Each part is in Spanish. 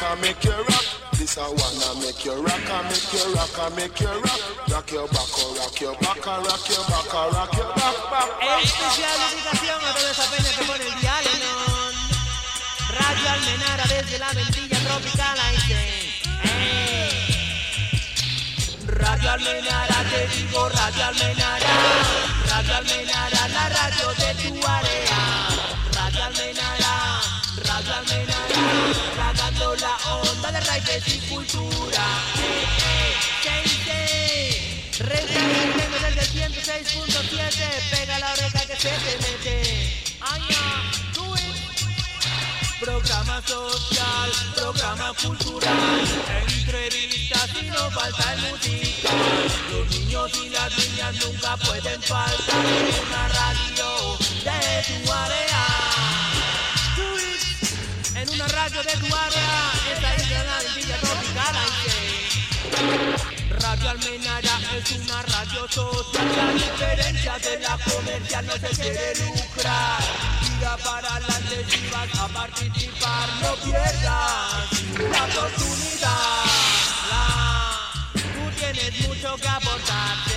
and make you rock. This I wanna make you rock and make you rock and make you rock. Rock your back, rock your back, rock your back, rock your back. Especial dedicación a toda esa peña que pone el dial en on. Radio Almenara desde la Ventilla Tropical Aise. Radio Almenara, te digo Radio Almenara. Radio Almenara, la radio de tu área. Radio Almenara, Radio Almenara, tragando la onda de raíces y cultura. Retransmitiendo desde el 106.7, pega la oreja que se te mete. Do it. Programa social, programa cultural, entrevistas y no falta el musical. Los niños y las niñas nunca pueden faltar en una radio de tu área. Do it. En una radio de tu área, esta es la Ventilla Tropical Aise. Radio Almenara es una radio social, la diferencia de la comercial no se quiere lucrar. Tira para adelante si vas a participar, no pierdas la oportunidad. Tú tienes mucho que aportarte.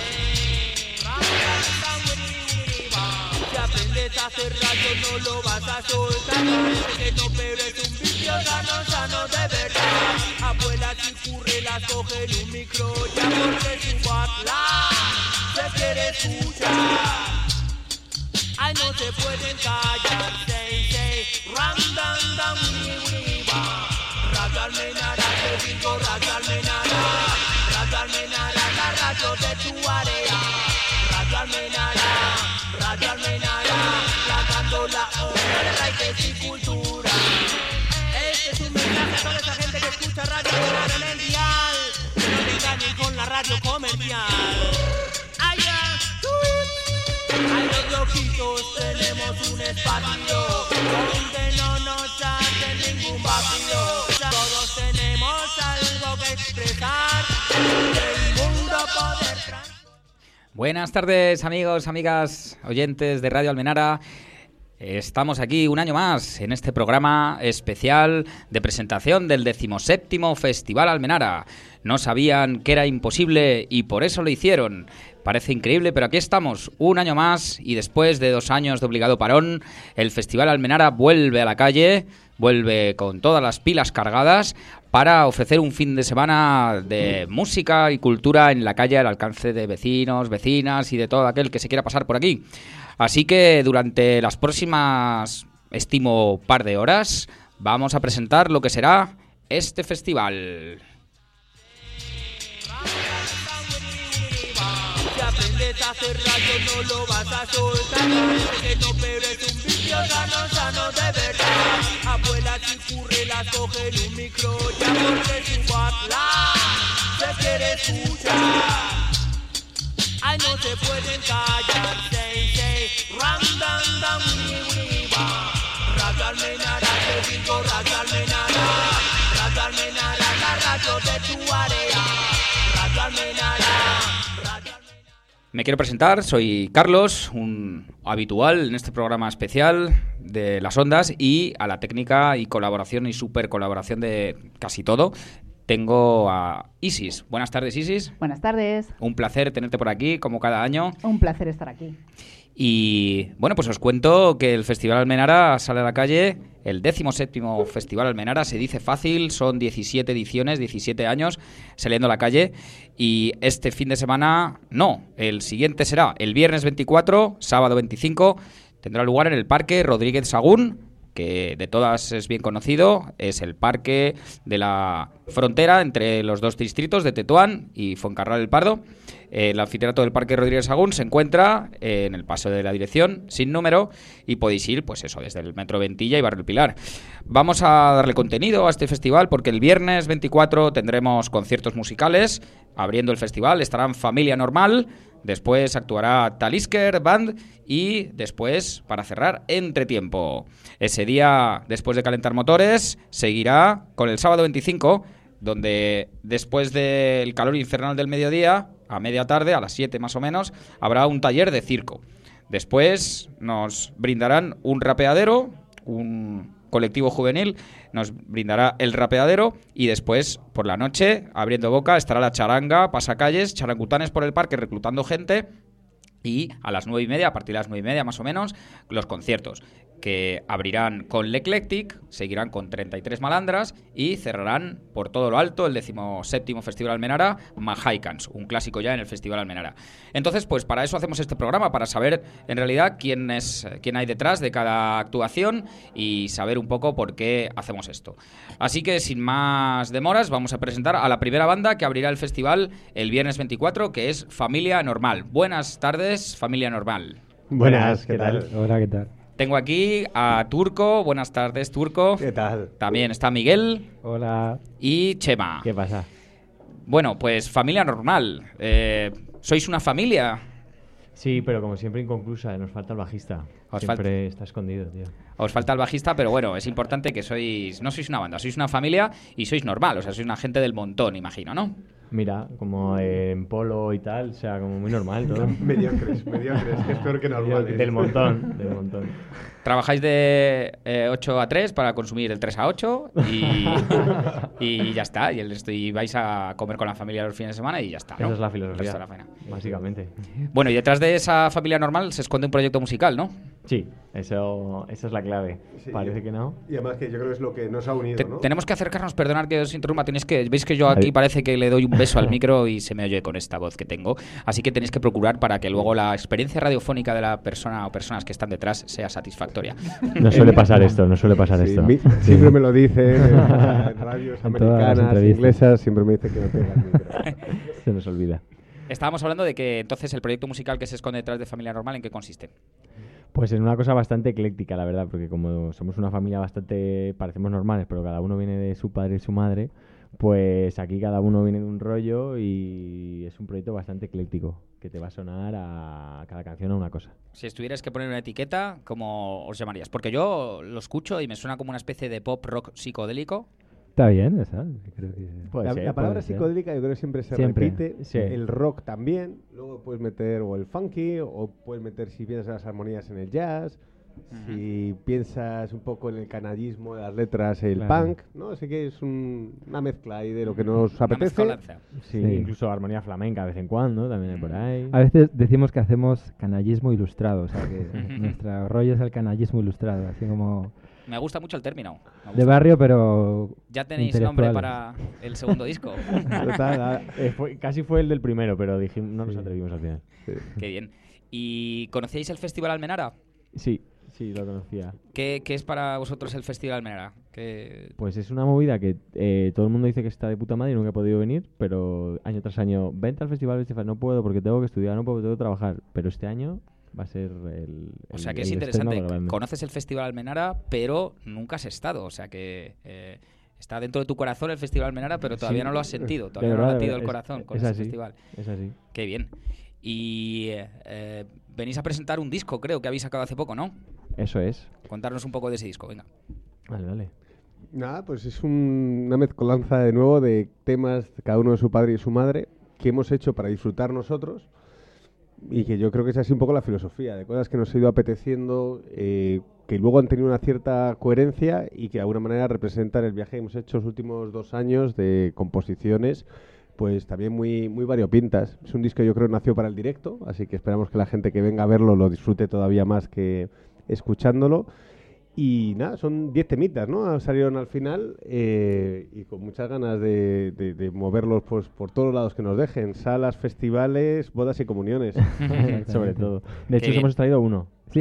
Si aprendes a hacer radio no lo vas a soltar. Parece que no, pero es un vicio sano de verdad. Abuelas y currelas cogen un micro ya porque su WhatsApp se quiere escuchar. Ay, no se pueden callar. Say, ram, dam, dam, ba. Radio Almenara, te digo Radio Almenara. Radio Almenara, la radio de tu área. Radio Almenara, Radio Almenara, plantando la onda de raíces y cultura. Este es un mensaje a toda esa gente que escucha Radio Almenara en el dial. Que no te engañen con la radio comercial. Ay, los loquitos tenemos un espacio donde no nos hacen ningún vacío. Todos tenemos algo que expresar. El mundo poder transformar. Buenas tardes, amigos, amigas, oyentes de Radio Almenara. Estamos aquí un año más en este programa especial de presentación del 17º Festival Almenara. No sabían que era imposible y por eso lo hicieron. Parece increíble, pero aquí estamos, un año más, y después de 2 años de obligado parón, el Festival Almenara vuelve a la calle, vuelve con todas las pilas cargadas para ofrecer un fin de semana de música y cultura en la calle al alcance de vecinos, vecinas y de todo aquel que se quiera pasar por aquí. Así que durante las próximas, estimo, par de horas, vamos a presentar lo que será este festival. Si aprendes a hacer radio no lo vas a soltar. Parece que no, pero es un vicio sano de verdad. Abuelas y currelas cogen un micro ya porque su WhatsApp se quiere escuchar. Ay, no se pueden callar. Say, ram, dam, dam, ba. Radio Almenara, te digo Radio Almenara. Radio Almenara, la radio de tu área. Radio Almenara, Radio Almenara. Me quiero presentar, soy Carlos, un habitual en este programa especial de las ondas, y a la técnica y colaboración y super colaboración de casi todo tengo a Isis. Buenas tardes, Isis. Buenas tardes. Un placer tenerte por aquí, como cada año. Un placer estar aquí. Y bueno, pues os cuento que el Festival Almenara sale a la calle, el 17º Festival Almenara, se dice fácil, son 17 ediciones, 17 años saliendo a la calle, y este fin de semana no, el siguiente será el viernes 24, sábado 25, tendrá lugar en el Parque Rodríguez Sagún, que de todas es bien conocido, es el parque de la frontera entre los dos distritos de Tetuán y Fuencarral del Pardo. El anfiteatro del Parque Rodríguez Sagún se encuentra en el Paso de la Dirección, sin número, y podéis ir, pues eso, desde el Metro Ventilla y Barrio El Pilar. Vamos a darle contenido a este festival porque el viernes 24 tendremos conciertos musicales. Abriendo el festival estarán Familia Normal, después actuará Talisker Band y después, para cerrar, Entretiempo. Ese día, después de calentar motores, seguirá con el sábado 25, donde después del calor infernal del mediodía, a media tarde, a las 7 más o menos, habrá un taller de circo. Después nos brindarán un rapeadero, con colectivo juvenil nos brindará el rapeadero y después, por la noche, abriendo boca, estará la charanga, pasacalles, charangutanes por el parque reclutando gente y a las 9:30, a partir de las 9:30 más o menos, los conciertos que abrirán con L'Eclectic, seguirán con 33 Malandras y cerrarán por todo lo alto el 17º Festival Almenara, Mahaicans, un clásico ya en el Festival Almenara. Entonces, pues para eso hacemos este programa, para saber en realidad quién hay detrás de cada actuación y saber un poco por qué hacemos esto. Así que sin más demoras vamos a presentar a la primera banda que abrirá el festival el viernes 24, que es Familia Normal. Buenas tardes, Familia Normal. Buenas, ¿qué tal? Hola, ¿qué tal? Tengo aquí a Turco. Buenas tardes, Turco. ¿Qué tal? También está Miguel. Hola. Y Chema. ¿Qué pasa? Bueno, pues Familia Normal. ¿Sois una familia? Sí, pero como siempre inconclusa, nos falta el bajista. Siempre está escondido, tío. Os falta el bajista, pero bueno, es importante que no sois una banda, sois una familia y sois normal, o sea, sois una gente del montón, imagino, ¿no? Mira, como en polo y tal, o sea, como muy normal todo. mediocres, que es peor que normal. Del montón. Trabajáis de 8 a 3 para consumir el 3 a 8 y ya está. Y vais a comer con la familia los fines de semana y ya está, ¿no? Esa es la filosofía, de la faena. Básicamente. Bueno, y detrás de esa familia normal se esconde un proyecto musical, ¿no? Sí, esa es la clave. Sí, parece que no. Y además que yo creo que es lo que nos ha unido, ¿no? Tenemos que acercarnos, perdonad que os interrumpa, veis que yo aquí parece que le doy un beso al micro y se me oye con esta voz que tengo, así que tenéis que procurar para que luego la experiencia radiofónica de la persona o personas que están detrás sea satisfactoria. No suele pasar esto. Siempre me lo dicen en radios americanas, inglesas, siempre me dicen que no tenga el micro. Se nos olvida. Estábamos hablando de que entonces el proyecto musical que se esconde detrás de Familia Normal, ¿en qué consiste? Pues en una cosa bastante ecléctica, la verdad, porque como somos una familia parecemos normales, pero cada uno viene de su padre y su madre, pues aquí cada uno viene de un rollo y es un proyecto bastante ecléctico, que te va a sonar a cada canción a una cosa. Si estuvieras que poner una etiqueta, ¿cómo os llamarías? Porque yo lo escucho y me suena como una especie de pop rock psicodélico. Está bien, ¿sabes? Creo que la palabra psicodélica yo creo que siempre repite, sí. El rock también, luego puedes meter o el funky, o puedes meter, si piensas las armonías, en el jazz, si piensas un poco en el canallismo de las letras, el punk, ¿no? Así que es una mezcla ahí de lo que nos apetece. Sí, incluso armonía flamenca de vez en cuando, también hay por ahí. A veces decimos que hacemos canallismo ilustrado, o sea que nuestro rollo es el canallismo ilustrado, así como... Me gusta mucho el término. De barrio, pero... ¿Ya tenéis nombre para el segundo disco? Casi fue el del primero, pero dijimos, no nos atrevimos al final. Sí. Qué bien. ¿Y conocíais el Festival Almenara? Sí, lo conocía. ¿Qué es para vosotros el Festival Almenara? Pues es una movida que todo el mundo dice que está de puta madre y nunca he podido venir, pero año tras año, vente al festival, no puedo porque tengo que estudiar, no puedo, tengo que trabajar, pero este año... va a ser O sea que es interesante. Conoces el Festival Almenara, pero nunca has estado. O sea que está dentro de tu corazón el Festival Almenara, pero todavía no lo has sentido. Todavía no ha latido el corazón con ese festival. Es así. Qué bien. Y venís a presentar un disco, creo que habéis sacado hace poco, ¿no? Eso es. Contarnos un poco de ese disco, venga. Vale. Nada, pues es una mezcolanza de nuevo de temas, cada uno de su padre y su madre, que hemos hecho para disfrutar nosotros. Y que yo creo que es así un poco la filosofía, de cosas que nos ha ido apeteciendo, que luego han tenido una cierta coherencia y que de alguna manera representan el viaje que hemos hecho los últimos 2 años de composiciones, pues también muy, muy variopintas. Es un disco que yo creo que nació para el directo, así que esperamos que la gente que venga a verlo lo disfrute todavía más que escuchándolo. Y nada, son 10 temitas, ¿no? Salieron al final y con muchas ganas de moverlos pues por todos los lados que nos dejen. Salas, festivales, bodas y comuniones. Sobre todo. De hecho, hemos traído uno. Sí,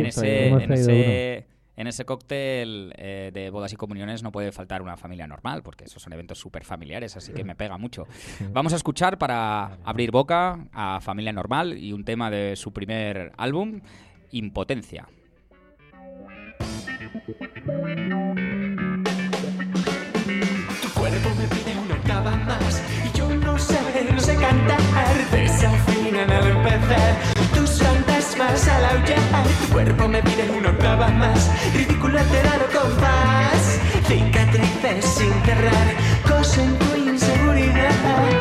en ese cóctel de bodas y comuniones no puede faltar una familia normal, porque esos son eventos súper familiares, así que me pega mucho. Vamos a escuchar para abrir boca a Familia Normal y un tema de su primer álbum, Impotencia. Tu cuerpo me pide una octava más y yo no sé cantar. Desafinan al empezar tus fantasmas al aullar. Tu cuerpo me pide una octava más, ridículo alterado compás. Cicatrices sin cerrar, cosen tu inseguridad.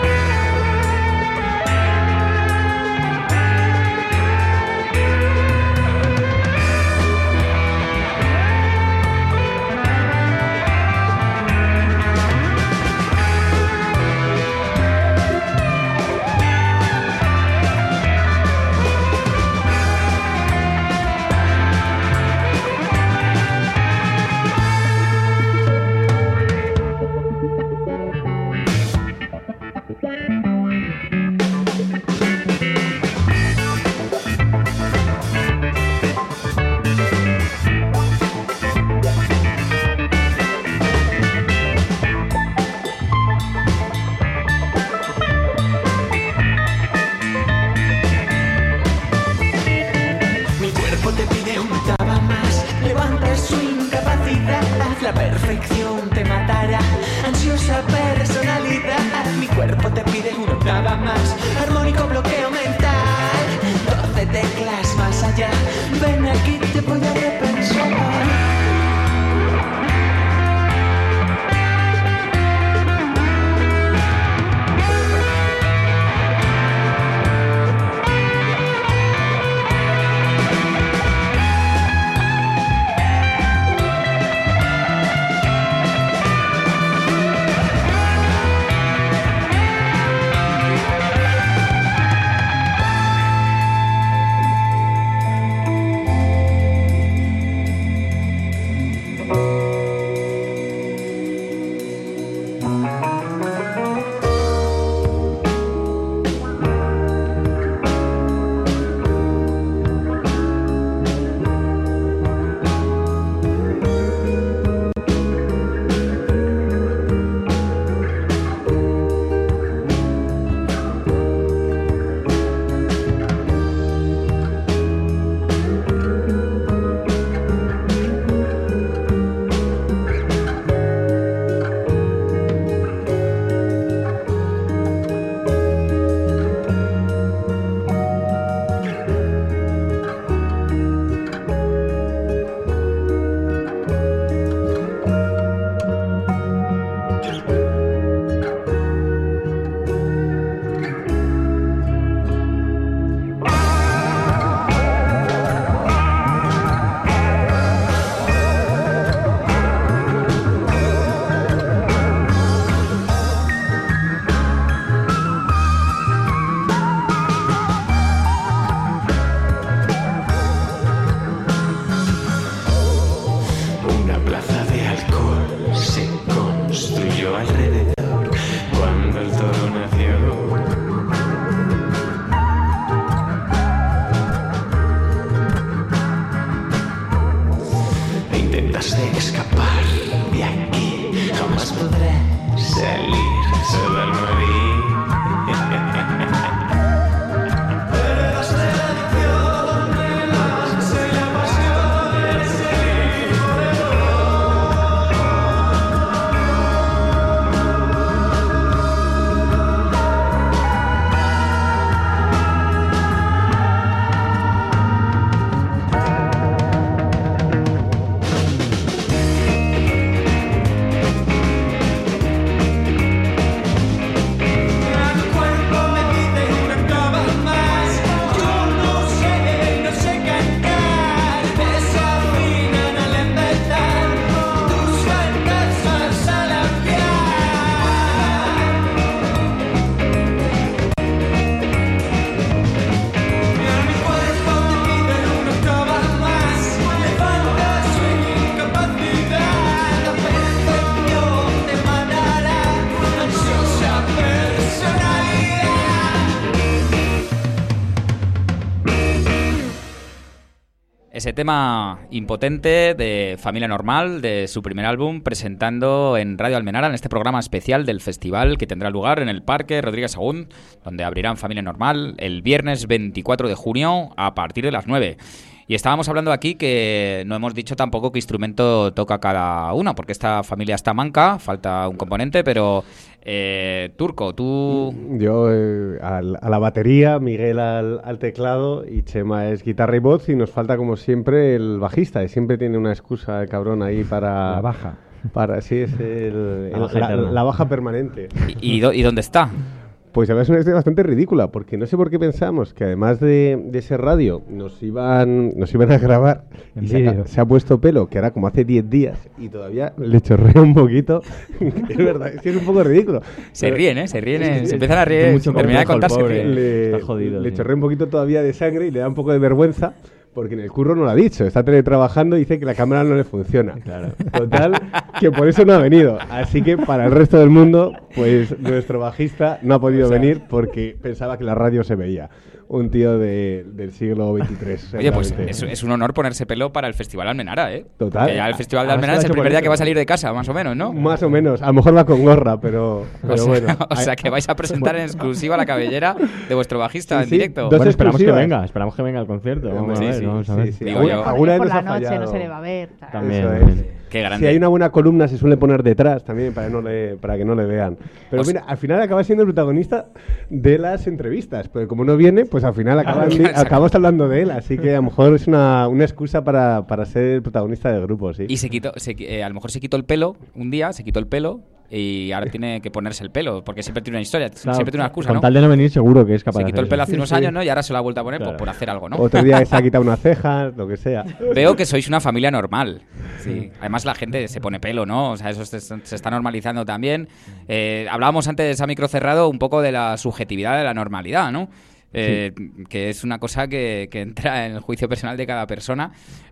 La perfección te matará, ansiosa personalidad. Mi cuerpo te pide una octava más, armónico bloqueo mental. 12 teclas más allá, ven aquí, te voy a repensar. Ese tema impotente de Familia Normal, de su primer álbum, presentando en Radio Almenara, en este programa especial del festival que tendrá lugar en el Parque Rodríguez Sagún, donde abrirán Familia Normal el viernes 24 de junio a partir de las 9. Y estábamos hablando aquí que no hemos dicho tampoco qué instrumento toca cada uno, porque esta familia está manca, falta un componente, pero Turco, tú... Yo a la batería, Miguel al teclado y Chema es guitarra y voz, y nos falta como siempre el bajista, que siempre tiene una excusa el cabrón ahí para... La baja. Sí, es la baja permanente. ¿Y dónde está? Pues a veces es una historia bastante ridícula, porque no sé por qué pensamos que además de ese radio nos iban a grabar y se ha puesto pelo, que era como hace 10 días, y todavía le chorrea un poquito. Es verdad, es que es un poco ridículo. Se ríen, se empiezan a reír sin terminar de contarse. Le chorrea un poquito todavía de sangre y le da un poco de vergüenza, porque en el curro no lo ha dicho. Está teletrabajando y dice que la cámara no le funciona. Claro. Total, que por eso no ha venido. Así que para el resto del mundo, pues nuestro bajista no ha podido venir porque pensaba que la radio se veía. Un tío del siglo XXIII. Oye, pues es un honor ponerse pelo para el Festival Almenara, ¿eh? Total. Que ya el Festival de Almenara es el primer día que va a salir de casa, más o menos, ¿no? Más o menos. A lo mejor va con gorra, pero bueno. O sea, que vais a presentar en exclusiva la cabellera de vuestro bajista en directo. Dos Bueno, esperamos que exclusivas. venga al concierto. Vamos Sí, a ver, sí, vamos a ver. Digo yo. Alguna vez por nos la ha noche fallado. no se le va a ver. También. Eso es. Qué grande. Si hay una buena columna se suele poner detrás también para que no le vean. Pero Pues- mira, al final acaba siendo el protagonista de las entrevistas, porque como no viene, pues al final acabamos hablando de él, así que a lo mejor es una excusa para ser el protagonista del grupo, sí. Y a lo mejor se quitó el pelo un día, se quitó el pelo y ahora tiene que ponerse el pelo, porque siempre tiene una historia, Claro, siempre tiene una excusa, con ¿no? tal de no venir, seguro que es capaz Se de quitó el hacer pelo eso. hace unos años, ¿no? Y ahora se lo ha vuelto a poner Claro. por hacer algo, ¿no? Otro día se ha quitado unas cejas, lo que sea. Veo que sois una familia normal. Sí. Además, la gente se pone pelo, ¿no? O sea, eso se está normalizando también. Hablábamos antes a micro cerrado un poco de la subjetividad de la normalidad, ¿no? Que es una cosa que entra en el juicio personal de cada persona.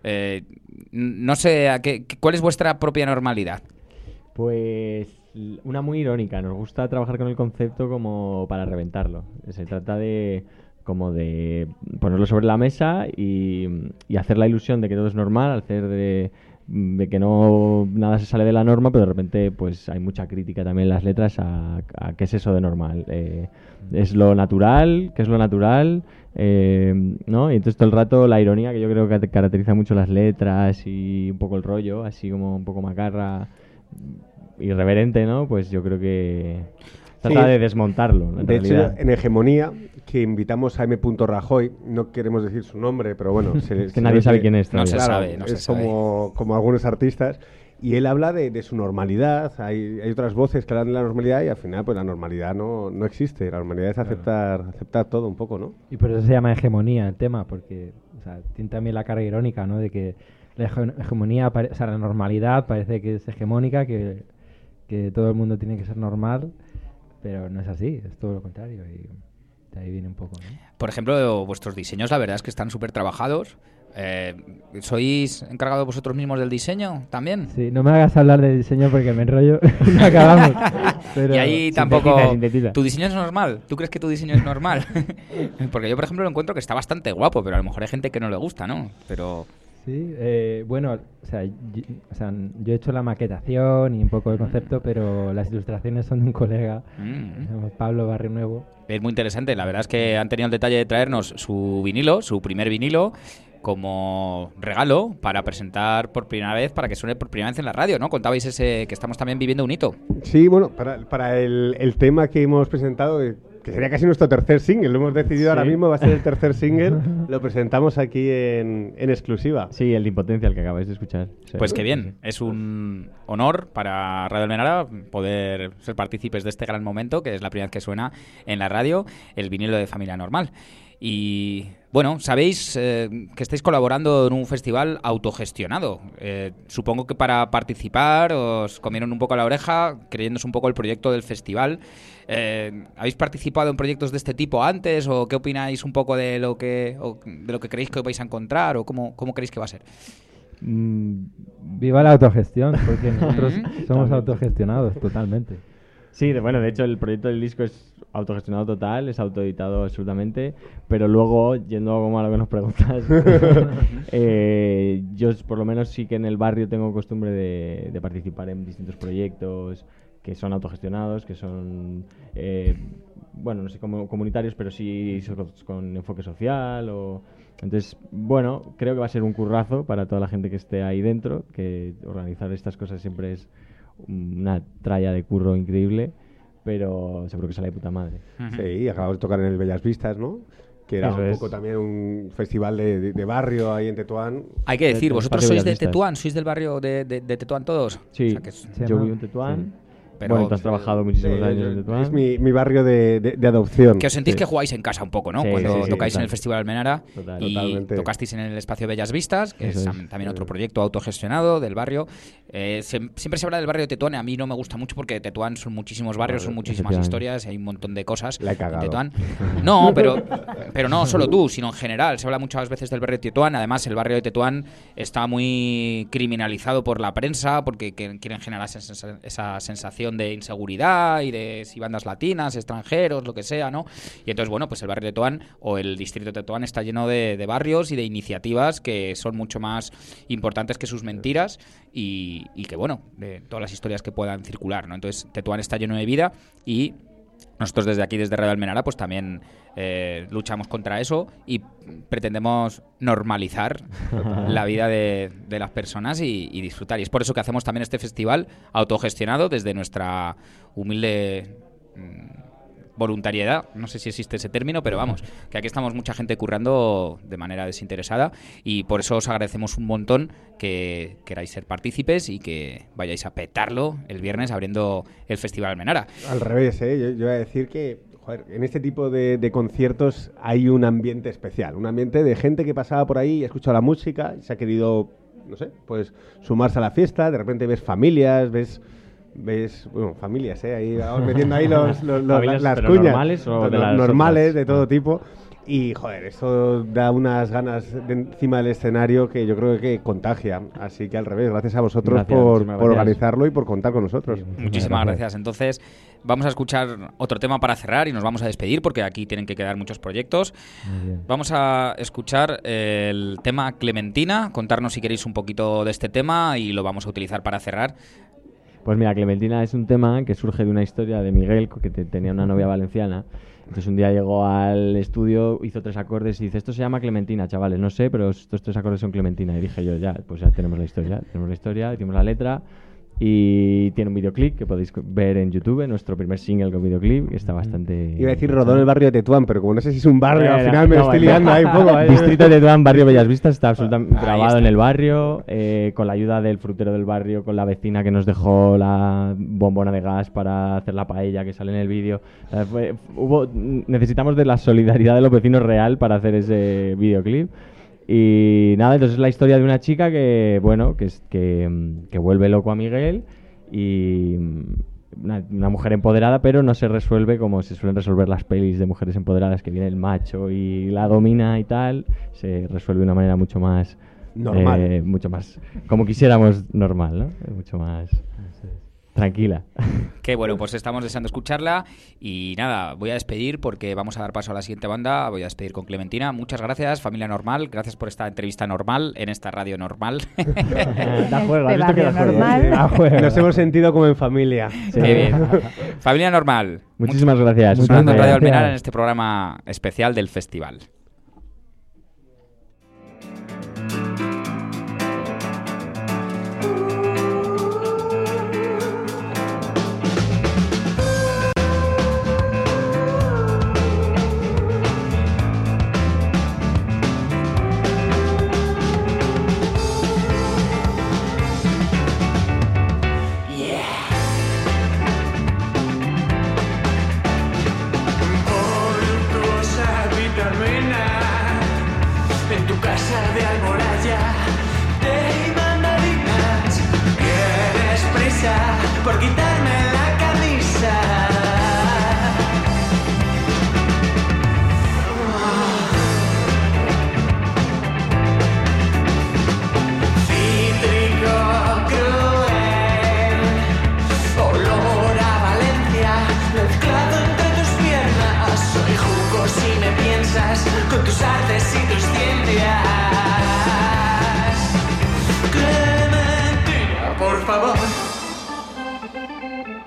No sé, ¿cuál es vuestra propia normalidad? Pues una muy irónica. Nos gusta trabajar con el concepto como para reventarlo. Se trata de ponerlo sobre la mesa y hacer la ilusión de que todo es normal, hacer de que no nada se sale de la norma, pero de repente pues hay mucha crítica también en las letras a qué es eso de normal. Es lo natural, ¿qué es lo natural? ¿No? Y entonces todo el rato la ironía, que yo creo que caracteriza mucho las letras y un poco el rollo, así como un poco macarra, irreverente, ¿no? Pues yo creo que trata de desmontarlo, en De hecho, realidad. en Hegemonía, que invitamos a M. Rajoy, no queremos decir su nombre, pero bueno... Es que nadie sabe quién es No se todavía. sabe, no es se sabe. como algunos artistas, y él habla de su normalidad. Hay otras voces que hablan de la normalidad y al final pues la normalidad no existe. La normalidad es aceptar todo un poco, ¿no? Y por eso se llama hegemonía el tema, porque o sea, tiene también la carga irónica, ¿no? De que la hegemonía, o sea, la normalidad parece que es hegemónica, que todo el mundo tiene que ser normal, pero no es así, es todo lo contrario. Y de ahí viene un poco, ¿no? Por ejemplo, vuestros diseños, la verdad es que están súper trabajados. ¿Sois encargados vosotros mismos del diseño también? Sí, no me hagas hablar de diseño porque me enrollo y no acabamos. Pero Y ahí tampoco... sintetiza. ¿Tu diseño es normal? ¿Tú crees que tu diseño es normal? Porque yo, por ejemplo, lo encuentro que está bastante guapo, pero a lo mejor hay gente que no le gusta, ¿no? Pero... Sí, bueno, o sea, yo he hecho la maquetación y un poco el concepto, pero las ilustraciones son de un colega, se llama Pablo Barrio Nuevo. Es muy interesante, la verdad es que han tenido el detalle de traernos su vinilo, su primer vinilo, como regalo para presentar por primera vez, para que suene por primera vez en la radio, ¿no? Contabais que estamos también viviendo un hito. Sí, bueno, para el tema que hemos presentado, que sería casi nuestro tercer single, lo hemos decidido ahora mismo, va a ser el tercer single, lo presentamos aquí en exclusiva. Sí, el de Impotencia, el que acabáis de escuchar. Sí. Pues qué bien, es un honor para Radio Almenara poder ser partícipes de este gran momento, que es la primera vez que suena en la radio, el vinilo de Familia Normal. Y bueno, sabéis que estáis colaborando en un festival autogestionado. Supongo que para participar os comieron un poco la oreja, creyéndose un poco el proyecto del festival. ¿Habéis participado en proyectos de este tipo antes o qué opináis un poco de lo que creéis que os vais a encontrar o cómo creéis que va a ser? Viva la autogestión, porque nosotros somos autogestionados totalmente. Sí, bueno, de hecho el proyecto del disco es autogestionado total, es autoeditado absolutamente, pero luego, yendo como a lo que nos preguntas, yo por lo menos sí que en el barrio tengo costumbre de participar en distintos proyectos que son autogestionados, que son, bueno, no sé, como comunitarios, pero sí con enfoque social Entonces, bueno, creo que va a ser un currazo para toda la gente que esté ahí dentro, que organizar estas cosas siempre es una tralla de curro increíble, pero seguro que sale de puta madre. Sí, acabamos de tocar en el Bellas Vistas, ¿no? Que era Eso un es. poco también un festival de barrio ahí en Tetuán. Hay que decir, Del ¿vosotros espacio sois de Bellas Vistas. Tetuán? ¿Sois del barrio de Tetuán todos? Sí, O sea, que es- Sí, yo ¿no? vivo en Tetuán. pero Bueno, tú has trabajado muchísimos años en Tetuán. Es mi barrio de adopción. que os sentís que jugáis en casa un poco, ¿no? Sí, Cuando sí, tocáis en total. el Festival Almenara y Totalmente. tocasteis en el Espacio Bellas Vistas, que Eso es es. también otro proyecto autogestionado del barrio. Siempre se habla del barrio de Tetuán, a mí no me gusta mucho porque Tetuán son muchísimos barrios, son muchísimas Efectivamente. historias, hay un montón de cosas La he en cagado. Tetuán. No, pero no solo tú, sino en general. Se habla muchas veces del barrio de Tetuán. Además, el barrio de Tetuán está muy criminalizado por la prensa porque quieren generar esa sensación de inseguridad y de si bandas latinas, extranjeros, lo que sea, ¿no? Y entonces, bueno, pues el barrio de Tetuán o el distrito de Tetuán está lleno de barrios y de iniciativas que son mucho más importantes que sus mentiras y que, bueno, de todas las historias que puedan circular, ¿no? Entonces, Tetuán está lleno de vida y nosotros desde aquí, desde Radio Almenara, pues también luchamos contra eso y pretendemos normalizar la vida de las personas y disfrutar. Y es por eso que hacemos también este festival autogestionado desde nuestra humilde voluntariedad, no sé si existe ese término, pero vamos, que aquí estamos mucha gente currando de manera desinteresada y por eso os agradecemos un montón que queráis ser partícipes y que vayáis a petarlo el viernes abriendo el Festival Almenara. Al revés, yo voy a decir que joder, en este tipo de conciertos hay un ambiente especial, un ambiente de gente que pasaba por ahí, ha escuchado la música, y se ha querido, no sé, pues sumarse a la fiesta, de repente ves familias, ves bueno, familias, ahí vamos metiendo ahí Familias, las pero cuñas normales o de las normales otras. de todo tipo. Y, joder, eso da unas ganas de encima del escenario que yo creo que contagia. Así que al revés, gracias a vosotros Gracias, por muchísimas gracias. organizarlo y por contar con nosotros. Sí. Muchísimas gracias. Entonces, vamos a escuchar otro tema para cerrar y nos vamos a despedir porque aquí tienen que quedar muchos proyectos. Muy bien. Vamos a escuchar el tema Clementina, contarnos si queréis un poquito de este tema y lo vamos a utilizar para cerrar. Pues mira, Clementina es un tema que surge de una historia de Miguel, que tenía una novia valenciana. Entonces un día llegó al estudio, hizo 3 acordes y dice, esto se llama Clementina, chavales, no sé, pero estos 3 acordes son Clementina. Y dije yo, ya, pues ya tenemos la historia, tenemos la letra y tiene un videoclip que podéis ver en YouTube, nuestro primer single con videoclip, que está bastante... Iba a decir Rodón, el barrio de Tetuán, pero como no sé si es un barrio, al Bueno, final me no, estoy bueno. liando ahí un poco. Distrito de Tetuán, barrio Bellas Vistas, está absolutamente Ahí grabado está. en el barrio, con la ayuda del frutero del barrio, con la vecina que nos dejó la bombona de gas para hacer la paella que sale en el vídeo. Necesitamos de la solidaridad de los vecinos real para hacer ese videoclip. Y nada, entonces es la historia de una chica que, bueno, que vuelve loco a Miguel y una mujer empoderada, pero no se resuelve como se suelen resolver las pelis de mujeres empoderadas, que viene el macho y la domina y tal. Se resuelve de una manera mucho más Normal. mucho más como quisiéramos normal, ¿no? Mucho más tranquila. Que bueno, pues estamos deseando escucharla y nada, voy a despedir porque vamos a dar paso a la siguiente banda. Voy a despedir con Clementina. Muchas gracias, familia normal. Gracias por esta entrevista normal en esta radio normal. Da juego, has De visto que da barrio juego. normal. Da juego. Nos hemos sentido como en familia. Sí. Qué bien. Familia normal. Muchísimas gracias. Sonando en Radio gracias. Almenara en este programa especial del festival. Voluptuosa vitamina en tu casa de Alboraya de mandarinas. Tienes prisa por quitarme la camisa. Cítrico cruel, olor a Valencia, mezclado entre tus piernas. Soy jugo si me piensas, con tus artes y tus ciencias. Clementina, por favor.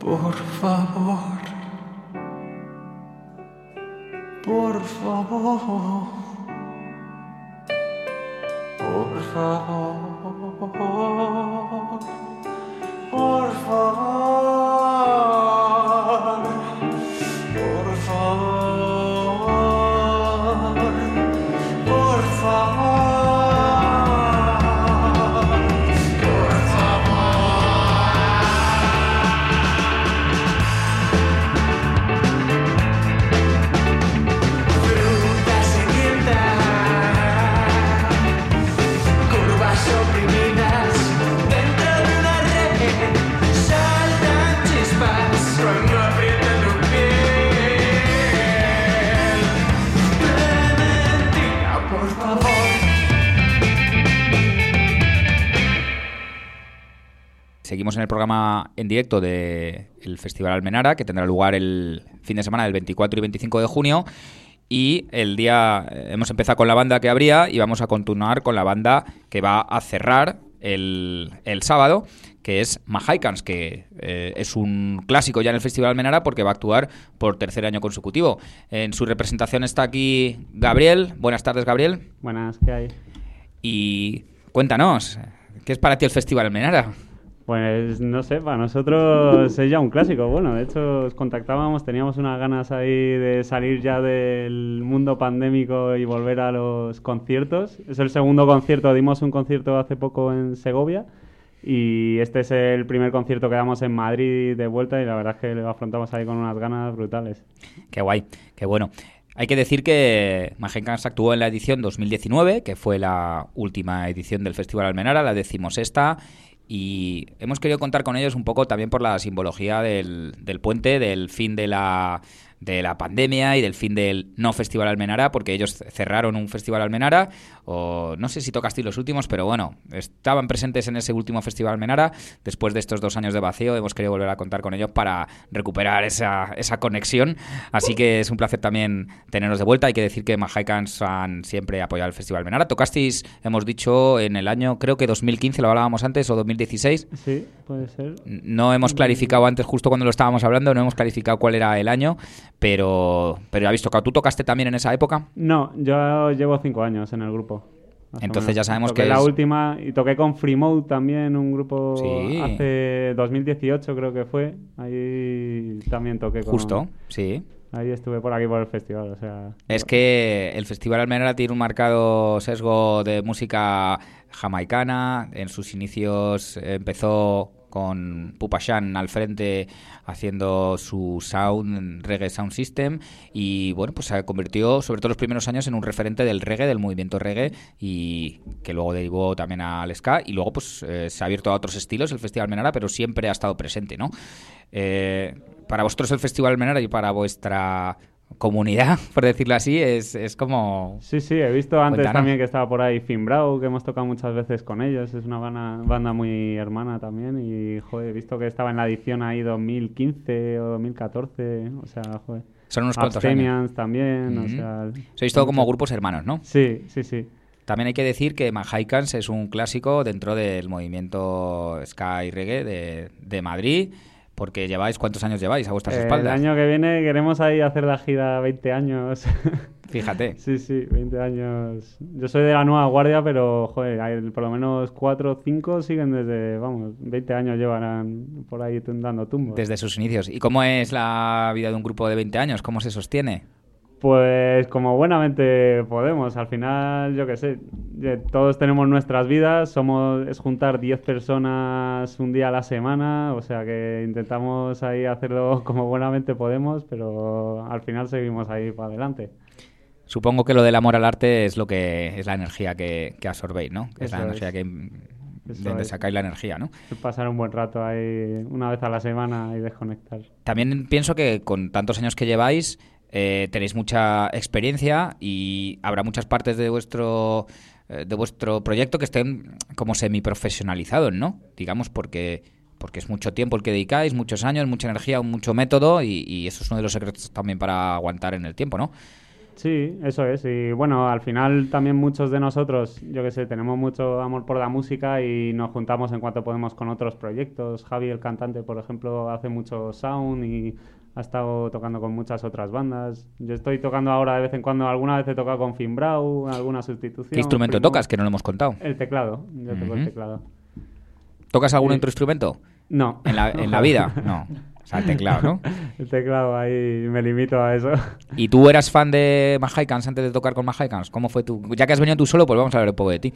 Por favor, por favor, por favor, por favor, por favor, por favor. Seguimos en el programa en directo del Festival Almenara, que tendrá lugar el fin de semana del 24 y 25 de junio. Y hemos empezado con la banda que abría y vamos a continuar con la banda que va a cerrar el sábado, que es Mahaikans, que es un clásico ya en el Festival Almenara porque va a actuar por tercer año consecutivo. En su representación está aquí Gabriel. Buenas tardes, Gabriel. Buenas, ¿qué hay? Y cuéntanos, ¿qué es para ti el Festival Almenara? Pues no sé, para nosotros es ya un clásico. Bueno, de hecho os contactábamos, teníamos unas ganas ahí de salir ya del mundo pandémico y volver a los conciertos. Es el segundo concierto, dimos un concierto hace poco en Segovia y este es el primer concierto que damos en Madrid de vuelta y la verdad es que lo afrontamos ahí con unas ganas brutales. Qué guay, qué bueno. Hay que decir que Mahaikans actuó en la edición 2019, que fue la última edición del Festival Almenara, la 16ª, y hemos querido contar con ellos un poco también por la simbología del puente, del fin de la pandemia y del fin del no Festival Almenara, porque ellos cerraron un Festival Almenara, o no sé si tocasteis los últimos, pero bueno, estaban presentes en ese último Festival Almenara. Después de estos 2 años de vacío hemos querido volver a contar con ellos para recuperar esa conexión, así que es un placer también tenerlos de vuelta. Hay que decir que Mahaikans han siempre apoyado el Festival Almenara. Tocasteis, hemos dicho, en el año, creo que 2015, lo hablábamos antes, o 2016. Sí, puede ser. No hemos clarificado antes, justo cuando lo estábamos hablando, no hemos clarificado cuál era el año, pero ya habéis tocado. ¿Tú tocaste también en esa época? No, yo llevo 5 años en el grupo. Entonces ya sabemos toqué que la es... última y toqué con Free Mode también, un grupo Sí. hace 2018 creo que fue. Ahí también toqué con... Justo, sí. Ahí estuve por aquí por el festival, o sea... Es que el Festival Almenara tiene un marcado sesgo de música jamaicana. En sus inicios empezó con Pupa Shan al frente haciendo su reggae sound system, y bueno, pues se convirtió, sobre todo los primeros años, en un referente del reggae, del movimiento reggae, y que luego derivó también al ska, y luego pues se ha abierto a otros estilos el Festival Almenara, pero siempre ha estado presente, ¿no? Para vosotros el Festival Almenara y para vuestra comunidad, por decirlo así, es como... Sí, he visto antes Cuéntanos. también que estaba por ahí Finbrau, que hemos tocado muchas veces con ellos, es una banda muy hermana también, y joder, he visto que estaba en la edición ahí 2015 o 2014, o sea, joder. Son unos cuantos Abstemians años. también, Ujú. o sea... Sois todo como grupos hermanos, ¿no? Sí. También hay que decir que Mahaikans es un clásico dentro del movimiento ska y reggae de Madrid, porque ¿cuántos años lleváis a vuestras espaldas? El año que viene queremos ahí hacer la gira 20 años. Fíjate. Sí, 20 años. Yo soy de la nueva guardia, pero joder, por lo menos 4 o 5 siguen desde, 20 años llevarán por ahí dando tumbos. Desde sus inicios. ¿Y cómo es la vida de un grupo de 20 años? ¿Cómo se sostiene? Pues como buenamente podemos. Al final, yo qué sé, todos tenemos nuestras vidas, es juntar 10 personas un día a la semana, o sea que intentamos ahí hacerlo como buenamente podemos, pero al final seguimos ahí para adelante. Supongo que lo del amor al arte es la energía que absorbéis, ¿no? Es la energía donde sacáis la energía, ¿no? Pasar un buen rato ahí una vez a la semana y desconectar. También pienso que con tantos años que lleváis tenéis mucha experiencia y habrá muchas partes de vuestro proyecto que estén como semiprofesionalizados, ¿no? Digamos, porque es mucho tiempo el que dedicáis, muchos años, mucha energía, mucho método, y eso es uno de los secretos también para aguantar en el tiempo, ¿no? Sí, eso es. Y bueno, al final también muchos de nosotros, yo que sé, tenemos mucho amor por la música y nos juntamos en cuanto podemos con otros proyectos. Javi, el cantante, por ejemplo, hace mucho sound y ha estado tocando con muchas otras bandas. Yo estoy tocando ahora de vez en cuando, alguna vez he tocado con Finbrau, alguna sustitución. ¿Qué instrumento tocas? Que no lo hemos contado. El teclado, yo toco el teclado. ¿Tocas algún otro instrumento? No. ¿En la vida? No. O sea, el teclado, ¿no? El teclado, ahí me limito a eso. ¿Y tú eras fan de Mahaikans antes de tocar con Mahaikans? ¿Cómo fue tú? Ya que has venido tú solo, pues vamos a hablar un poco de ti.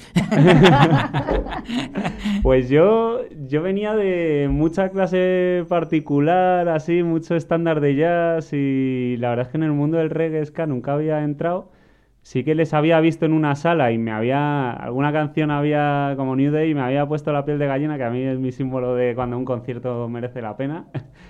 Pues yo venía de mucha clase particular, así, mucho estándar de jazz y la verdad es que en el mundo del reggae ska nunca había entrado. Sí que les había visto en una sala y alguna canción había como New Day y me había puesto la piel de gallina, que a mí es mi símbolo de cuando un concierto merece la pena.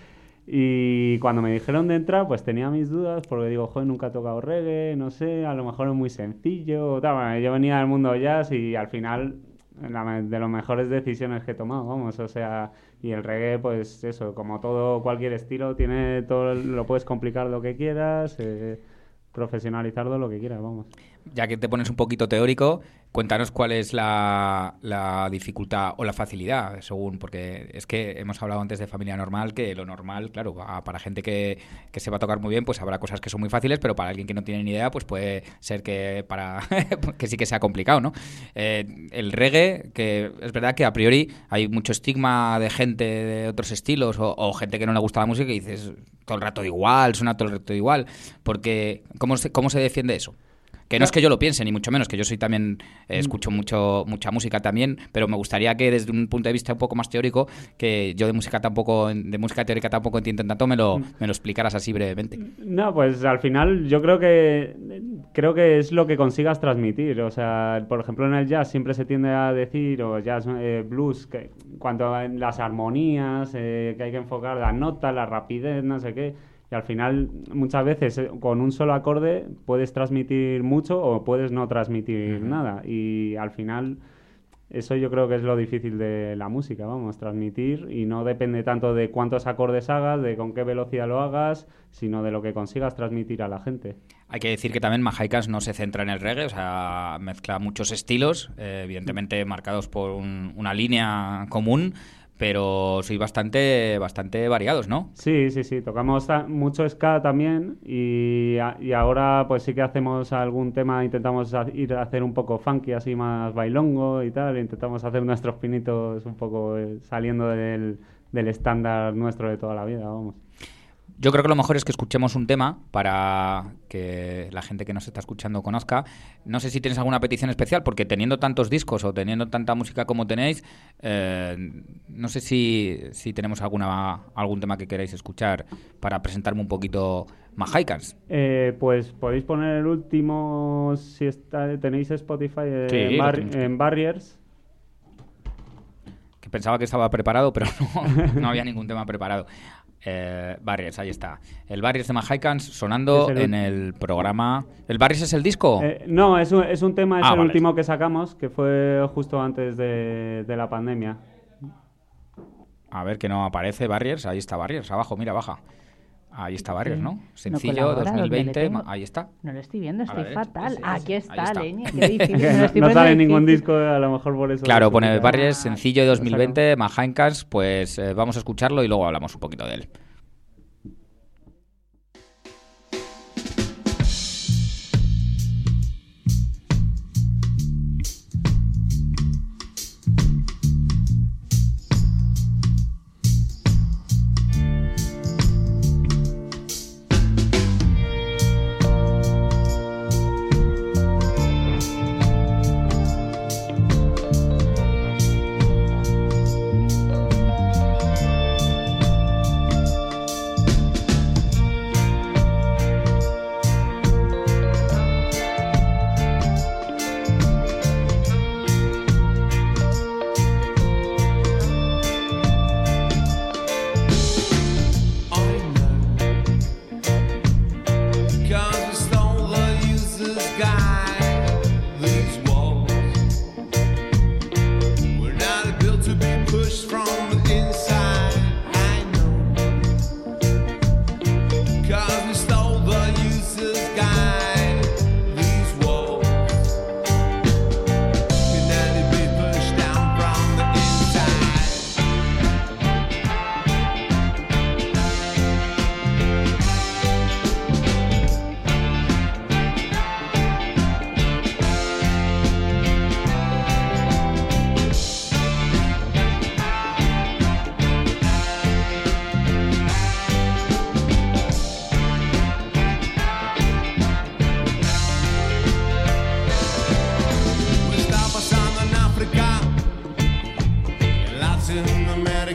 Y cuando me dijeron de entrar, pues tenía mis dudas, porque digo, joder, nunca he tocado reggae, no sé, a lo mejor es muy sencillo, tal. Bueno, yo venía del mundo jazz y al final, de las mejores decisiones que he tomado, vamos, o sea, y el reggae, pues eso, como todo, cualquier estilo, tiene todo, lo puedes complicar lo que quieras, profesionalizarlo lo que quieras, vamos. Ya que te pones un poquito teórico, cuéntanos cuál es la dificultad o la facilidad, según, porque es que hemos hablado antes de familia normal, que lo normal, claro, para gente que se va a tocar muy bien, pues habrá cosas que son muy fáciles, pero para alguien que no tiene ni idea, pues puede ser que que sí que sea complicado, ¿no? El reggae, que es verdad que a priori hay mucho estigma de gente de otros estilos o gente que no le gusta la música y dices todo el rato igual, suena todo el rato igual, porque ¿cómo se defiende eso? Que no es que yo lo piense, ni mucho menos, que yo soy también, escucho mucha música también, pero me gustaría que desde un punto de vista un poco más teórico, que yo de música teórica tampoco entiendo tanto, me lo explicaras así brevemente. No, pues al final yo creo que es lo que consigas transmitir. O sea, por ejemplo en el jazz siempre se tiende a decir, o jazz, blues, que cuanto a las armonías, que hay que enfocar la nota, la rapidez, no sé qué. Y al final, muchas veces, con un solo acorde puedes transmitir mucho o puedes no transmitir nada. Y al final, eso yo creo que es lo difícil de la música, vamos, transmitir. Y no depende tanto de cuántos acordes hagas, de con qué velocidad lo hagas, sino de lo que consigas transmitir a la gente. Hay que decir que también Mahaikans no se centra en el reggae, o sea, mezcla muchos estilos, evidentemente marcados por una línea común, pero sois bastante variados, ¿no? Sí, tocamos mucho ska también y ahora pues sí que hacemos algún tema, intentamos ir a hacer un poco funky, así más bailongo y tal, intentamos hacer nuestros pinitos un poco saliendo del estándar nuestro de toda la vida, vamos. Yo creo que lo mejor es que escuchemos un tema para que la gente que nos está escuchando conozca. No sé si tienes alguna petición especial, porque teniendo tantos discos o teniendo tanta música como tenéis, no sé si tenemos algún tema que queráis escuchar para presentarme un poquito Mahaikans. Pues podéis poner el último, si tenéis Spotify, en Barriers. Que pensaba que estaba preparado, pero no había ningún tema preparado. Barriers, ahí está. El Barriers de Mahaikans sonando en el programa. ¿El Barriers es el disco? No, es un tema, el vale. último que sacamos, que fue justo antes de la pandemia. A ver, que no aparece Barriers. Ahí está Barriers, abajo, mira, baja. Ahí está Barriers, ¿no? Sencillo, no colabora, 2020, ahí está. No lo estoy viendo, estoy ver, fatal. sí, Aquí está, está. Leña, qué difícil. No sale ningún disco, a lo mejor por eso. Claro, pone Barriers, sencillo de 2020, Mahaikans, pues vamos a escucharlo y luego hablamos un poquito de él.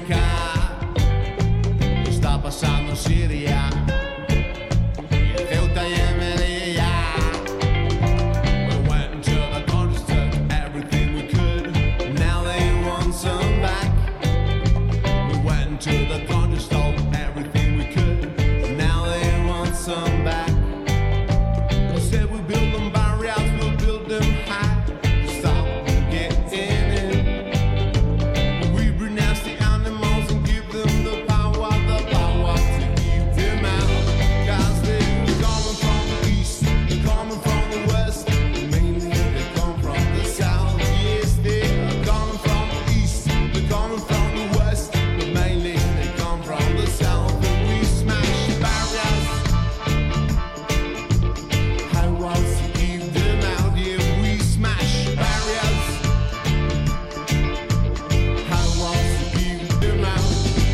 África, lo está pasando en Siria, y en Ceuta y en Melilla. We went to the countries, took everything we could, now they want some back. We went to the countries, stole everything we could, now they want some back. They said we build them barriers, we'll build them high, to stop them getting in. We renounce the animals and give them the power to keep them out. 'Cause they're coming from the east, they're coming from the west, mainly they come from the south. Yes, they're coming from the east, they're coming from the west, but mainly they come from the south. And we smash barriers, highways to keep them out. Yeah, we smash barriers, highways to keep them out.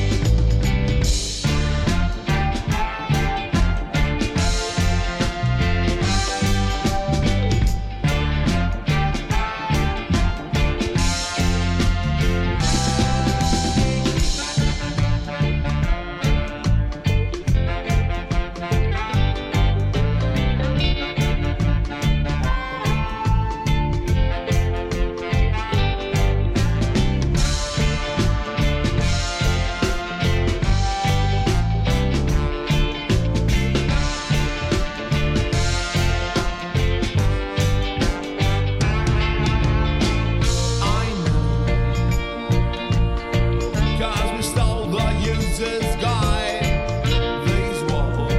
I know, 'cause we stole the user's guide. These walls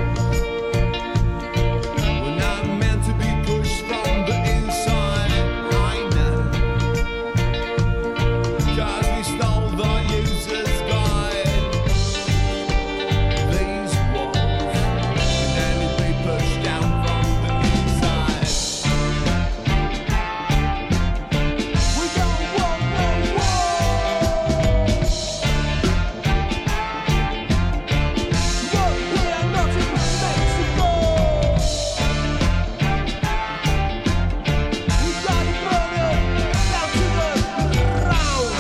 were not meant to be pushed from the inside. I know, 'cause we stole the user's guide. These walls can only be pushed down from the inside. We don't want no war. No, we are not in Mexico. We gotta burn it down to the ground.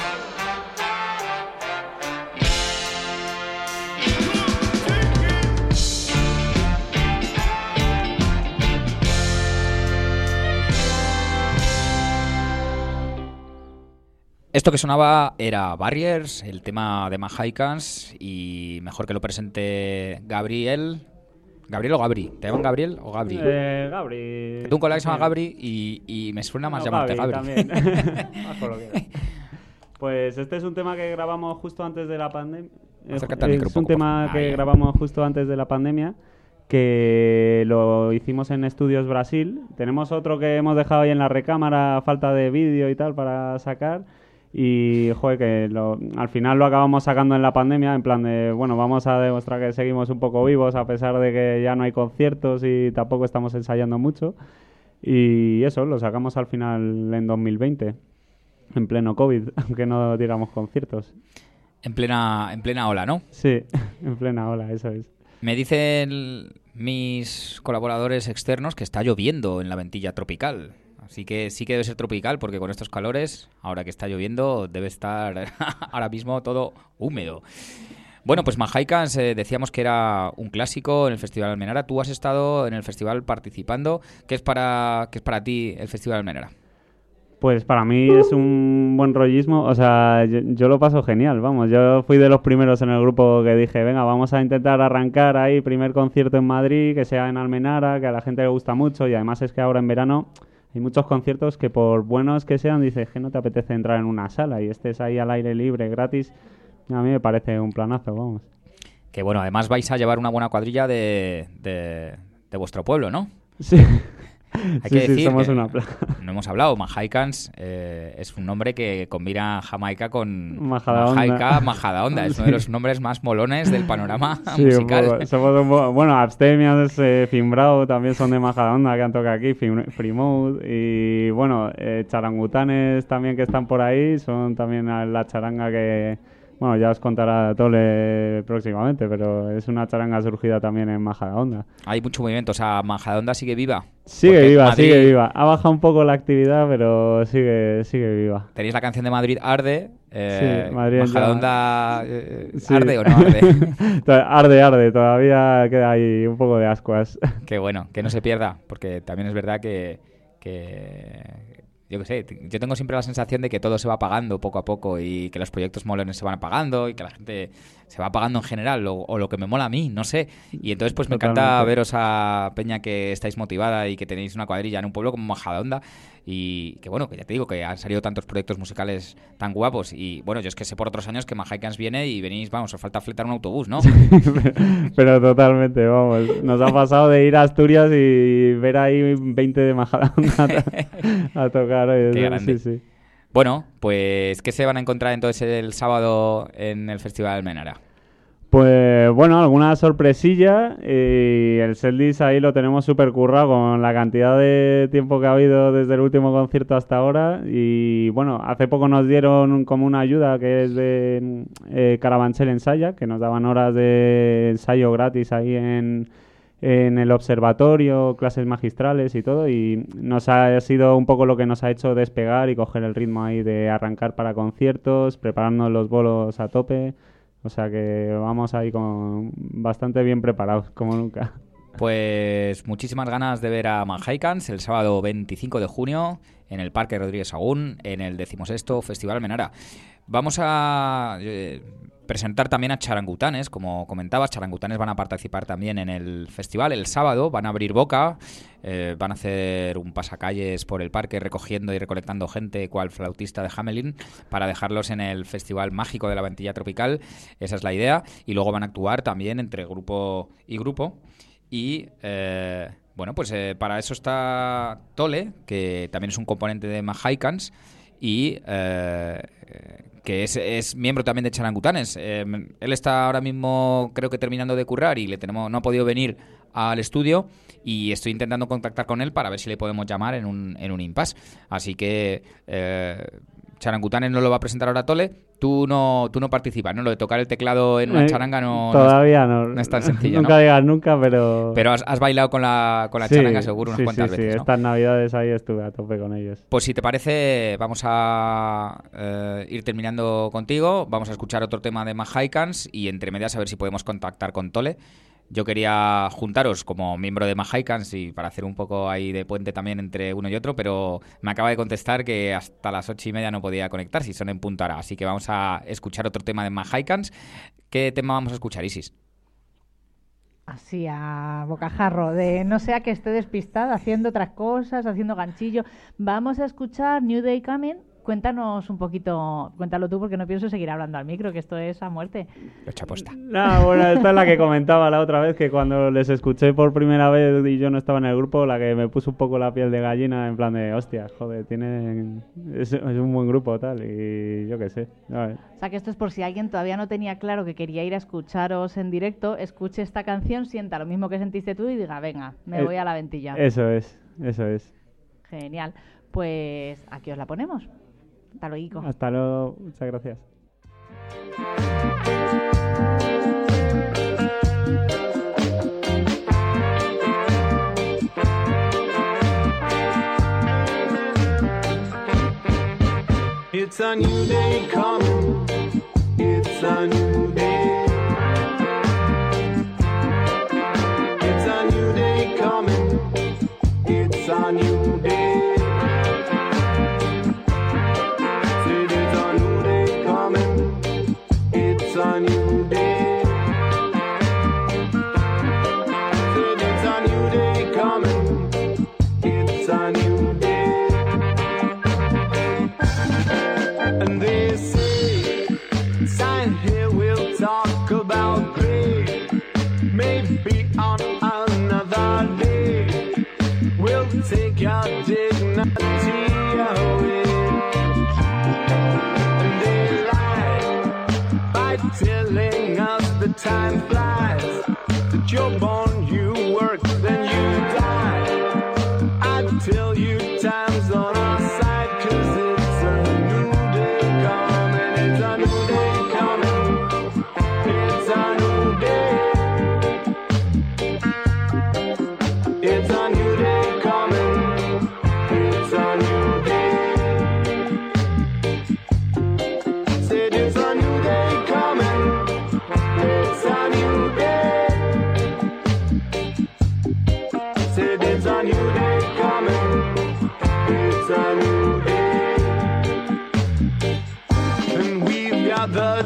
Esto que sonaba era Barriers, el tema de Mahaikans, y mejor que lo presente Gabriel. ¿Gabriel o Gabri? ¿Te llaman Gabriel o Gabri? Gabri. Que tengo un colega que se llama Gabri y me suena más No, llamarte Gabri. también. Más por lo que- Pues este es un tema que grabamos justo antes de la pandemia. Acércate al micro Es un un poco, tema por- que ahí. grabamos justo antes de la pandemia, que lo hicimos en Estudios Brasil. Tenemos otro que hemos dejado ahí en la recámara, a falta de vídeo y tal, para sacar. Y, joder, que al final lo acabamos sacando en la pandemia, en plan de, bueno, vamos a demostrar que seguimos un poco vivos a pesar de que ya no hay conciertos y tampoco estamos ensayando mucho. Y eso, lo sacamos al final en 2020, en pleno COVID, aunque no diéramos conciertos. En plena ola, ¿no? Sí, en plena ola, eso es. Me dicen mis colaboradores externos que está lloviendo en la Ventilla tropical. Así que sí que debe ser tropical porque con estos calores, ahora que está lloviendo, debe estar ahora mismo todo húmedo. Bueno, pues Mahaikans decíamos que era un clásico en el Festival Almenara. Tú has estado en el festival participando. ¿Qué es para ti el Festival Almenara? Pues para mí es un buen rollismo, o sea, yo lo paso genial, vamos, yo fui de los primeros en el grupo que dije, venga, vamos a intentar arrancar ahí, primer concierto en Madrid, que sea en Almenara, que a la gente le gusta mucho, y además es que ahora en verano hay muchos conciertos que por buenos que sean, dices que no te apetece entrar en una sala y estés ahí al aire libre, gratis, a mí me parece un planazo, vamos. Que bueno, además vais a llevar una buena cuadrilla de vuestro pueblo, ¿no? Sí. Hay Sí, que sí, decir somos que una plaga. no hemos hablado, Mahaikans es un nombre que combina Jamaica con Majadahonda. Majaica, Majadahonda. Es uno de los nombres más molones del panorama Sí, musical. un poco. Somos bueno, Abstemias, Fimbrao también son de Majadahonda, que han tocado aquí, Freemode, y bueno, Charangutanes también que están por ahí, son también la charanga que, bueno, ya os contará Tole próximamente, pero es una charanga surgida también en Majadahonda. Hay mucho movimiento, o sea, Majadahonda sigue viva. Sigue Porque viva, Madrid- sigue viva. Ha bajado un poco la actividad, pero sigue viva. Tenéis la canción de Madrid Arde Madrid en Majadahonda, Sí. ¿arde o no arde? Arde, todavía queda ahí un poco de ascuas. Qué bueno, que no se pierda, porque también es verdad que yo qué sé, yo tengo siempre la sensación de que todo se va apagando poco a poco y que los proyectos molones se van apagando y que la gente se va apagando en general, o lo que me mola a mí, no sé. Y entonces pues me encanta Totalmente. veros a peña que estáis motivada y que tenéis una cuadrilla en un pueblo como Majadahonda y que bueno, que ya te digo que han salido tantos proyectos musicales tan guapos y bueno, yo es que sé por otros años que Mahaikans viene y venís, vamos, os falta fletar un autobús, ¿no? Pero totalmente, vamos. Nos ha pasado de ir a Asturias y ver ahí 20 de Majadahonda a tocar. Oye, Qué grande. sí. Bueno, pues ¿qué se van a encontrar entonces el sábado en el Festival Almenara? Pues bueno, alguna sorpresilla y el setlist ahí lo tenemos súper currado con la cantidad de tiempo que ha habido desde el último concierto hasta ahora y bueno, hace poco nos dieron como una ayuda que es de Carabanchel Ensaya, que nos daban horas de ensayo gratis ahí en el observatorio, clases magistrales y todo, y nos ha sido un poco lo que nos ha hecho despegar y coger el ritmo ahí de arrancar para conciertos, prepararnos los bolos a tope. O sea que vamos ahí con bastante bien preparados, como nunca. Pues muchísimas ganas de ver a Mahaikans el sábado 25 de junio en el Parque Rodríguez Sagún, en el 16º Festival Almenara. Vamos a presentar también a Charangutanes, como comentabas. Charangutanes van a participar también en el festival el sábado, van a abrir boca, van a hacer un pasacalles por el parque recogiendo y recolectando gente cual flautista de Hamelin para dejarlos en el Festival Mágico de la Ventilla Tropical. Esa es la idea. Y luego van a actuar también entre grupo y grupo. Y bueno, pues para eso está Tole, que también es un componente de Mahaikans y que es miembro también de Charangutanes. Él está ahora mismo, creo que terminando de currar y no ha podido venir al estudio y estoy intentando contactar con él para ver si le podemos llamar en un impasse. Así que Charangutanes no lo va a presentar ahora Tole. Tú no participas, ¿no? Lo de tocar el teclado en una charanga todavía no es tan sencillo, nunca ¿no? digas nunca, pero... Pero has bailado con la Sí, charanga seguro unas sí, cuantas sí, veces, ¿no? Estas navidades ahí estuve a tope con ellos. Pues si te parece, vamos a ir terminando contigo. Vamos a escuchar otro tema de Mahaikans y entre medias a ver si podemos contactar con Tole. Yo quería juntaros como miembro de Mahaikans y para hacer un poco ahí de puente también entre uno y otro, pero me acaba de contestar que hasta las 8:30 no podía conectar, si son en punto ahora. Así que vamos a escuchar otro tema de Mahaikans. ¿Qué tema vamos a escuchar, Isis? Así a bocajarro, de no sea que esté despistada haciendo otras cosas, haciendo ganchillo. Vamos a escuchar New Day Coming. Cuéntanos un poquito, cuéntalo tú porque no pienso seguir hablando al micro, que esto es a muerte. Lo echa posta. No, bueno, esta es la que comentaba la otra vez, que cuando les escuché por primera vez y yo no estaba en el grupo, la que me puso un poco la piel de gallina en plan de, hostia, joder, es un buen grupo tal, y yo qué sé. A ver. O sea que esto es por si alguien todavía no tenía claro que quería ir a escucharos en directo, escuche esta canción, sienta lo mismo que sentiste tú y diga, venga, me voy a la ventilla. Eso es. Genial. Pues aquí os la ponemos. Hasta luego. Hasta luego, muchas gracias. It's a new day coming. It's a new day. It's a new day coming. It's a new day. Said it's a new day coming. It's a new day. Said it's a new day coming. It's a new day. And they say, sign here we'll talk about gray. Maybe on another day, we'll take your dignity away. And they lie by telling us the time flies. That you're born, you work, then you die. I tell you time's on our side, 'cause it's a new day coming. It's a new day coming. It's a new day. It's a new day coming. It's a new day.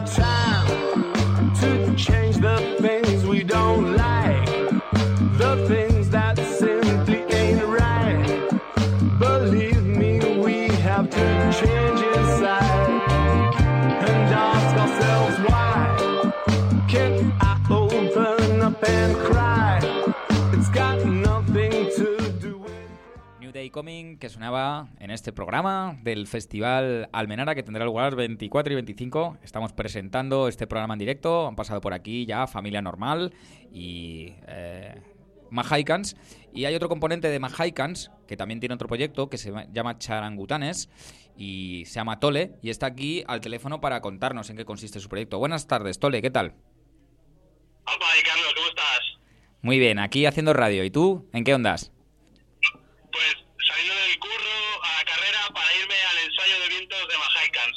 time to change the things we don't like, the things that simply ain't right. Believe me, we have to change inside and ask ourselves why. Can't I open up and cry? It's got nothing to do with... New Day Coming, que sonaba en este programa del Festival Almenara, que tendrá lugar 24 y 25. Estamos presentando este programa en directo. Han pasado por aquí ya Familia Normal y Mahaicans. Y hay otro componente de Mahaicans, que también tiene otro proyecto, que se llama Charangutanes, y se llama Tole, y está aquí al teléfono para contarnos en qué consiste su proyecto. Buenas tardes, Tole, ¿qué tal? Opa, Carlos, ¿cómo estás? Muy bien, aquí haciendo radio. ¿Y tú? ¿En qué ondas? Pues saliendo del curro a la carrera para irme al ensayo de vientos de Mahaicans.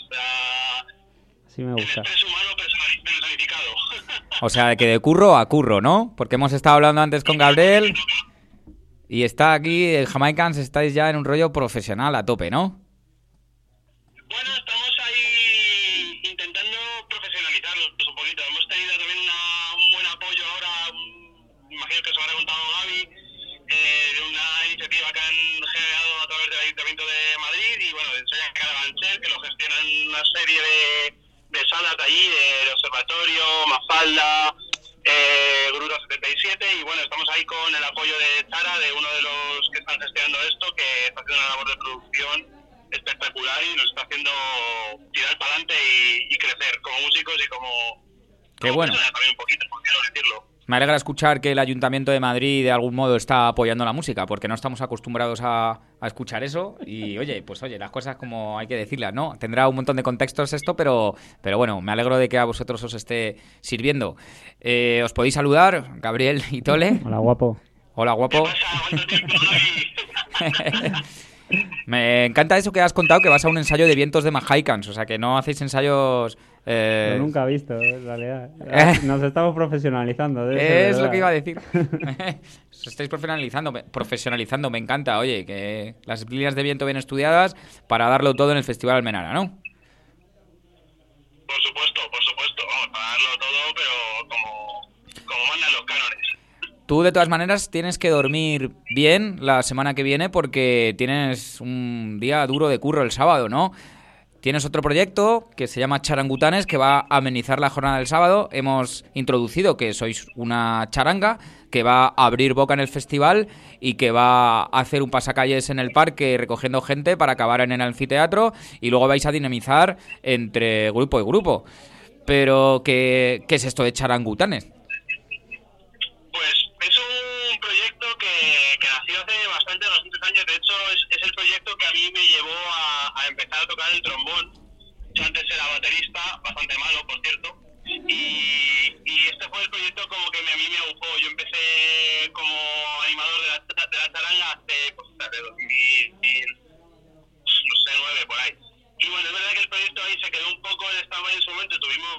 Sí me gusta. El estrés humano personificado. O sea, que de curro a curro, ¿no? Porque hemos estado hablando antes con Gabriel y está aquí, el Jamaicans, estáis ya en un rollo profesional a tope, ¿no? Bueno, estamos ahí intentando profesionalizarlos un poquito. Hemos tenido también un buen apoyo ahora, imagino que os habrá contado Gaby, de una iniciativa que han generado a través del Ayuntamiento de Madrid y bueno, de Ensayo Carabanchel, que lo gestionan una serie de salas de allí, del Observatorio, Mafalda, Gruta 77, y bueno, estamos ahí con el apoyo de Chara, de uno de los que están gestionando esto, que está haciendo una labor de producción espectacular y nos está haciendo tirar para adelante y crecer como músicos y como... Qué bueno. También un poquito, por qué no decirlo. Me alegra escuchar que el Ayuntamiento de Madrid de algún modo está apoyando la música, porque no estamos acostumbrados a escuchar eso. Y oye, las cosas como hay que decirlas, ¿no? Tendrá un montón de contextos esto, pero bueno, me alegro de que a vosotros os esté sirviendo. ¿Os podéis saludar, Gabriel y Tole? Hola, guapo. Hola, guapo. Me encanta eso que has contado, que vas a un ensayo de vientos de Mahaicans, o sea, que no hacéis ensayos... Lo nunca he visto, en realidad. Nos estamos profesionalizando. Es lo que iba a decir. Os estáis profesionalizando, me encanta. Oye, que las líneas de viento bien estudiadas para darlo todo en el Festival Almenara, ¿no? Por supuesto. Vamos a darlo todo, pero como mandan los cánones. Tú, de todas maneras, tienes que dormir bien la semana que viene porque tienes un día duro de curro el sábado, ¿no? Tienes otro proyecto que se llama Charangutanes, que va a amenizar la jornada del sábado. Hemos introducido que sois una charanga que va a abrir boca en el festival y que va a hacer un pasacalles en el parque recogiendo gente para acabar en el anfiteatro, y luego vais a dinamizar entre grupo y grupo. Pero, ¿qué es esto de Charangutanes? Pues es un proyecto que nació hace bastantes años. De hecho, es el proyecto que a mí me llevó a empezar a tocar el trombón. Yo antes era baterista, bastante malo, por cierto. Y este fue el proyecto como que a mí me agujó. Yo empecé como animador de la charanga hace 2009 por ahí. Y bueno, es verdad que el proyecto ahí se quedó un poco en stand-by en su momento. Tuvimos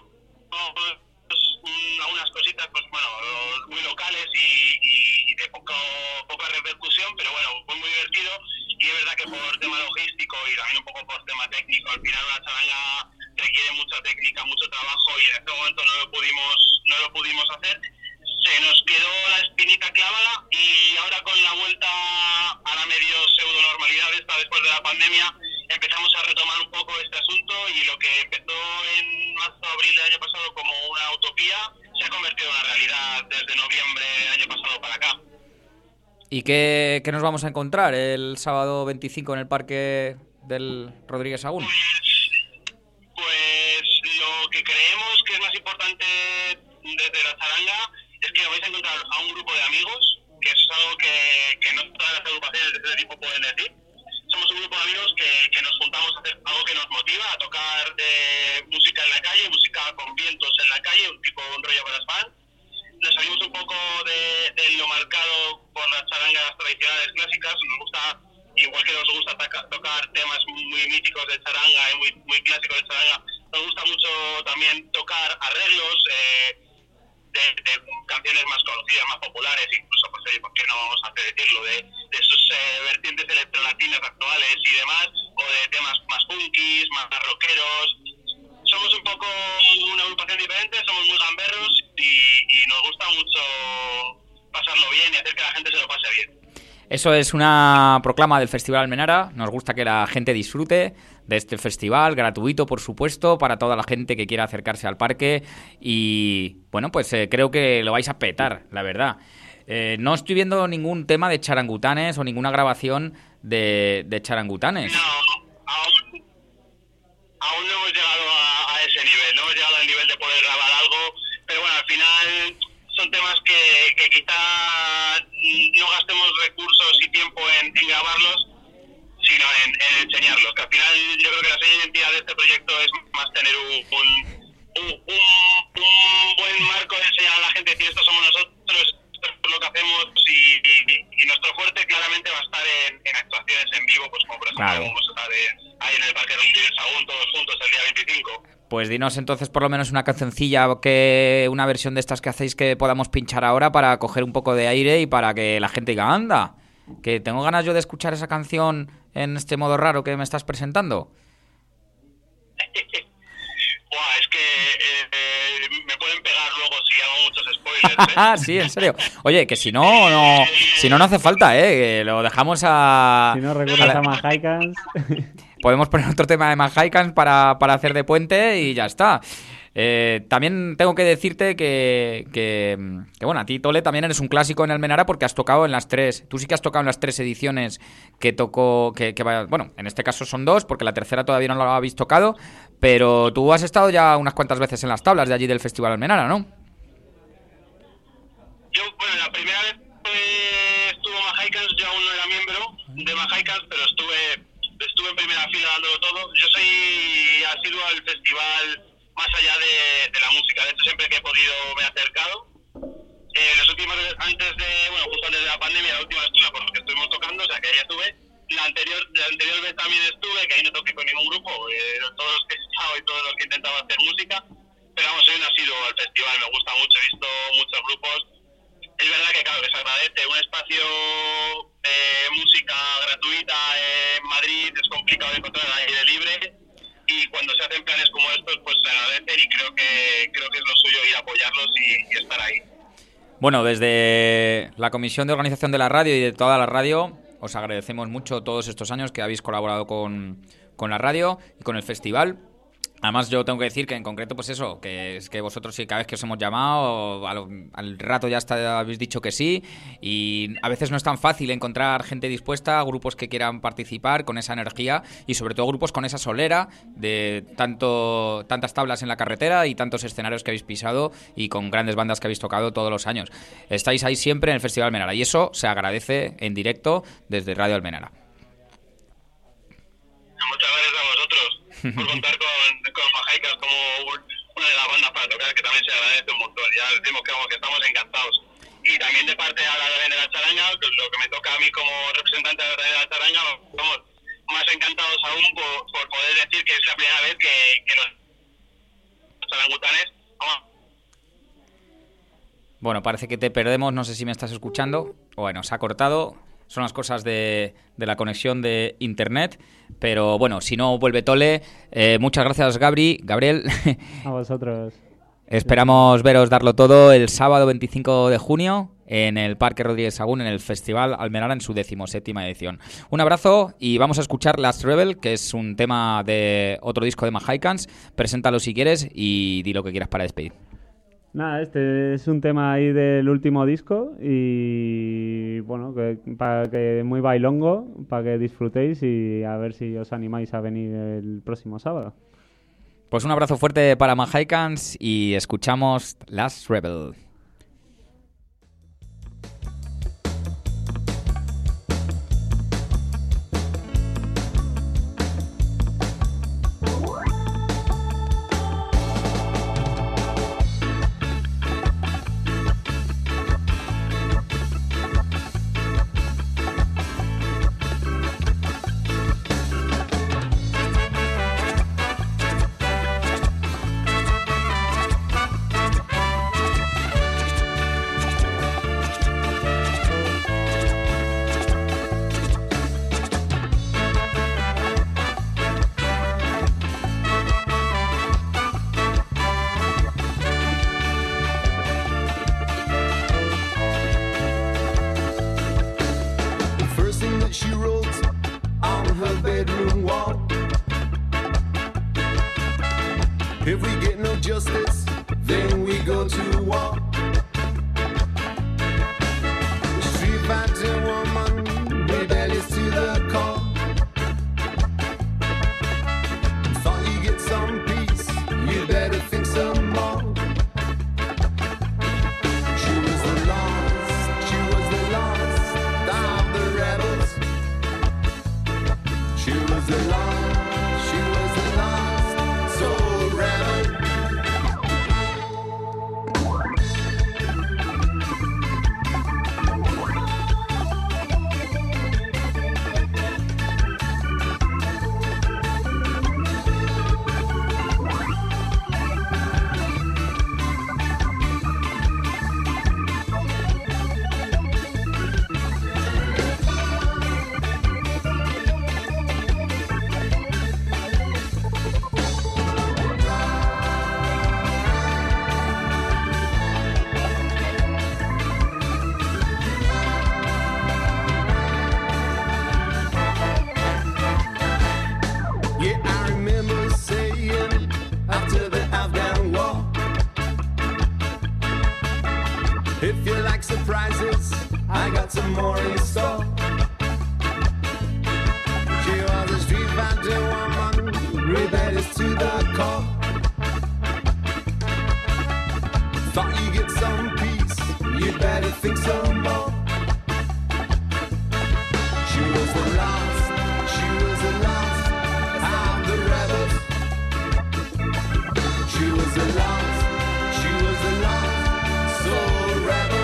algunas cositas, pues bueno, muy locales y de poca repercusión, pero bueno, fue muy divertido. Y es verdad que por tema logístico y también un poco por tema técnico, al final una charanga requiere mucha técnica, mucho trabajo, y en este momento no lo pudimos hacer. Se nos quedó la espinita clavada, y ahora con la vuelta a la medio pseudo normalidad esta después de la pandemia, empezamos a retomar un poco este asunto, y lo que empezó en marzo-abril del año pasado como una utopía se ha convertido en una realidad desde noviembre del año pasado para acá. ¿Y qué nos vamos a encontrar el sábado 25 en el parque del Rodríguez Sagún? Pues lo que creemos que es más importante desde la charanga es que vais a encontrar a un grupo de amigos, que eso es algo que no todas las agrupaciones de este tipo pueden decir. Somos un grupo de amigos que nos juntamos a hacer algo que nos motiva, a tocar música en la calle, música con vientos en la calle, un rollo para fans. Nos salimos un poco de lo marcado por las charangas tradicionales clásicas. Nos gusta, igual que nos gusta tocar temas muy míticos de charanga y muy clásicos de charanga, nos gusta mucho también tocar arreglos de canciones más conocidas, más populares, incluso, pues oye, ¿por qué no vamos a decirlo? De sus vertientes electrolatinas actuales y demás, o de temas más punkis, más rockeros. somos un poco una agrupación diferente, somos muy gamberros y nos gusta mucho pasarlo bien y hacer que la gente se lo pase bien. Eso es una proclama del Festival Almenara. Nos gusta que la gente disfrute de este festival, gratuito por supuesto, para toda la gente que quiera acercarse al parque y bueno, pues creo que lo vais a petar, la verdad. No estoy viendo ningún tema de charangutanes o ninguna grabación de charangutanes. No, aún no hemos llegado a ese nivel, no hemos llegado al nivel de poder grabar algo, pero bueno, al final son temas que quizá no gastemos recursos y tiempo en grabarlos, sino en enseñarlos, que al final yo creo que la seña de identidad de este proyecto es más tener un buen marco de enseñar a la gente, decir esto somos nosotros, esto es lo que hacemos y nuestro fuerte claramente va a estar en actuaciones en vivo, pues como por ejemplo Claro. vamos a estar ahí en el Parque de Sagún todos juntos el día 25. Pues dinos entonces por lo menos una cancioncilla, una versión de estas que hacéis que podamos pinchar ahora para coger un poco de aire y para que la gente diga, anda, que tengo ganas yo de escuchar esa canción en este modo raro que me estás presentando. Buah, es que me pueden pegar luego si hago muchos spoilers, Sí, en serio. Oye, que si no hace falta, que lo dejamos a... Si no recurres a Mahaikans. Podemos poner otro tema de Mahaikans para hacer de puente y ya está. También tengo que decirte que bueno, a ti, Tole, también eres un clásico en Almenara porque has tocado en las 3. Tú sí que has tocado en las 3 ediciones que tocó... bueno, en este caso son 2 porque la tercera todavía no la habéis tocado, pero tú has estado ya unas cuantas veces en las tablas de allí del Festival Almenara, ¿no? Yo, bueno, la primera vez estuvo Mahaikans, yo aún no era miembro de Mahaikans, pero estuve en primera fila dándolo todo. Yo soy asiduo al festival más allá de la música. De hecho, siempre que he podido me he acercado. Los últimos, justo antes de la pandemia, la última estuve porque estuvimos tocando, o sea que ahí estuve. La anterior vez también estuve, que ahí no toqué con ningún grupo, todos los que he estado y todos los que he intentado hacer música. Pero vamos, soy un asiduo al festival, me gusta mucho, he visto muchos grupos. Es verdad que claro, que se agradece un espacio música gratuita en Madrid, es complicado de encontrar al aire libre y cuando se hacen planes como estos pues se agradecen y creo que es lo suyo ir a apoyarlos y estar ahí. Bueno, desde la Comisión de Organización de la Radio y de toda la radio os agradecemos mucho todos estos años que habéis colaborado con la radio y con el festival. Además, yo tengo que decir que en concreto, pues eso, que es que vosotros sí, cada vez que os hemos llamado, al rato ya habéis dicho que sí, y a veces no es tan fácil encontrar gente dispuesta, grupos que quieran participar con esa energía y sobre todo grupos con esa solera de tantas tablas en la carretera y tantos escenarios que habéis pisado y con grandes bandas que habéis tocado todos los años. Estáis ahí siempre en el Festival Almenara y eso se agradece en directo desde Radio Almenara. Muchas gracias a vosotros por contar con Mahaikans como una de las bandas para tocar, que también se agradece un montón. Ya decimos que estamos encantados. Y también de parte a la de la charanga, lo que me toca a mí como representante de la charanga, estamos más encantados aún por poder decir que es la primera vez que los charangutanes... Bueno, parece que te perdemos, no sé si me estás escuchando. Bueno, se ha cortado. Son las cosas de la conexión de internet. Pero bueno, si no, vuelve Tole. Muchas gracias, Gabriel. A vosotros. Esperamos veros darlo todo el sábado 25 de junio en el Parque Rodríguez Sagún, en el Festival Almenara, en su 17ª edición. Un abrazo y vamos a escuchar Last Rebel, que es un tema de otro disco de Mahaikans. Preséntalo si quieres y di lo que quieras para despedir. Nada, este es un tema ahí del último disco y bueno, para que muy bailongo, para que disfrutéis y a ver si os animáis a venir el próximo sábado. Pues un abrazo fuerte para Mahaikans y escuchamos Last Rebel. If you like surprises, I got some more in store. She was a street fighter woman, rebellious to the core. Thought you'd get some peace, you'd better think some more. She was the last of the rebels. She was the last soul rebel.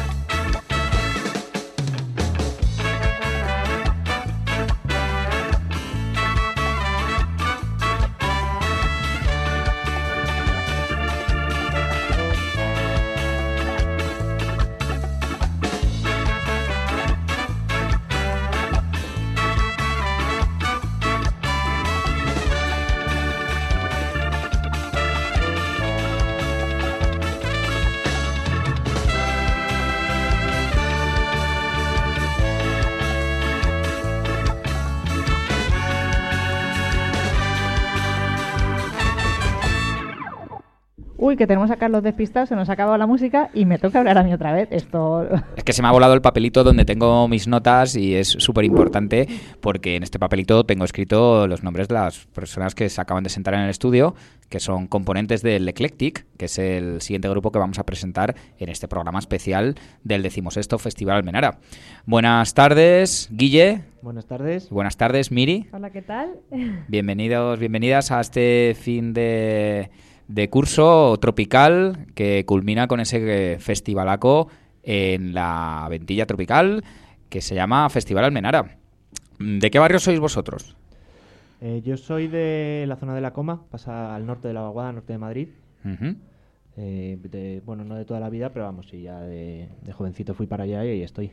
Uy, que tenemos a Carlos despistado, se nos ha acabado la música y me toca hablar a mí otra vez. Esto... Es que se me ha volado el papelito donde tengo mis notas y es súper importante porque en este papelito tengo escrito los nombres de las personas que se acaban de sentar en el estudio, que son componentes del Eclectic, que es el siguiente grupo que vamos a presentar en este programa especial del 16º Festival Almenara. Buenas tardes, Guille. Buenas tardes. Buenas tardes, Miri. Hola, ¿qué tal? Bienvenidos, bienvenidas a este fin de curso tropical que culmina con ese festivalaco en la Ventilla Tropical que se llama Festival Almenara. ¿De qué barrio sois vosotros? Yo soy de la zona de La Coma, pasa al norte de la Vaguada, norte de Madrid. Uh-huh. Bueno, no de toda la vida, pero vamos, sí, ya de jovencito fui para allá y ahí estoy.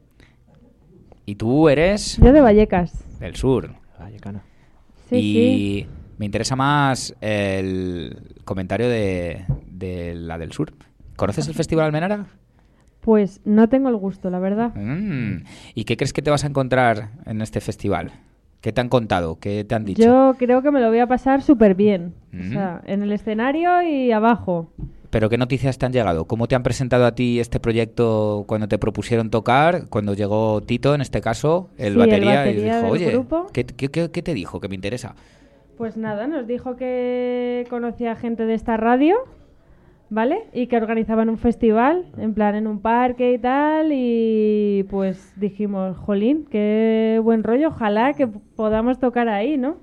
¿Y tú eres? Yo de Vallecas. Del sur. Vallecana. Sí, y sí. Me interesa más el comentario de la del sur. ¿Conoces el Festival Almenara? Pues no tengo el gusto, la verdad. ¿Y qué crees que te vas a encontrar en este festival? ¿Qué te han contado? ¿Qué te han dicho? Yo creo que me lo voy a pasar súper bien. O sea, en el escenario y abajo. ¿Pero qué noticias te han llegado? ¿Cómo te han presentado a ti este proyecto cuando te propusieron tocar? Cuando llegó Tito, en este caso, el batería, y dijo, oye, ¿qué te dijo? Que me interesa. Pues nada, nos dijo que conocía gente de esta radio, ¿vale? Y que organizaban un festival, en plan en un parque y tal, y pues dijimos, jolín, qué buen rollo, ojalá que podamos tocar ahí, ¿no?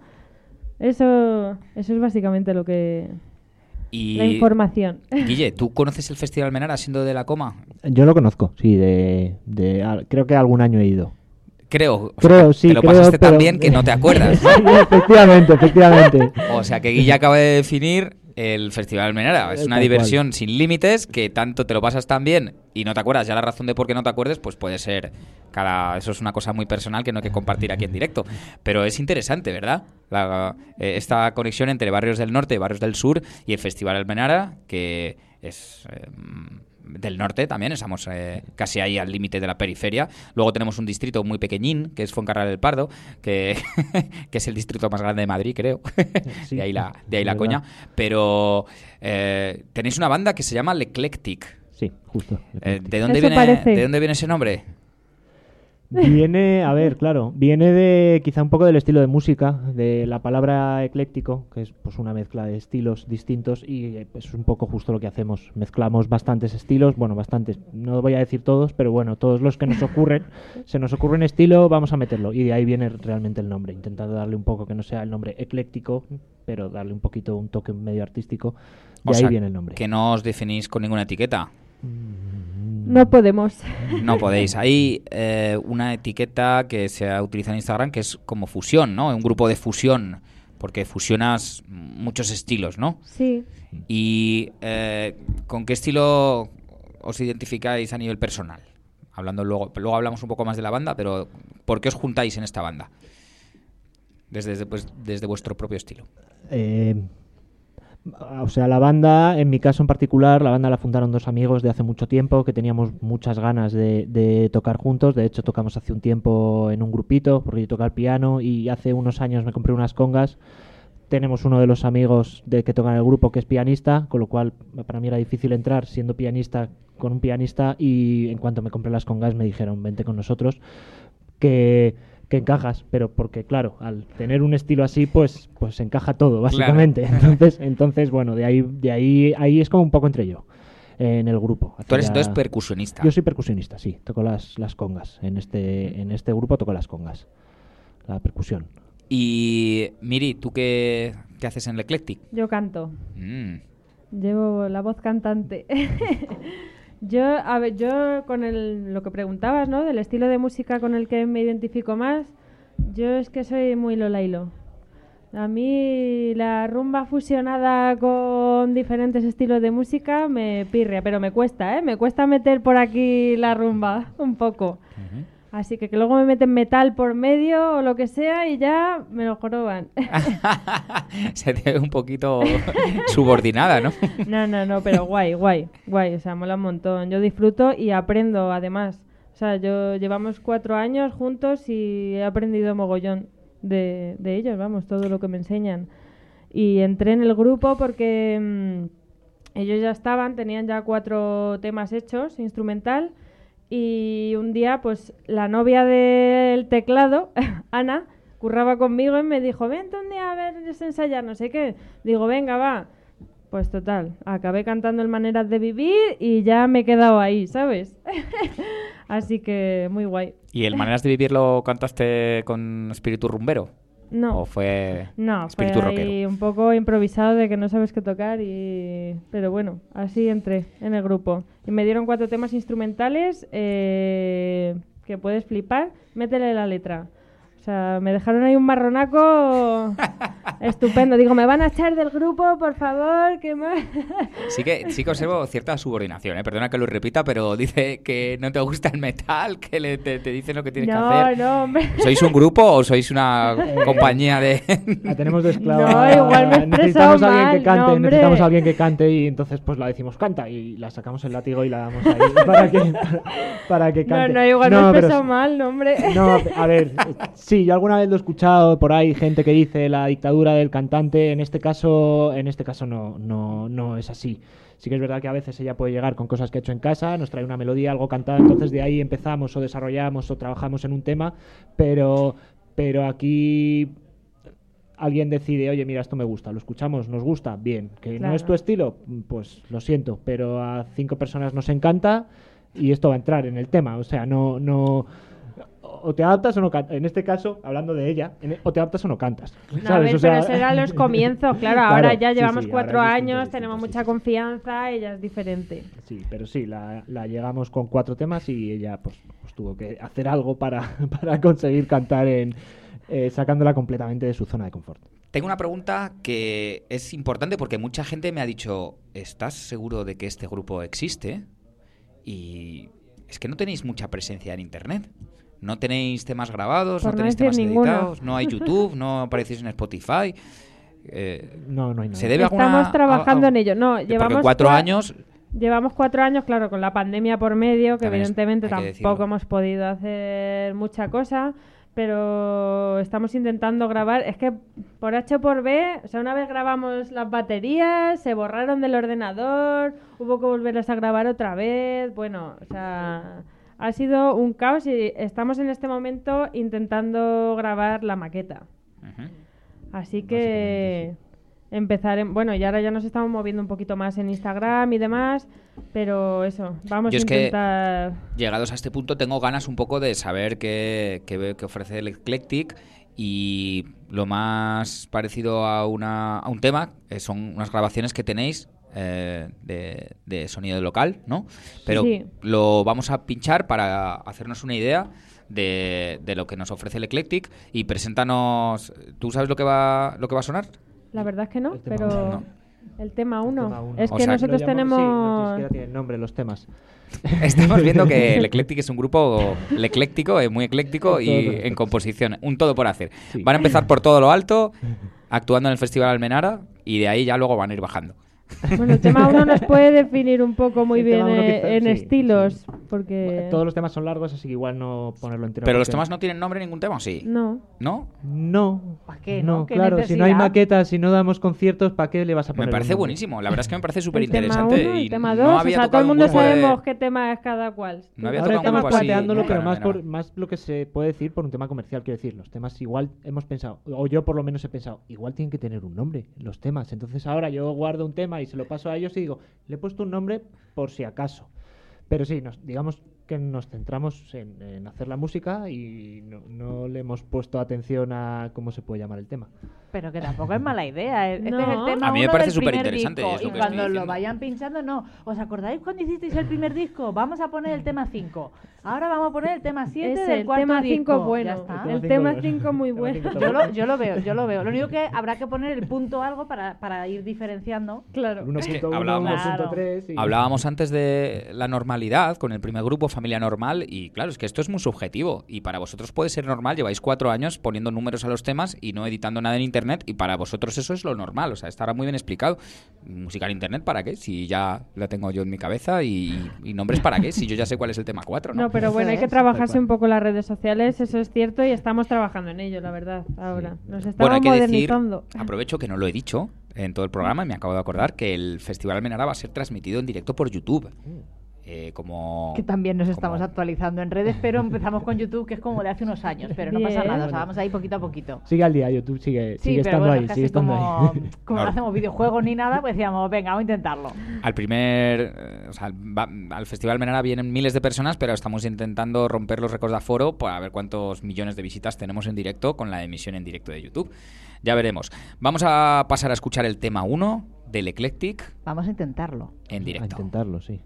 Eso es básicamente lo que... Y la información. Guille, ¿tú conoces el Festival Almenara siendo de La Coma? Yo lo conozco, sí, creo que algún año he ido. Creo, sí. Te lo pasaste tan bien que no te acuerdas. Sí, efectivamente. O sea que Guille acaba de definir el Festival Almenara. Es una diversión sin límites que tanto te lo pasas tan bien y no te acuerdas. Ya la razón de por qué no te acuerdes pues puede ser... Eso es una cosa muy personal que no hay que compartir aquí en directo. Pero es interesante, ¿verdad? Esta conexión entre barrios del norte y barrios del sur y el Festival Almenara, que es... del norte también, estamos casi ahí al límite de la periferia. Luego tenemos un distrito muy pequeñín, que es Fuencarral del Pardo, que es el distrito más grande de Madrid, creo. Sí, de ahí la coña. Pero tenéis una banda que se llama Eclectic. Sí, justo. ¿De dónde viene ese nombre? Viene de quizá un poco del estilo de música, de la palabra ecléctico, que es pues una mezcla de estilos distintos y es un poco justo lo que hacemos. Mezclamos bastantes estilos, bueno, bastantes, no voy a decir todos, pero bueno, todos los que nos ocurren, se nos ocurre un estilo, vamos a meterlo y de ahí viene realmente el nombre, intentando darle un poco que no sea el nombre ecléctico, pero darle un poquito un toque medio artístico, y ahí viene el nombre. Que no os definís con ninguna etiqueta. No podemos. No podéis. Hay una etiqueta que se utiliza en Instagram que es como fusión, ¿no? Un grupo de fusión, porque fusionas muchos estilos, ¿no? Sí. ¿Y con qué estilo os identificáis a nivel personal? Luego hablamos un poco más de la banda, pero ¿por qué os juntáis en esta banda? Desde vuestro propio estilo. O sea, la banda, en mi caso en particular, la banda la fundaron dos amigos de hace mucho tiempo que teníamos muchas ganas de tocar juntos. De hecho, tocamos hace un tiempo en un grupito, porque yo tocaba el piano y hace unos años me compré unas congas. Tenemos uno de los amigos que toca en el grupo que es pianista, con lo cual para mí era difícil entrar siendo pianista con un pianista, y en cuanto me compré las congas me dijeron, vente con nosotros, que encajas, pero porque claro, al tener un estilo así, pues encaja todo, básicamente. Claro. Entonces, bueno, de ahí es como un poco entré yo en el grupo. Tú eres entonces percusionista. Yo soy percusionista, sí, toco las congas. En este grupo toco las congas, la percusión. Y Miri, ¿tú qué haces en el Eclectic? Yo canto. Llevo la voz cantante. Yo con lo que preguntabas, ¿no? Del estilo de música con el que me identifico más, yo es que soy muy Lolailo. A mí la rumba fusionada con diferentes estilos de música me pirria, pero me cuesta, ¿eh? Me cuesta meter por aquí la rumba un poco. Así que luego me meten metal por medio o lo que sea y ya me lo joroban. Se te ve un poquito subordinada, ¿no? No, pero guay. O sea, mola un montón. Yo disfruto y aprendo, además. O sea, llevamos 4 años juntos y he aprendido mogollón de ellos, vamos, todo lo que me enseñan. Y entré en el grupo porque ellos ya tenían ya 4 temas hechos, instrumental. Y un día, pues, la novia del teclado, Ana, curraba conmigo y me dijo, vente un día a ver ensayar, no sé qué. Digo, venga, va. Pues total, acabé cantando el Maneras de Vivir y ya me he quedado ahí, ¿sabes? Así que muy guay. ¿Y el Maneras de Vivir lo cantaste con espíritu rumbero? No. ¿O fue espíritu fue rockero? Ahí un poco improvisado de que no sabes qué tocar pero bueno, así entré en el grupo. Y me dieron 4 temas instrumentales que puedes flipar. Métele la letra. O sea, me dejaron ahí un marronaco estupendo. Digo, me van a echar del grupo, por favor, ¿qué más? Sí que observo cierta subordinación, ¿eh? Perdona que lo repita, pero dice que no te gusta el metal, que te dicen lo que tienes que hacer. No, hombre. ¿Sois un grupo o sois una compañía de...? La tenemos de esclava. No, igual me he necesitamos expresado alguien que mal, cante, no, necesitamos a alguien que cante y entonces pues la decimos canta y la sacamos el látigo y la damos ahí para que cante. No, igual me he expresado mal, no, hombre. No, a ver, sí, yo alguna vez lo he escuchado por ahí, gente que dice la dictadura del cantante. En este caso no es así. Sí que es verdad que a veces ella puede llegar con cosas que ha hecho en casa, nos trae una melodía, algo cantado, entonces de ahí empezamos o desarrollamos o trabajamos en un tema, pero aquí alguien decide, oye, mira, esto me gusta, lo escuchamos, nos gusta, bien, que Claro. no es tu estilo, pues lo siento, pero a 5 personas nos encanta y esto va a entrar en el tema, o sea, no o te adaptas o no cantas. En este caso, hablando de ella, o te adaptas o no cantas. No, ¿sabes? a ver, O sea... pero eso eran los comienzos, claro. Ahora ya sí, llevamos sí, 4 ahora es años, distinto, tenemos sí. mucha confianza, ella es diferente. Sí, pero sí, la llegamos con 4 temas y ella pues tuvo que hacer algo para conseguir cantar sacándola completamente de su zona de confort. Tengo una pregunta que es importante porque mucha gente me ha dicho, ¿estás seguro de que este grupo existe? Y es que no tenéis mucha presencia en internet. No tenéis temas grabados, Por no no tenéis decir temas ninguno. editados, no hay YouTube, no aparecéis en Spotify. No hay nada. ¿Se debe Estamos trabajando en ello. No, llevamos porque 4 años... Llevamos 4 años, claro, con la pandemia por medio, que También evidentemente hay que tampoco decirlo. hemos podido hacer mucha cosa, pero estamos intentando grabar. Es que por H o por B, o sea, una vez grabamos las baterías, se borraron del ordenador, hubo que volverlas a grabar otra vez. Bueno, o sea, ha sido un caos y estamos en este momento intentando grabar la maqueta. Así que empezaremos. Bueno, y ahora ya nos estamos moviendo un poquito más en Instagram y demás, pero eso, vamos Yo a es que, intentar. llegados a este punto, tengo ganas un poco de saber qué ofrece el Eclectic, y lo más parecido a un tema son unas grabaciones que tenéis de sonido local, ¿no? Pero Sí. lo vamos a pinchar para hacernos una idea de lo que nos ofrece el Eclectic, y preséntanos. ¿Tú sabes lo que va a sonar? La verdad es que no, El tema pero uno. el tema 1. Es O que sea, nosotros Lo llamo- tenemos. Sí, no, ni siquiera tienen nombre los temas. Estamos viendo que el Eclectic es un grupo ecléctico, muy ecléctico Todo y perfecto. en composición, un todo por hacer. Sí. Van a empezar por todo lo alto, actuando en el Festival Almenara, y de ahí ya luego van a ir bajando. Bueno, el tema 1 nos puede definir un poco muy El bien tema uno quizá, en sí, estilos. porque... Todos los temas son largos, así que igual no ponerlo entero. Pero los porque- temas no tienen nombre en ningún tema, ¿o sí? No. ¿No? No. ¿Para qué? No, ¿Qué claro, si no hay necesidad? maquetas, si no damos conciertos, ¿para qué le vas a poner Me un parece nombre? buenísimo. La verdad es que me parece súper El tema interesante. 1, y el tema no 2, o había sea, todo tocado el un mundo grupo de- sabemos qué tema es cada cual. No había Ahora tocado un estamos grupo así. planteándolo, pero Nunca, más, nada. más lo que se puede decir por un tema comercial, quiero decir. Los temas igual hemos pensado, o yo por lo menos he pensado, igual tienen que tener un nombre, los temas. Entonces ahora yo guardo un tema y se lo paso a ellos y digo, le he puesto un nombre por si acaso. Pero sí, digamos que nos centramos en hacer la música y no le hemos puesto atención a cómo se puede llamar el tema. Pero que tampoco es mala idea. Este No. es el tema A mí me 1 parece del primer superinteresante, disco. es lo Y que cuando estoy lo diciendo. vayan pinchando, no. ¿Os acordáis cuando hicisteis el primer disco? Vamos a poner el tema 5. Ahora vamos a poner el tema 7 Es del el cuarto tema disco. 5 Ya bueno. está. El tema 5 muy bueno. Yo lo veo. Lo único que habrá que poner el punto algo para ir diferenciando. Claro. 1.1, hablábamos- 1.3 y... Hablábamos antes de la normalidad con el primer grupo, Familia Normal, y claro, es que esto es muy subjetivo. Y para vosotros puede ser normal, lleváis 4 años poniendo números a los temas y no editando nada en internet, y para vosotros eso es lo normal. O sea, estará muy bien explicado. Música en internet, ¿para qué? Si ya la tengo yo en mi cabeza, y nombres, ¿para qué? Si yo ya sé cuál es el tema 4, ¿no? No, pero bueno, hay que trabajarse un poco las redes sociales, eso es cierto, y estamos trabajando en ello, la verdad, ahora. Nos estamos Bueno, hay que decir, modernizando. aprovecho que no lo he dicho en todo el programa y me acabo de acordar que el Festival Almenara va a ser transmitido en directo por YouTube. Como Que también nos estamos actualizando en redes, pero empezamos con YouTube, que es como de hace unos años. Pero no pasa Bien. nada, o sea, vamos ahí poquito a poquito. Sigue al día, YouTube sigue Sí, pero estando bueno, ahí, casi sigue estando como, ahí. como no hacemos videojuegos ni nada, pues decíamos, venga, vamos a intentarlo. al primer, o sea, al Festival Almenara vienen miles de personas, pero estamos intentando romper los récords de aforo para ver cuántos millones de visitas tenemos en directo con la emisión en directo de YouTube. Ya veremos. Vamos a pasar a escuchar el tema 1 del Eclectic Vamos a intentarlo. en A directo. intentarlo, sí.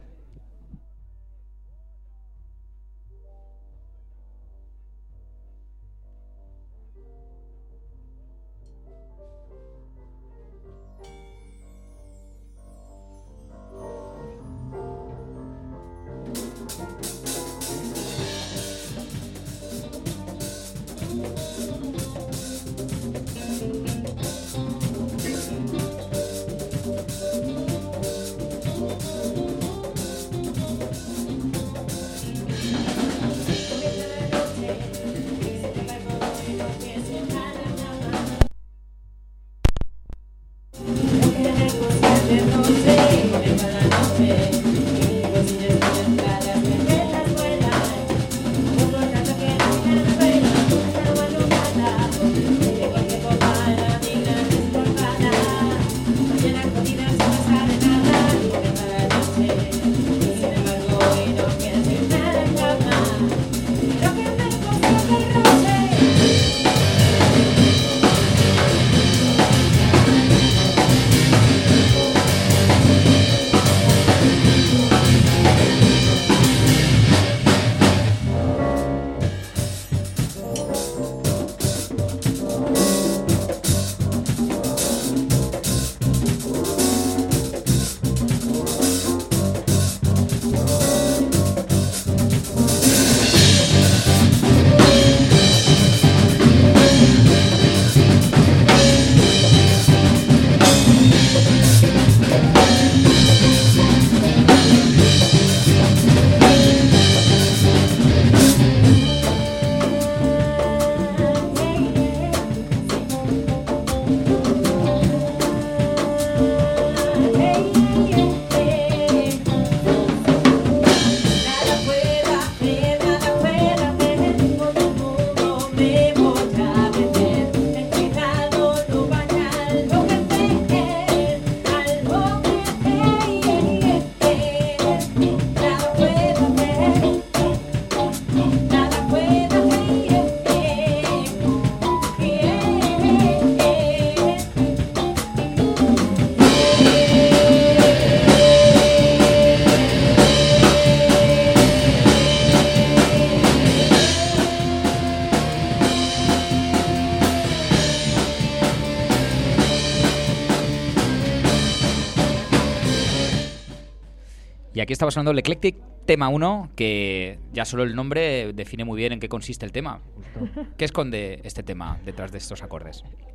Y aquí estaba sonando el Eclectic tema 1, que ya solo el nombre define muy bien en qué consiste el tema. ¿Qué esconde este tema detrás de estos acordes?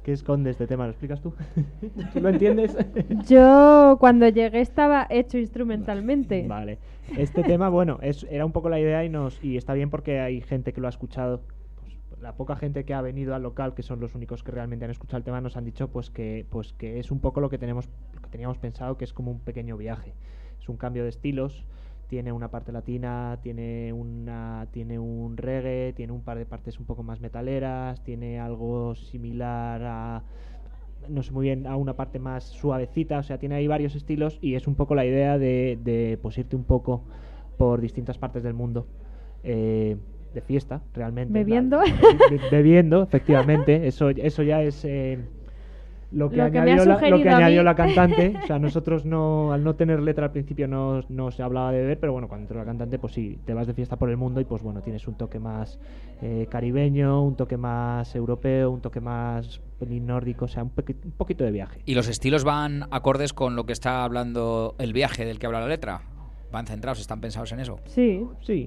¿Qué esconde este tema? ¿Lo explicas tú? ¿Tú lo entiendes? Yo cuando llegué estaba hecho instrumentalmente. Vale. Este tema, bueno, era un poco la idea y está bien porque hay gente que lo ha escuchado. Pues, la poca gente que ha venido al local, que son los únicos que realmente han escuchado el tema, nos han dicho pues que es un poco lo que teníamos pensado, que es como un pequeño viaje. Es un cambio de estilos. Tiene una parte latina, tiene un reggae, tiene un par de partes un poco más metaleras, tiene algo similar a, no sé muy bien, a una parte más suavecita, o sea, tiene ahí varios estilos y es un poco la idea de pues irte un poco por distintas partes del mundo, de fiesta, realmente. ¿Bebiendo? Bebiendo, efectivamente, eso ya es... Lo que me ha sugerido añadió a mí. la cantante, o sea, nosotros al no tener letra al principio no se hablaba de beber, pero bueno, cuando entró la cantante, pues sí, te vas de fiesta por el mundo y pues bueno, tienes un toque más caribeño, un toque más europeo, un toque más nórdico, o sea, un poquito de viaje. ¿Y los estilos van acordes con lo que está hablando el viaje del que habla la letra? ¿Van centrados, están pensados en eso? Sí. Sí.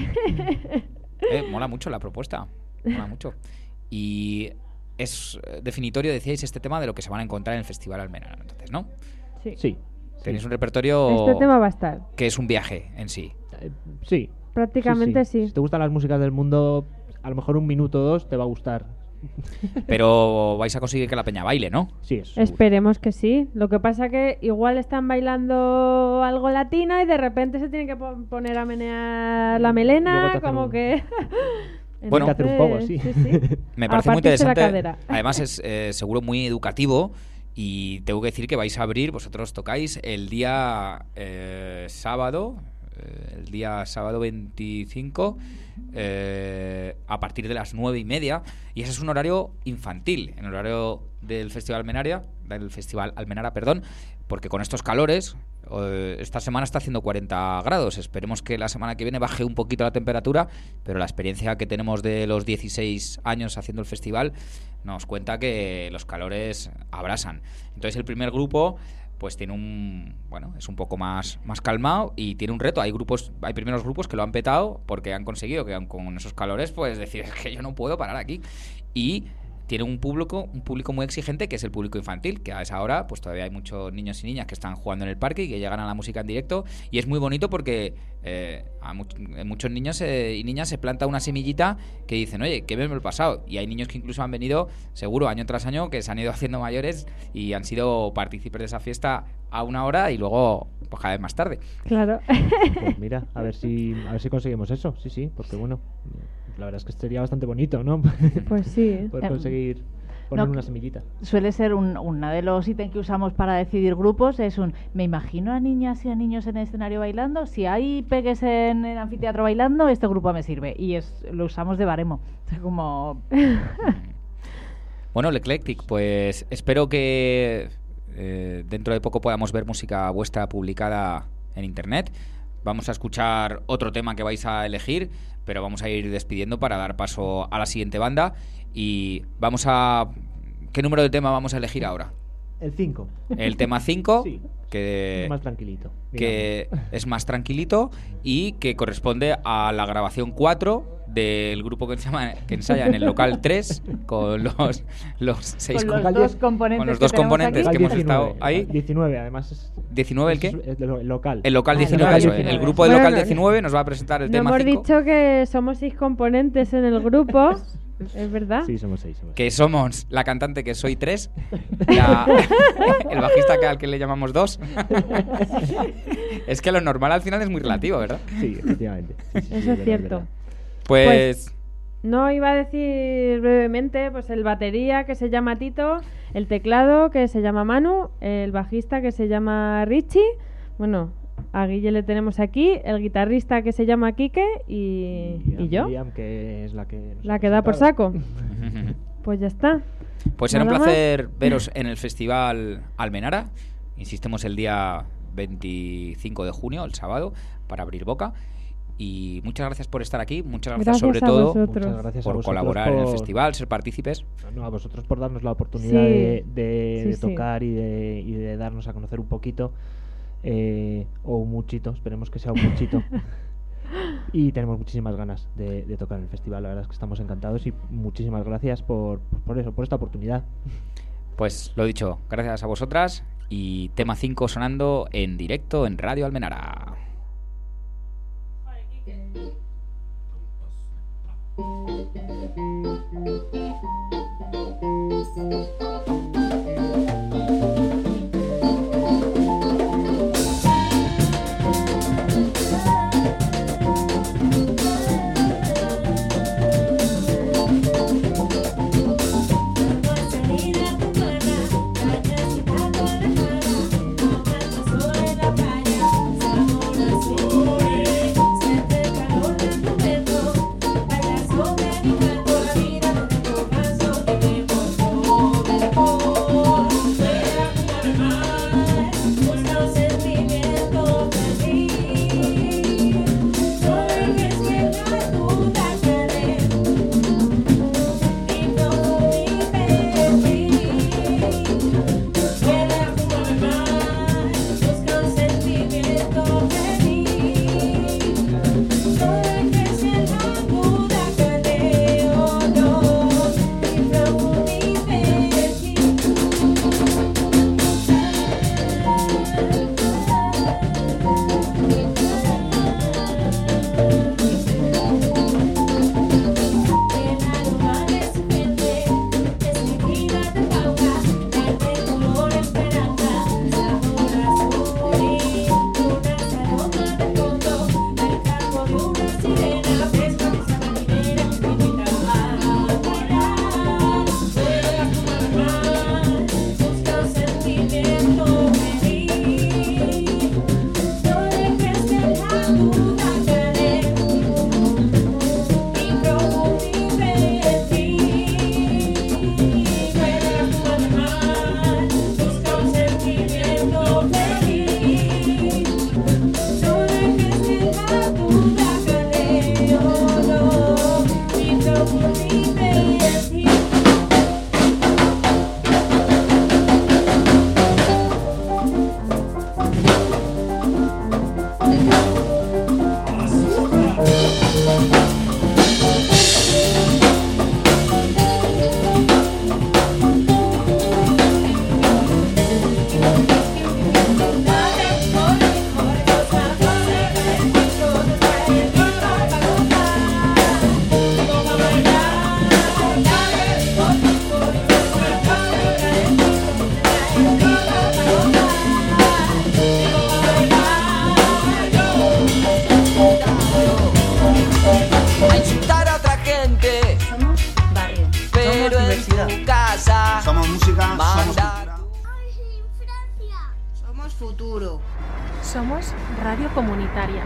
Mola mucho la propuesta, mola mucho. Y... es definitorio, decíais, este tema de lo que se van a encontrar en el Festival Almenara, entonces, ¿no? Sí. Tenéis un repertorio Este tema va a estar. que es un viaje en sí. Sí. Prácticamente sí. Si te gustan las músicas del mundo, a lo mejor 1 minuto o 2 te va a gustar. Pero vais a conseguir que la peña baile, ¿no? Sí, eso. Esperemos que sí. Lo que pasa que igual están bailando algo latino y de repente se tienen que poner a menear la melena, como que... Bueno, hacer un poco así. Sí. Me parece muy partirse la interesante. cadera. Además es seguro muy educativo y tengo que decir que vais a abrir, vosotros tocáis el día sábado, el día sábado 25 a partir de las 9:30 y ese es un horario infantil, en el horario del Festival Almenara, perdón, porque con estos calores esta semana está haciendo 40 grados. Esperemos que la semana que viene baje un poquito la temperatura, pero la experiencia que tenemos de los 16 años haciendo el festival nos cuenta que los calores abrasan. Entonces el primer grupo pues tiene es un poco más calmado y tiene un reto. Hay primeros grupos que lo han petado porque han conseguido que con esos calores pues decir, es que yo no puedo parar aquí. Y tiene un público muy exigente, que es el público infantil, que a esa hora pues todavía hay muchos niños y niñas que están jugando en el parque y que llegan a la música en directo, y es muy bonito porque muchos niños y niñas se planta una semillita que dicen, oye, qué bien me lo he pasado, y hay niños que incluso han venido, seguro, año tras año, que se han ido haciendo mayores y han sido partícipes de esa fiesta a una hora y luego pues cada vez más tarde. Claro. Pues mira, a ver si conseguimos eso, sí, porque bueno, la verdad es que sería bastante bonito, ¿no? Pues sí. Poder conseguir poner una semillita. Suele ser uno de los ítems que usamos para decidir grupos, me imagino a niñas y a niños en el escenario bailando, si hay peques en el anfiteatro bailando, este grupo me sirve, y lo usamos de baremo, como... Bueno, el Eclectic, pues espero que dentro de poco podamos ver música vuestra publicada en internet. Vamos a escuchar otro tema que vais a elegir, pero vamos a ir despidiendo para dar paso a la siguiente banda. Y ¿qué número de tema vamos a elegir ahora? El 5. El tema 5, sí, que más tranquilito. Que es más tranquilito y que corresponde a la grabación 4 del grupo que ensaya en el local 3 con los dos componentes que hemos estado ahí. 19, además. ¿19 el qué? El local. El local 19, eso. El grupo del local 19 nos va a presentar el tema 5. Hemos dicho que somos 6 componentes en el grupo. ¿Es verdad? Sí, somos 6. Que somos la cantante, que soy 3, el bajista al que le llamamos 2. Es que lo normal al final es muy relativo, ¿verdad? Sí, efectivamente. Sí, eso es cierto. Pues no, iba a decir brevemente, pues el batería, que se llama Tito, el teclado, que se llama Manu, el bajista, que se llama Richie, bueno, a Guille le tenemos aquí, el guitarrista, que se llama Quique, y yo, Miriam, que es la que da por saco. Pues ya está. Pues será un placer veros en el Festival Almenara. Insistimos el día 25 de junio, el sábado, para abrir boca. Y muchas gracias por estar aquí, muchas gracias sobre todo por colaborar en el festival, ser partícipes. No, a vosotros por darnos la oportunidad de tocar y de darnos a conocer un poquito, o un muchito, esperemos que sea un muchito. y tenemos muchísimas ganas de tocar en el festival. La verdad es que estamos encantados y muchísimas gracias por esta oportunidad. Pues lo dicho, gracias a vosotras y tema 5 sonando en directo en Radio Almenara. Somos radio comunitaria.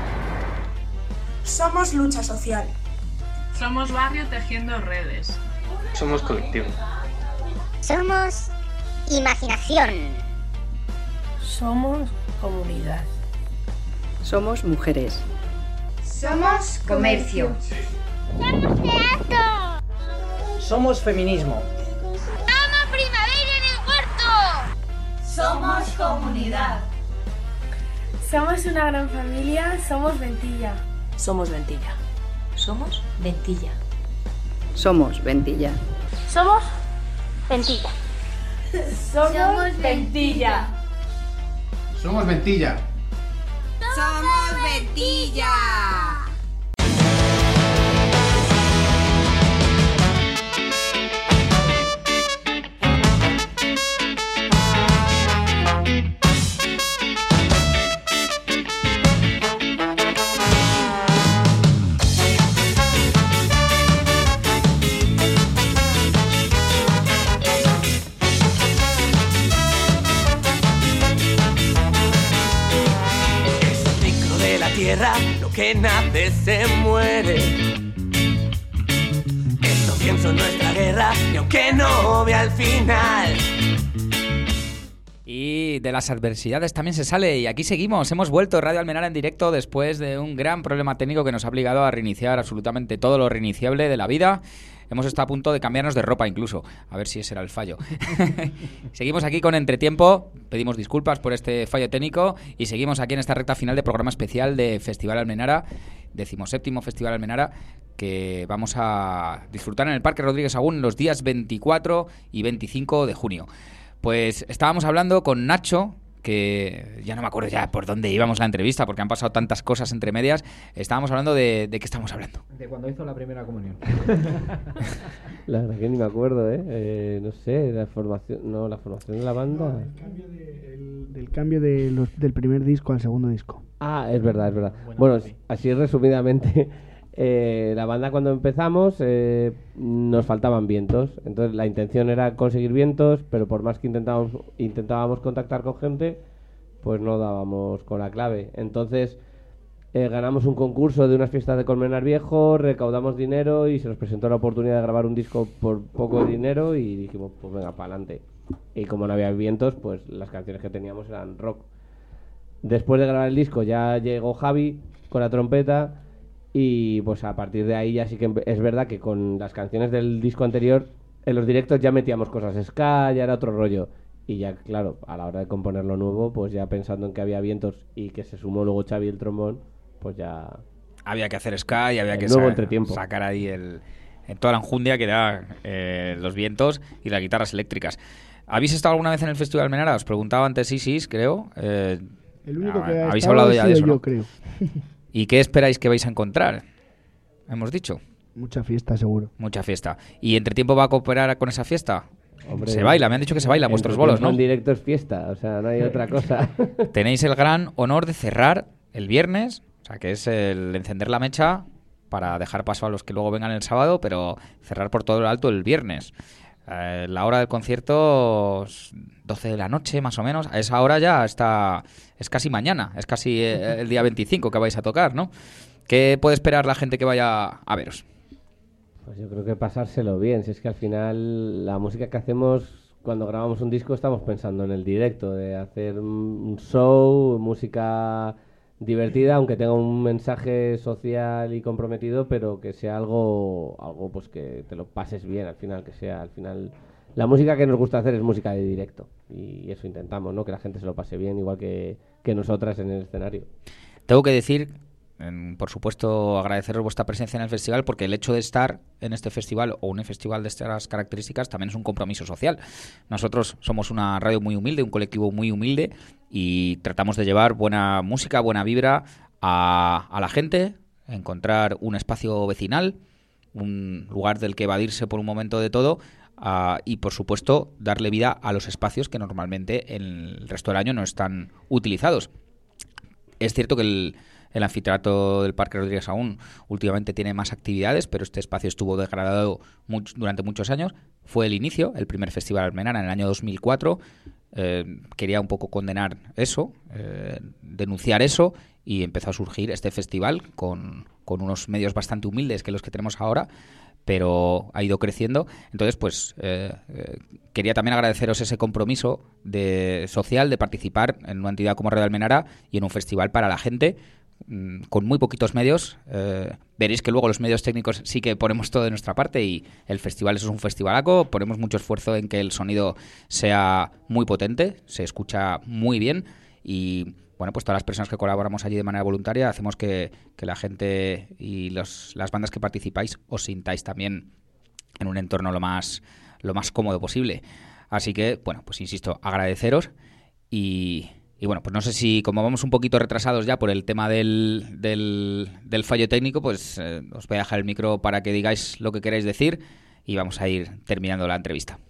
Somos lucha social. Somos barrio tejiendo redes. Somos colectivo. Somos imaginación. Somos comunidad. Somos mujeres. Somos comercio. Somos teatro. Somos feminismo. Somos primavera en el huerto. Somos comunidad. Somos una gran familia, somos Ventilla. Somos Ventilla. Somos Ventilla. Somos Ventilla. Somos Ventilla. Somos Ventilla. Somos Ventilla. Somos Ventilla. Tierra, lo que nace se muere. Esto pienso en nuestra guerra, y aunque no vea el final. Y de las adversidades también se sale, y aquí seguimos. Hemos vuelto Radio Almenara en directo después de un gran problema técnico que nos ha obligado a reiniciar absolutamente todo lo reiniciable de la vida. Hemos estado a punto de cambiarnos de ropa incluso, a ver si ese era el fallo. Seguimos aquí con Entretiempo, pedimos disculpas por este fallo técnico y seguimos aquí en esta recta final de programa especial de Festival Almenara. 17º Festival Almenara, que vamos a disfrutar en el Parque Rodríguez Sagún los días 24 y 25 de junio. Pues estábamos hablando con Nacho, que ya no me acuerdo ya por dónde íbamos la entrevista, porque han pasado tantas cosas entre medias. Estábamos hablando de qué estamos hablando. De cuando hizo la primera comunión. La verdad que ni me acuerdo, no sé, la formación de la banda. Del cambio del primer disco al segundo disco. Ah, es verdad. Bueno, así resumidamente, la banda cuando empezamos nos faltaban vientos. Entonces la intención era conseguir vientos, pero por más que intentábamos contactar con gente, pues no dábamos con la clave. Entonces ganamos un concurso de unas fiestas de Colmenar Viejo, recaudamos dinero y se nos presentó la oportunidad de grabar un disco por poco dinero y dijimos, pues venga, para adelante. Y como no había vientos, pues las canciones que teníamos eran rock. Después de grabar el disco ya llegó Javi con la trompeta y pues a partir de ahí ya sí que es verdad que con las canciones del disco anterior en los directos ya metíamos cosas ska, ya era otro rollo. Y ya, claro, a la hora de componer lo nuevo, pues ya pensando en que había vientos y que se sumó luego Xavi el trombón, pues ya... Había que hacer ska y había que sacar ahí toda la enjundia que da los vientos y las guitarras eléctricas. ¿Habéis estado alguna vez en el Festival Almenara? Os preguntaba antes Isis, creo. El único que habéis hablado ya de eso, yo, ¿no? creo. ¿Y qué esperáis que vais a encontrar? Hemos dicho. Mucha fiesta, seguro. Mucha fiesta. ¿Y entre tiempo va a cooperar con esa fiesta? Hombre, se baila, me han dicho que se baila en vuestros bolos, ¿no? En directo es fiesta, o sea, no hay otra cosa. Tenéis el gran honor de cerrar el viernes, o sea, que es el encender la mecha para dejar paso a los que luego vengan el sábado, pero cerrar por todo lo alto el viernes. La hora del concierto, 12 de la noche más o menos. A esa hora ya es casi mañana, es casi el día 25 que vais a tocar, ¿no? ¿Qué puede esperar la gente que vaya a veros? Pues yo creo que pasárselo bien. Si es que al final la música que hacemos cuando grabamos un disco estamos pensando en el directo, de hacer un show, música divertida, aunque tenga un mensaje social y comprometido, pero que sea algo pues que te lo pases bien al final, que sea al final la música que nos gusta hacer es música de directo y eso intentamos, ¿no? Que la gente se lo pase bien igual que nosotras en el escenario. Tengo que decir, por supuesto, agradeceros vuestra presencia en el festival, porque el hecho de estar en este festival o en un festival de estas características también es un compromiso social. Nosotros somos una radio muy humilde, un colectivo muy humilde, y tratamos de llevar buena música, buena vibra a la gente, encontrar un espacio vecinal, un lugar del que evadirse por un momento de todo, y por supuesto darle vida a los espacios que normalmente en el resto del año no están utilizados. Es cierto que el anfiteatro del Parque Rodríguez Sagún últimamente tiene más actividades, pero este espacio estuvo degradado durante muchos años. Fue el inicio, el primer Festival Almenara en el año 2004. Quería un poco condenar eso, denunciar eso, y empezó a surgir este festival con unos medios bastante humildes que los que tenemos ahora, pero ha ido creciendo. Entonces, pues quería también agradeceros ese compromiso social de participar en una entidad como Radio Almenara y en un festival para la gente, con muy poquitos medios. Veréis que luego los medios técnicos sí que ponemos todo de nuestra parte, y el festival es un festivalaco. Ponemos mucho esfuerzo en que el sonido sea muy potente, se escucha muy bien, y bueno, pues todas las personas que colaboramos allí de manera voluntaria hacemos que la gente y las bandas que participáis os sintáis también en un entorno lo más cómodo posible. Así que, bueno, pues insisto, agradeceros. Y bueno, pues no sé si, como vamos un poquito retrasados ya por el tema del fallo técnico, pues os voy a dejar el micro para que digáis lo que queráis decir y vamos a ir terminando la entrevista.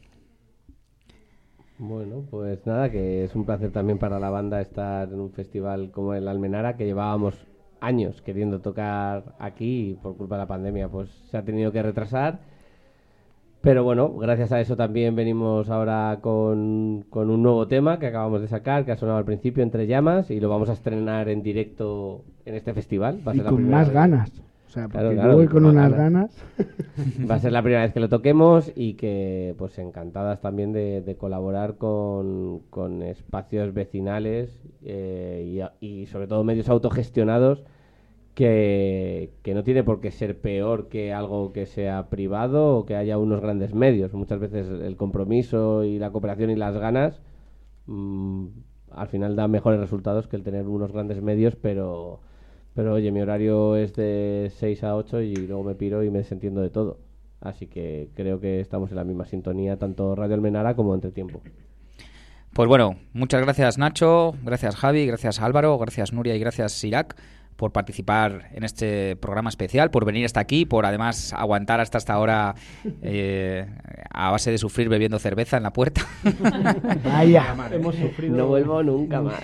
Bueno, pues nada, que es un placer también para la banda estar en un festival como el Almenara, que llevábamos años queriendo tocar aquí y por culpa de la pandemia pues se ha tenido que retrasar. Pero bueno, gracias a eso también venimos ahora con un nuevo tema que acabamos de sacar, que ha sonado al principio, Entre Llamas, y lo vamos a estrenar en directo en este festival. Va a y ser la con primera más vez. ganas. O sea, porque Claro, yo voy con unas ganas. Va a ser la primera vez que lo toquemos y que pues encantadas también de colaborar con espacios vecinales y sobre todo medios autogestionados que no tiene por qué ser peor que algo que sea privado o que haya unos grandes medios. Muchas veces el compromiso y la cooperación y las ganas al final da mejores resultados que el tener unos grandes medios, pero Pero oye, mi horario es de 6 a 8 y luego me piro y me desentiendo de todo. Así que creo que estamos en la misma sintonía, tanto Radio Almenara como Entretiempo. Pues bueno, muchas gracias Nacho, gracias Javi, gracias Álvaro, gracias Nuria y gracias Sirac por participar en este programa especial, por venir hasta aquí, por además aguantar hasta esta hora a base de sufrir bebiendo cerveza en la puerta. Vaya, hemos sufrido. No vuelvo nunca más.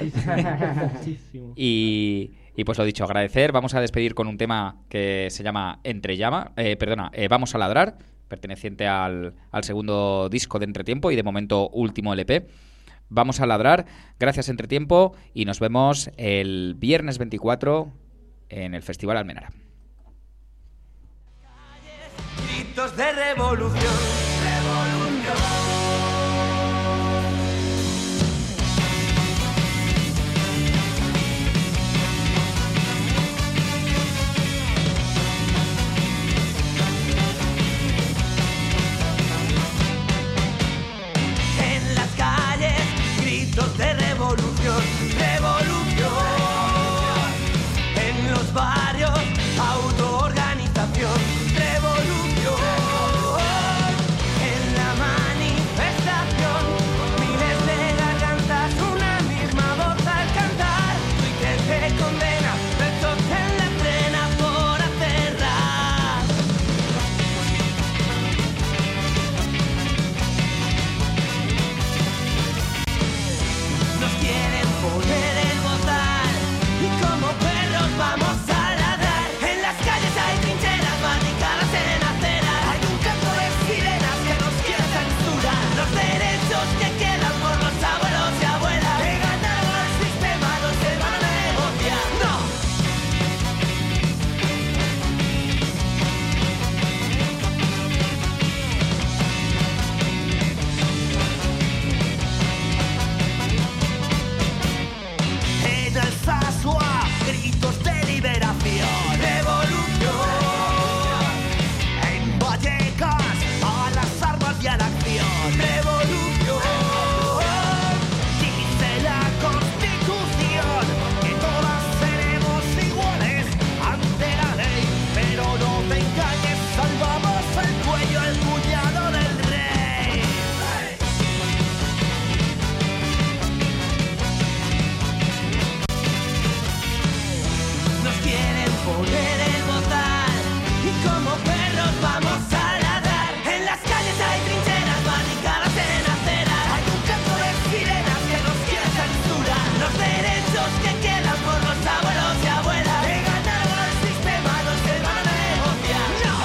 Y pues lo dicho, agradecer. Vamos a despedir con un tema que se llama Vamos a ladrar, perteneciente al segundo disco de Entretiempo y de momento último LP. Vamos a ladrar, gracias Entretiempo, y nos vemos el viernes 24 en el Festival Almenara. Gritos de revolución, en las calles, gritos de revolución, en los barrios, autoorganización, revolución, en la manifestación, miles de gargantas, una misma voz al cantar, Twitter te condena, versos en la trena por hacer rap. Nos quieren poner el bozal y como perros vamos a ladrar. En las calles hay trincheras, barricadas en aceras. Hay un canto de sirenas que nos quiere censurar. Los derechos que quedan por los abuelos y abuelas que ganaron el sistema no se van a negociar. ¡No! En Alsasua, gritos de liberación, revolución. En Vallecas, a las armas y a la acción, revolución. Dice la Constitución que todas seremos iguales ante la ley, pero no te engañes, salvamos el cuello al cuñado del rey. Nos quieren poner el bozal y como perros vamos a ladrar. En las calles hay trincheras, barricadas en aceras. Hay un canto de sirenas que nos quiere censurar. Los derechos que quedan por los abuelos y abuelas que ganaron el sistema no se van a negociar. ¡No!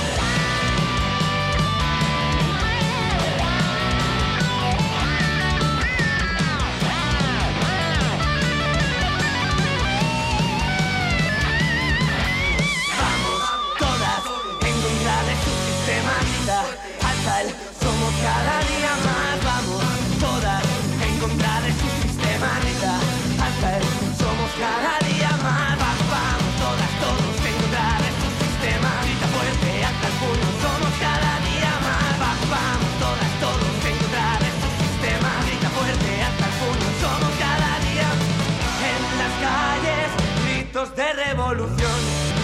Vamos todas en contra de su sistema, grita, alza el somos cada día más. Vamos todas en contra de su sistema, grita, alza el somos cada día más. Vamos todas, todos en contra de su sistema, grita fuerte, alza el puño, somos cada día más. Vamos todas, todos en contra de su sistema, grita fuerte, alza el puño, somos cada día. En las calles, gritos de revolución,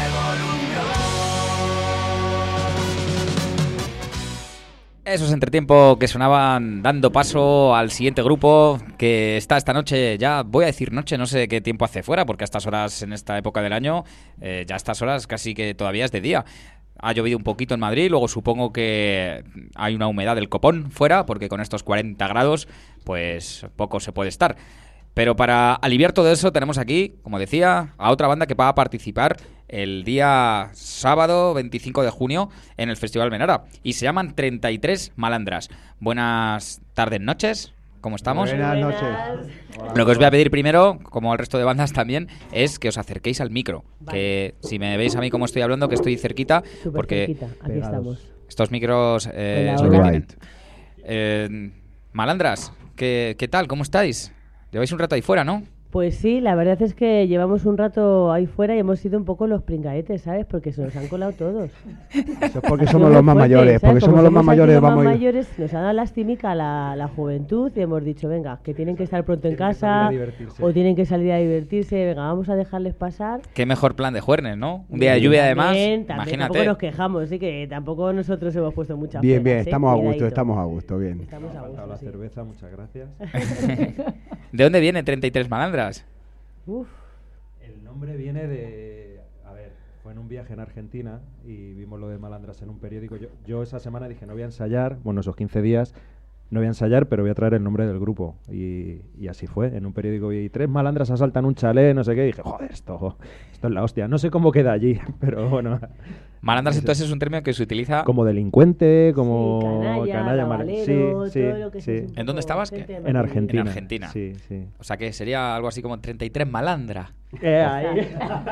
Esos Entretiempo que sonaban dando paso al siguiente grupo que está esta noche, ya voy a decir noche, no sé qué tiempo hace fuera, porque a estas horas, en esta época del año, ya a estas horas casi que todavía es de día. Ha llovido un poquito en Madrid, luego supongo que hay una humedad del copón fuera, porque con estos 40 grados, pues poco se puede estar. Pero para aliviar todo eso tenemos aquí, como decía, a otra banda que va a participar el día sábado 25 de junio en el Festival Almenara. Y se llaman 33 Malandras. Buenas tardes, noches. ¿Cómo estamos? Buenas noches. Hola. Lo que os voy a pedir primero, como al resto de bandas también, es que os acerquéis al micro. Vale. Que si me veis a mí como estoy hablando, que estoy cerquita. Súper porque cerquita. Aquí estamos. Estos micros es lo que tienen. Malandras, ¿qué tal? ¿Cómo estáis? Lleváis un rato ahí fuera, ¿no? Pues sí, la verdad es que llevamos un rato ahí fuera y hemos sido un poco los pringaetes, ¿sabes? Porque se nos han colado todos. Eso es porque somos los más mayores. Porque somos los más mayores, vamos. Los más mayores nos ha dado lastimica la juventud y hemos dicho, venga, que tienen que estar pronto en casa o tienen que salir a divertirse, venga, vamos a dejarles pasar. Qué mejor plan de juernes, ¿no? Un día de lluvia además, imagínate. Tampoco nos quejamos, así que tampoco nosotros hemos puesto mucha bien, pegas, bien, estamos a gusto, bien. Estamos a gusto, la cerveza, muchas gracias. ¿De dónde viene 33 Malandras? Uf. El nombre viene de... A ver, fue en un viaje en Argentina y vimos lo de Malandras en un periódico. Yo esa semana dije, no voy a ensayar, bueno, esos 15 días, no voy a ensayar, pero voy a traer el nombre del grupo. Y así fue. En un periódico vi 3 malandras asaltan un chalet, no sé qué, y dije, joder, esto es la hostia. No sé cómo queda allí, pero bueno... Malandras entonces es un término que se utiliza... Como delincuente, como... Sí, canalla, rabalero, sí, todo lo que sí. ¿En dónde estabas? En Argentina. En Argentina. Sí, sí. O sea que sería algo así como 33 malandra. Ahí.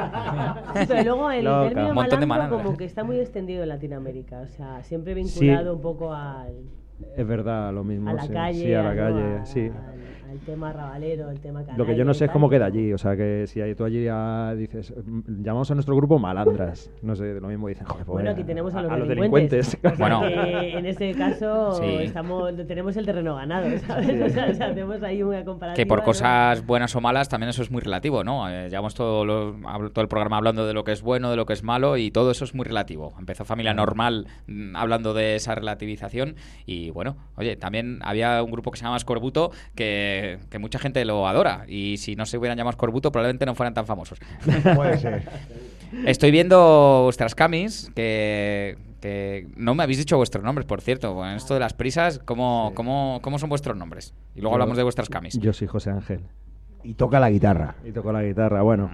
Pero luego el término un montón de malandro malandras. como que está muy extendido en Latinoamérica, o sea, siempre vinculado un poco al... Es verdad, lo mismo. A la calle, sí, a la calle, sí. Al tema rabalero, el tema canalla. Lo que yo no sé es cómo queda allí, o sea, que si tú allí dices, llamamos a nuestro grupo malandras, no sé, lo mismo dicen, joder, bueno, aquí tenemos a los delincuentes. O sea, bueno, que en ese caso tenemos el terreno ganado, ¿sabes? Sí. O sea, hacemos ahí una comparativa. Que por cosas buenas o malas también eso es muy relativo, ¿no? Llevamos todo el programa hablando de lo que es bueno, de lo que es malo y todo eso es muy relativo. Empezó Familia Normal hablando de esa relativización y bueno, oye, también había un grupo que se llama Escorbuto que mucha gente lo adora y si no se hubieran llamado Escorbuto probablemente no fueran tan famosos. Puede ser. Estoy viendo vuestras camis que no me habéis dicho vuestros nombres, por cierto. Bueno, esto de las prisas, ¿cómo son vuestros nombres? Y luego hablamos de vuestras camis. Yo soy José Ángel. Y toca la guitarra. Bueno.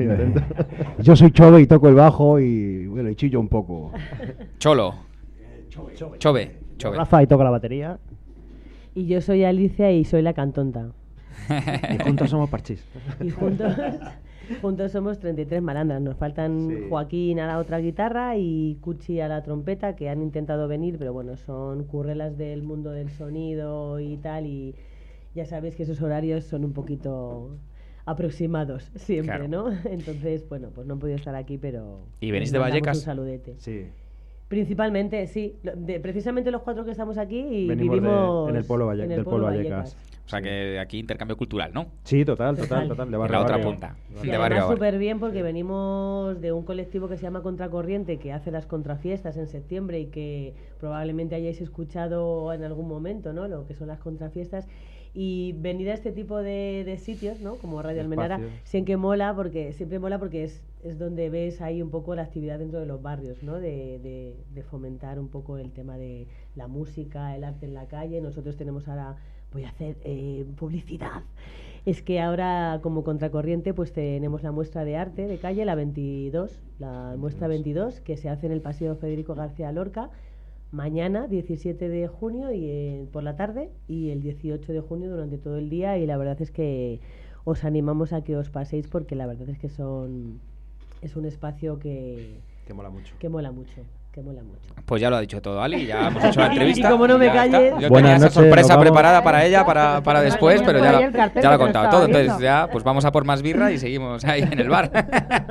Yo soy Chove y toco el bajo y bueno, y chillo un poco. Cholo. Chove. Rafa y toca la batería. Y yo soy Alicia y soy la cantonta. Y juntos somos parchís. Y juntos somos 33 malandras. Nos faltan Joaquín a la otra guitarra y Cuchi a la trompeta, que han intentado venir, pero bueno, son currelas del mundo del sonido y tal, y ya sabéis que esos horarios son un poquito aproximados siempre, claro. ¿No? Entonces, bueno, pues no han podido estar aquí, pero... ¿Y venís de Vallecas? Un saludete. Sí. Principalmente, sí. Precisamente los 4 que estamos aquí y vivimos en el pueblo Vallecas. O sea que aquí intercambio cultural, ¿no? Sí, total. De barrio en la otra punta. Sí, además súper bien porque venimos de un colectivo que se llama Contracorriente, que hace las contrafiestas en septiembre y que probablemente hayáis escuchado en algún momento, ¿no? Lo que son las contrafiestas. Y venir a este tipo de sitios, ¿no? Como Radio Almenara, siempre mola porque es donde ves ahí un poco la actividad dentro de los barrios, ¿no? De fomentar un poco el tema de la música, el arte en la calle. Nosotros tenemos ahora, voy a hacer publicidad. Es que ahora como Contracorriente pues tenemos la muestra de arte de calle, la 22, la muestra 22, que se hace en el Paseo Federico García Lorca. Mañana, 17 de junio y por la tarde, y el 18 de junio durante todo el día, y la verdad es que os animamos a que os paséis porque la verdad es que es un espacio que mola mucho. Que mola mucho. Pues ya lo ha dicho todo Ali, ya hemos hecho la entrevista. Y como no me calles... Yo tenía esa sorpresa preparada para ella, para después, pero ya lo ha contado todo. Entonces ya, pues vamos a por más birra y seguimos ahí en el bar.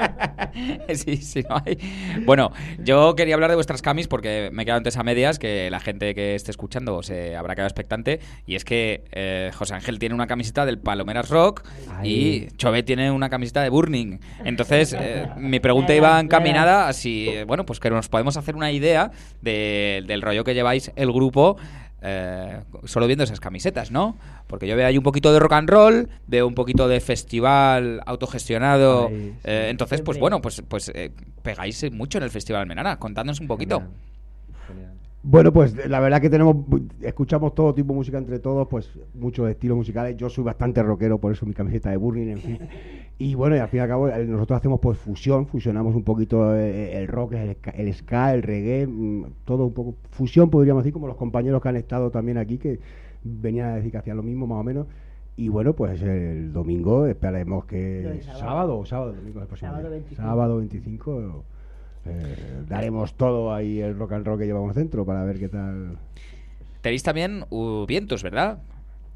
Sí, no hay. Bueno, yo quería hablar de vuestras camis porque me he quedado antes a medias, que la gente que esté escuchando se habrá quedado expectante, y es que José Ángel tiene una camiseta del Palomeras Rock y Chove tiene una camiseta de Burning. Entonces, mi pregunta iba encaminada a si, bueno, pues que nos podemos hacer una idea del rollo que lleváis el grupo solo viendo esas camisetas, ¿no? Porque yo veo ahí un poquito de rock and roll, veo un poquito de festival autogestionado. Entonces, pues bueno, pues pegáis mucho en el Festival Almenara. Contadnos un poquito. Genial. Bueno, pues la verdad que escuchamos todo tipo de música entre todos, pues muchos estilos musicales. Yo soy bastante rockero, por eso mi camiseta de Burning, en fin. Y bueno, y al fin y al cabo nosotros hacemos pues fusionamos un poquito el rock, el ska, el reggae, todo un poco fusión, podríamos decir, como los compañeros que han estado también aquí, que venían a decir que hacían lo mismo más o menos. Y bueno, pues el domingo esperaremos que... Sábado, domingo el próximo sábado 25. Sábado 25 daremos todo ahí el rock and roll que llevamos dentro para ver qué tal. Tenéis también vientos, ¿verdad?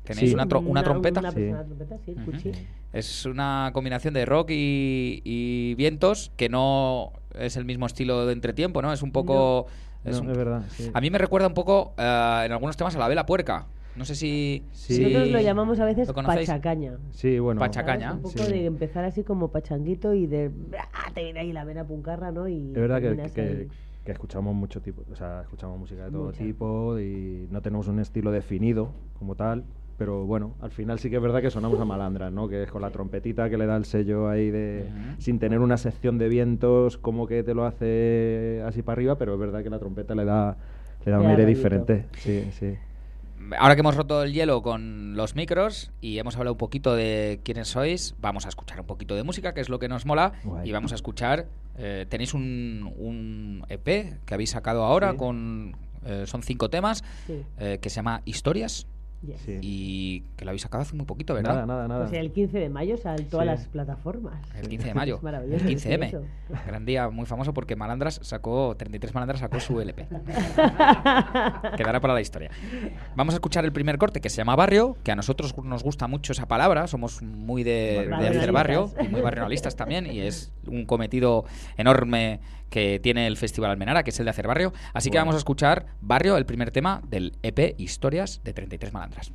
¿Tenéis una trompeta? Una trompeta, sí, cuchi. Es una combinación de rock y vientos que no es el mismo estilo de Entretiempo, ¿no? Es un poco... Es verdad. Sí. A mí me recuerda un poco, en algunos temas, a la Vela Puerca. No sé si... Nosotros lo llamamos a veces pachacaña. Sí, bueno. Pachacaña. Un poco de empezar así como pachanguito y de... te viene ahí la vena puncarra, ¿no? Y es verdad que escuchamos mucho tipo, o sea, escuchamos música de todo tipo y no tenemos un estilo definido como tal, pero bueno, al final sí que es verdad que sonamos a malandras, ¿no? Que es con la trompetita que le da el sello ahí de... sin tener una sección de vientos como que te lo hace así para arriba, pero es verdad que la trompeta le da un aire diferente. Sí, sí. Ahora que hemos roto el hielo con los micros y hemos hablado un poquito de quiénes sois, vamos a escuchar un poquito de música, que es lo que nos mola. Guay. Y vamos a escuchar... tenéis un EP que habéis sacado ahora con... son 5 temas que se llama Historias. Yes. Y que lo habéis sacado hace muy poquito, ¿verdad? Nada. Pues el 15 de mayo saltó a las plataformas. El 15 de mayo. Es el 15M. Gran día muy famoso porque 33 Malandras sacó su LP. Quedará para la historia. Vamos a escuchar el primer corte que se llama Barrio, que a nosotros nos gusta mucho esa palabra. Somos muy de hacer barrio y muy barrionalistas también. Y es un cometido enorme que tiene el Festival Almenara, que es el de hacer barrio. Así que vamos a escuchar Barrio, el primer tema del EP Historias de 33 Malandras.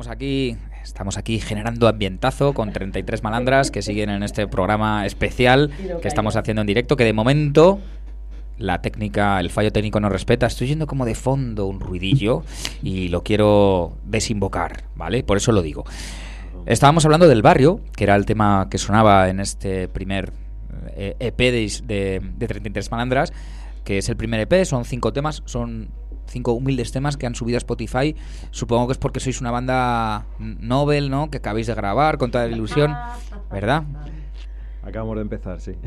estamos aquí generando ambientazo con 33 malandras que siguen en este programa especial que estamos haciendo en directo, que de momento la técnica, el fallo técnico no respeta. Estoy yendo como de fondo un ruidillo y lo quiero desinvocar, ¿vale? Por eso lo digo. Estábamos hablando del barrio, que era el tema que sonaba en este primer EP de 33 malandras, que es el primer EP, son 5 temas, son 5 humildes temas que han subido a Spotify. Supongo que es porque sois una banda novel, ¿no? Que acabáis de grabar con toda la ilusión, ¿verdad? Acabamos de empezar, sí.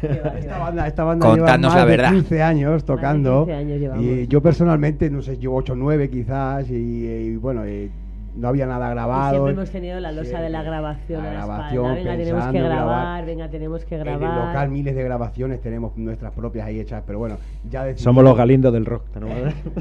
Esta banda Contadnos lleva más la verdad. de 15 años tocando. 15 años llevamos. Y yo personalmente, no sé, llevo 8 o 9 quizás. Y bueno, no había nada grabado. Y siempre hemos tenido la losa de la grabación a la espalda. Venga, tenemos que grabar, venga, tenemos que grabar. En el local miles de grabaciones, tenemos nuestras propias ahí hechas, pero bueno, ya decidimos. Somos los Galindo del rock, ¿no?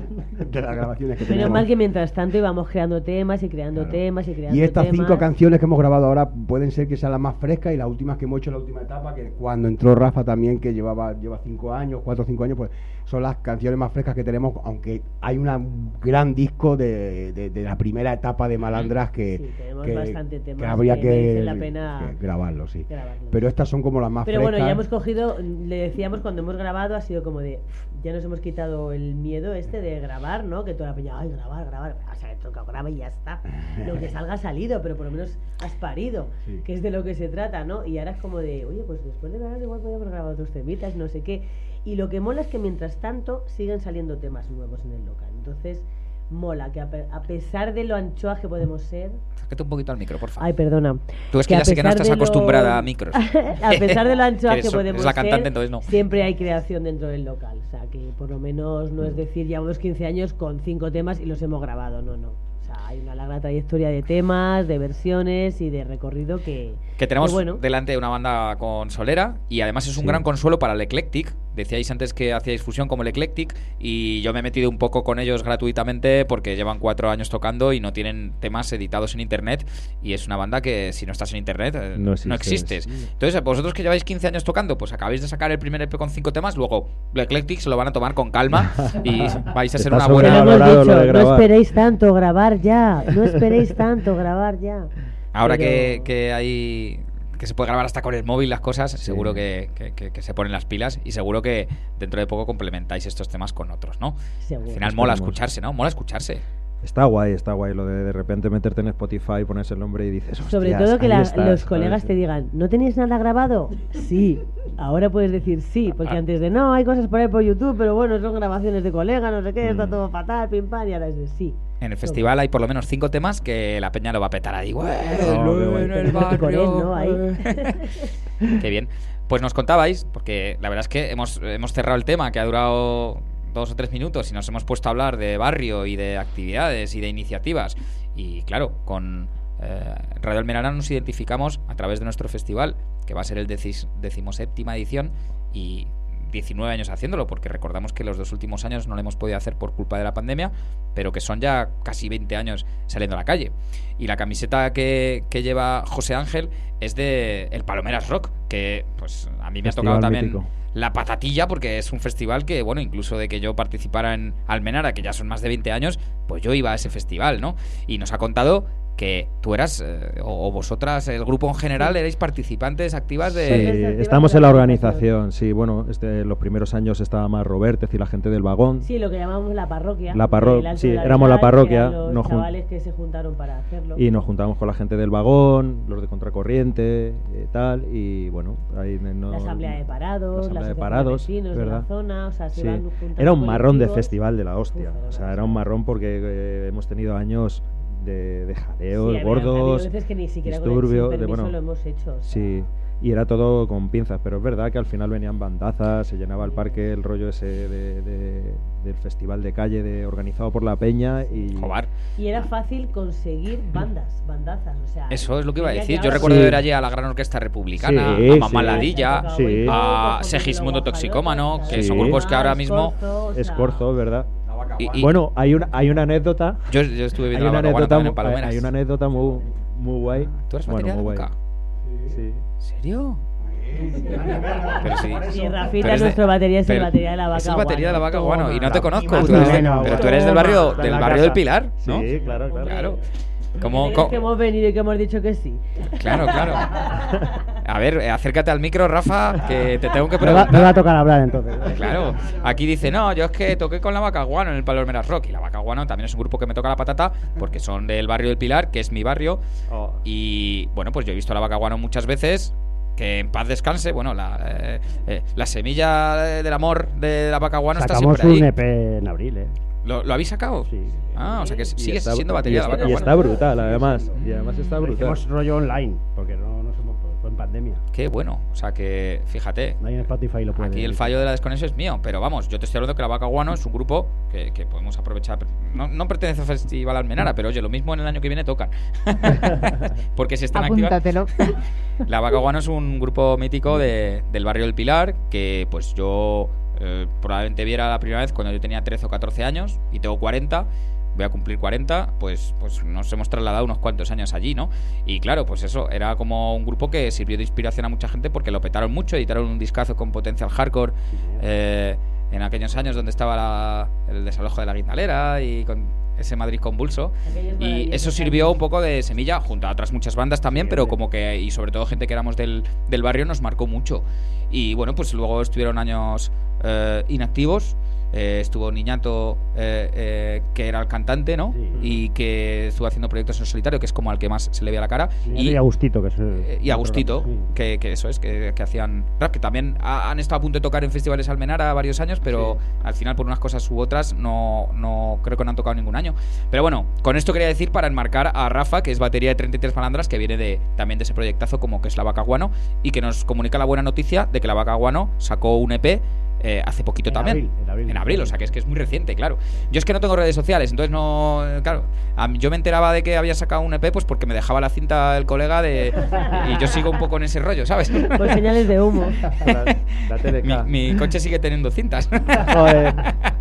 De las grabaciones que Menos tenemos. mal que mientras tanto íbamos creando temas y creando temas y creando Y estas temas. 5 canciones que hemos grabado ahora pueden ser que sean las más frescas, y las últimas que hemos hecho en la última etapa, que cuando entró Rafa también, que lleva 5 años, 4 o 5 años, pues son las canciones más frescas que tenemos, aunque hay un gran disco de la primera etapa de Malandras que bastante temas que habría que que merecen la pena grabarlo, sí. Pero estas son como las más Pero frescas. bueno, ya hemos cogido, le decíamos cuando hemos grabado, ha sido como de, ya nos hemos quitado el miedo de grabar, ¿no? Que toda la peña, ay, grabar, o sea, toca, graba y ya está. Lo que salga ha salido, pero por lo menos has parido, que es de lo que se trata, ¿no? Y ahora es como de, oye, pues después de grabar igual podríamos grabar otros temitas, no sé qué. Y lo que mola es que mientras tanto siguen saliendo temas nuevos en el local. Entonces, mola que a pesar de lo anchoas que podemos ser... Sácate un poquito al micro, por favor. Ay, perdona. Tú es que ya sé que no estás acostumbrada a micros. A pesar de lo anchoas que podemos es la cantante, ser, entonces no. siempre hay creación dentro del local. O sea, que por lo menos no es decir, llevamos 15 años con 5 temas y los hemos grabado. No. O sea, hay una larga trayectoria de temas, de versiones y de recorrido que tenemos bueno. delante una banda con solera, y además es un gran consuelo para el Eclectic. Decíais antes que hacíais fusión como el Eclectic, y yo me he metido un poco con ellos gratuitamente porque llevan 4 años tocando y no tienen temas editados en internet, y es una banda que si no estás en internet no existes. Entonces, vosotros que lleváis 15 años tocando, pues acabáis de sacar el primer EP con 5 temas, luego el Eclectic se lo van a tomar con calma y vais a ser una buena... No esperéis tanto grabar ya, no esperéis tanto grabar ya. Ahora que hay... que se puede grabar hasta con el móvil las cosas, seguro que se ponen las pilas, y seguro que dentro de poco complementáis estos temas con otros, ¿no? Seguro. Al final mola escucharse, ¿no? Mola escucharse. Está guay lo de repente meterte en Spotify, ponerse el nombre y dices, sobre todo que los colegas te digan, ¿no tenéis nada grabado? Sí, ahora puedes decir sí, porque antes de no, hay cosas por ahí por YouTube, pero bueno, son grabaciones de colegas, no sé qué, está todo fatal, pim pam, y ahora es de sí. En el festival hay por lo menos 5 temas que la peña lo va a petar ahí. Qué bien. Pues nos contabais, porque la verdad es que hemos cerrado el tema, que ha durado 2 o 3 minutos, y nos hemos puesto a hablar de barrio y de actividades y de iniciativas. Y claro, con Radio Almenara nos identificamos a través de nuestro festival, que va a ser el 17ª edición, y 19 años haciéndolo, porque recordamos que los 2 últimos años no lo hemos podido hacer por culpa de la pandemia, pero que son ya casi 20 años saliendo a la calle. Y la camiseta que lleva José Ángel es de el Palomeras Rock, que pues a mí me ha tocado también mítico. La patatilla, porque es un festival que, bueno, incluso de que yo participara en Almenara, que ya son más de 20 años, pues yo iba a ese festival, ¿no? Y nos ha contado que tú eras, o vosotras, el grupo en general, erais participantes activas de... Sí, estamos en la organización, sí, bueno, los primeros años estaba más Robertez y la gente del vagón. Sí, lo que llamamos la parroquia. Sí, éramos la parroquia. Los chavales que se juntaron para hacerlo. Y nos juntamos con la gente del vagón, los de Contracorriente, tal, y bueno... Ahí la asamblea de parados, la asociación de vecinos de la zona, o sea, se van juntando. Era un marrón de festival de la hostia, o sea, era un marrón porque hemos tenido años... de jaleos gordos, veces que ni siquiera disturbio, con el permiso lo hemos hecho, o sea. Sí, y era todo con pinzas, pero es verdad que al final venían bandazas, se llenaba el parque, el rollo ese del festival de calle organizado por la peña y era fácil conseguir bandazas, o sea, eso es lo que iba a decir. Yo recuerdo ver allí a la Gran Orquesta Republicana, a Mamá Ladilla, a Segismundo Toxicómano, que son grupos que ahora mismo Escorzo, ¿verdad? Bueno, hay una anécdota. Yo estuve viendo la Vacaguana en Palomeras. Hay una anécdota muy guay. ¿Tú eres batería de Vaca? Sí. ¿En serio? Pero sí. Y Rafita, nuestro batería es el batería de la Vaca. Es el batería de la Vaca Guano. Y no te conozco. Pero tú eres del barrio del Pilar, ¿no? Sí, claro. ¿Cómo? Que hemos venido y que hemos dicho que sí. Claro. A ver, acércate al micro, Rafa, que te tengo que preguntar. Me va a tocar hablar entonces. Claro, aquí dice, no, yo es que toqué con la Vaca Guano en el Palmeras Rock. Y la Vaca Guano también es un grupo que me toca la patata porque son del barrio del Pilar, que es mi barrio. Y bueno, pues yo he visto a la Vaca Guano muchas veces. Que en paz descanse, bueno, la semilla del amor de la Vaca Guano está siempre ahí. Sacamos un EP en abril, ¿Lo habéis sacado? Sí. Ah, o sea que sigue siendo batería la Vaca Y Guano. está brutal, además. Y además está brutal. Hacemos rollo online, porque no somos fue en pandemia. Qué bueno, o sea que, fíjate. Ahí en Spotify lo puedes. Aquí el fallo de la desconexión es mío, pero vamos, yo te estoy hablando que la Vaca Guano es un grupo que podemos aprovechar. No pertenece al Festival Almenara, pero oye, lo mismo en el año que viene tocan. Porque si están Apúntatelo. La Vaca Guano es un grupo mítico del barrio del Pilar que pues yo probablemente viera la primera vez cuando yo tenía 13 o 14 años y tengo 40. Voy a cumplir 40, pues nos hemos trasladado unos cuantos años allí, ¿no? Y claro, pues eso, era como un grupo que sirvió de inspiración a mucha gente porque lo petaron mucho, editaron un discazo con potencial hardcore en aquellos años donde estaba el desalojo de la Guindalera y con ese Madrid convulso. Y eso sirvió un poco de semilla, junto a otras muchas bandas también, pero como que, y sobre todo gente que éramos del barrio, nos marcó mucho. Y bueno, pues luego estuvieron años inactivos. Estuvo Niñato, que era el cantante, ¿no? Sí. Y que estuvo haciendo proyectos en solitario, que es como al que más se le ve a la cara. Y Agustito, que es y Agustito, sí. que eso es, que hacían rap, que también han estado a punto de tocar en festivales Almenara varios años, pero al final por unas cosas u otras no creo que no han tocado ningún año. Pero bueno, con esto quería decir para enmarcar a Rafa, que es batería de 33 Palandras, que viene también de ese proyectazo como que es la Vaca Guano, y que nos comunica la buena noticia de que la Vaca Guano sacó un EP hace poquito también. En abril, o sea que es muy reciente, claro. Yo es que no tengo redes sociales, entonces no. Claro, yo me enteraba de que había sacado un EP pues porque me dejaba la cinta el colega y yo sigo un poco en ese rollo, ¿sabes? Por señales de humo. Mi coche sigue teniendo cintas. Joder.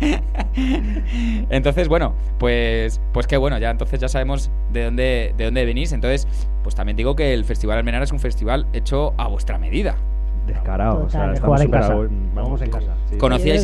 Entonces, bueno, pues qué bueno, entonces ya sabemos de dónde venís. Entonces, pues también digo que el Festival Almenara es un festival hecho a vuestra medida. Descarado, o sea, estamos en casa. Vamos en casa. Sí. ¿Conocíais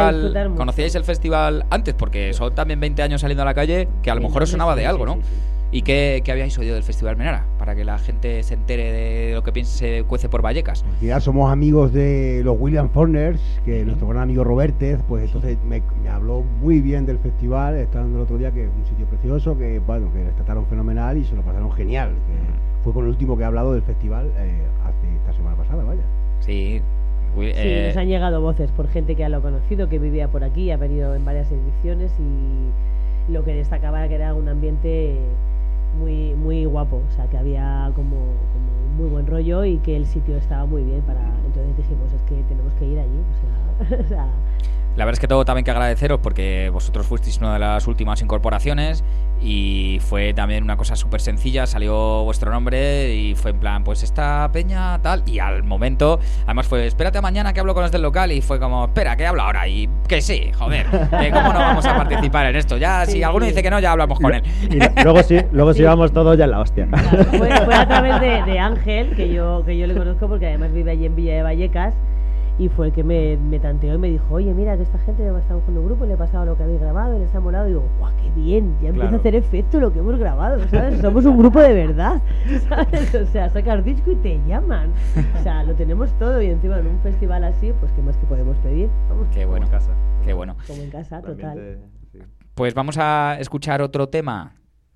el festival antes? Porque son también 20 años saliendo a la calle, que a lo mejor os sonaba de algo, ¿no? ¿Y qué habíais oído del Festival Almenara? Para que la gente se entere de lo que se cuece por Vallecas. Ya somos amigos de los William Forners, que nuestro gran amigo Robertez, pues entonces me habló muy bien del festival, estando el otro día, que es un sitio precioso, que bueno, que les trataron fenomenal y se lo pasaron genial. Que fue con el último que he hablado del festival hace esta semana pasada, vaya. Sí. Sí, nos han llegado voces por gente que ya lo ha conocido, que vivía por aquí, ha venido en varias ediciones y lo que destacaba que era un ambiente muy muy guapo, o sea que había como muy buen rollo y que el sitio estaba muy bien entonces dijimos es que tenemos que ir allí, o sea la verdad es que tengo también que agradeceros porque vosotros fuisteis una de las últimas incorporaciones y fue también una cosa súper sencilla, salió vuestro nombre y fue en plan, pues esta peña tal, y al momento, además fue, espérate a mañana que hablo con los del local, y fue como, espera, que hablo ahora, y que sí, joder, que cómo no vamos a participar en esto, ya si alguno dice que no, ya hablamos con él. Y luego sí vamos todos ya en la hostia. Claro, fue a través de Ángel, que yo le conozco porque además vive allí en Villa de Vallecas, y fue el que me tanteó y me dijo, oye, mira, que esta gente ya está buscando un grupo, le he pasado lo que habéis grabado, y les ha molado, y digo, guau, qué bien, ya empieza a hacer efecto lo que hemos grabado, ¿sabes? Somos un grupo de verdad, ¿sabes? O sea, sacas disco y te llaman, o sea, lo tenemos todo, y encima en un festival así, pues qué más que podemos pedir. Vamos. Qué bueno, como en casa. Qué bueno. Como en casa, total. Pues vamos a escuchar otro tema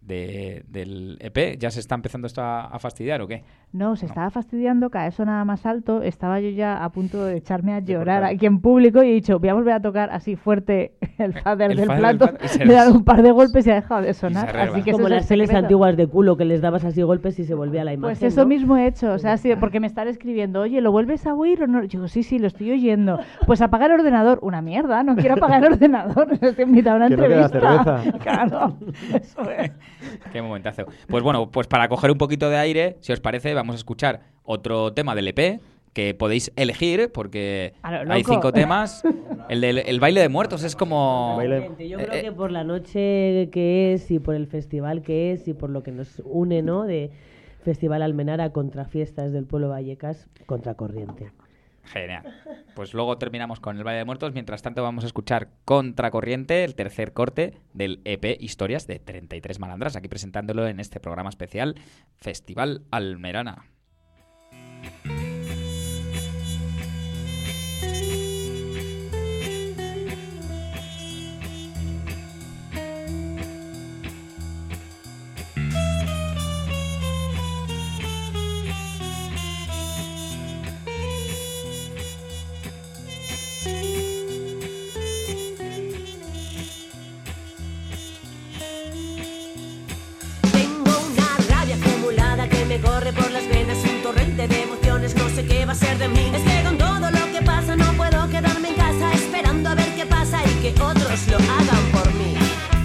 del EP. ¿Ya se está empezando esto a fastidiar o qué? No, se estaba fastidiando, cada eso nada más alto. Estaba yo ya a punto de echarme a llorar aquí en público y he dicho, voy a volver a tocar así fuerte el fader del plato, le he dado un par de golpes y ha dejado de sonar. Así que como las teles antiguas de culo que les dabas así golpes y se volvía la imagen. Pues eso, ¿no? Mismo he hecho, o sea, sí, porque me están escribiendo, oye, ¿lo vuelves a oír o no? Yo digo, sí, lo estoy oyendo. Pues apaga el ordenador. Una mierda, no quiero apagar el ordenador. Estoy invitado a una entrevista. No queda cerveza. Claro, eso es. Qué momentazo. Pues bueno, pues para coger un poquito de aire, si os parece, vamos a escuchar otro tema del EP que podéis elegir porque hay 5 temas. El baile de muertos es como... Yo creo que por la noche que es y por el festival que es y por lo que nos une, ¿no? De Festival Almenara contra fiestas del pueblo Vallecas, Contracorriente. Genial. Pues luego terminamos con el Valle de Muertos. Mientras tanto vamos a escuchar Contracorriente, el tercer corte del EP Historias de 33 Malandras, aquí presentándolo en este programa especial Festival Almerana. Corre por las venas un torrente de emociones, no sé qué va a ser de mí. Es que con todo lo que pasa no puedo quedarme en casa esperando a ver qué pasa y que otros lo hagan por mí.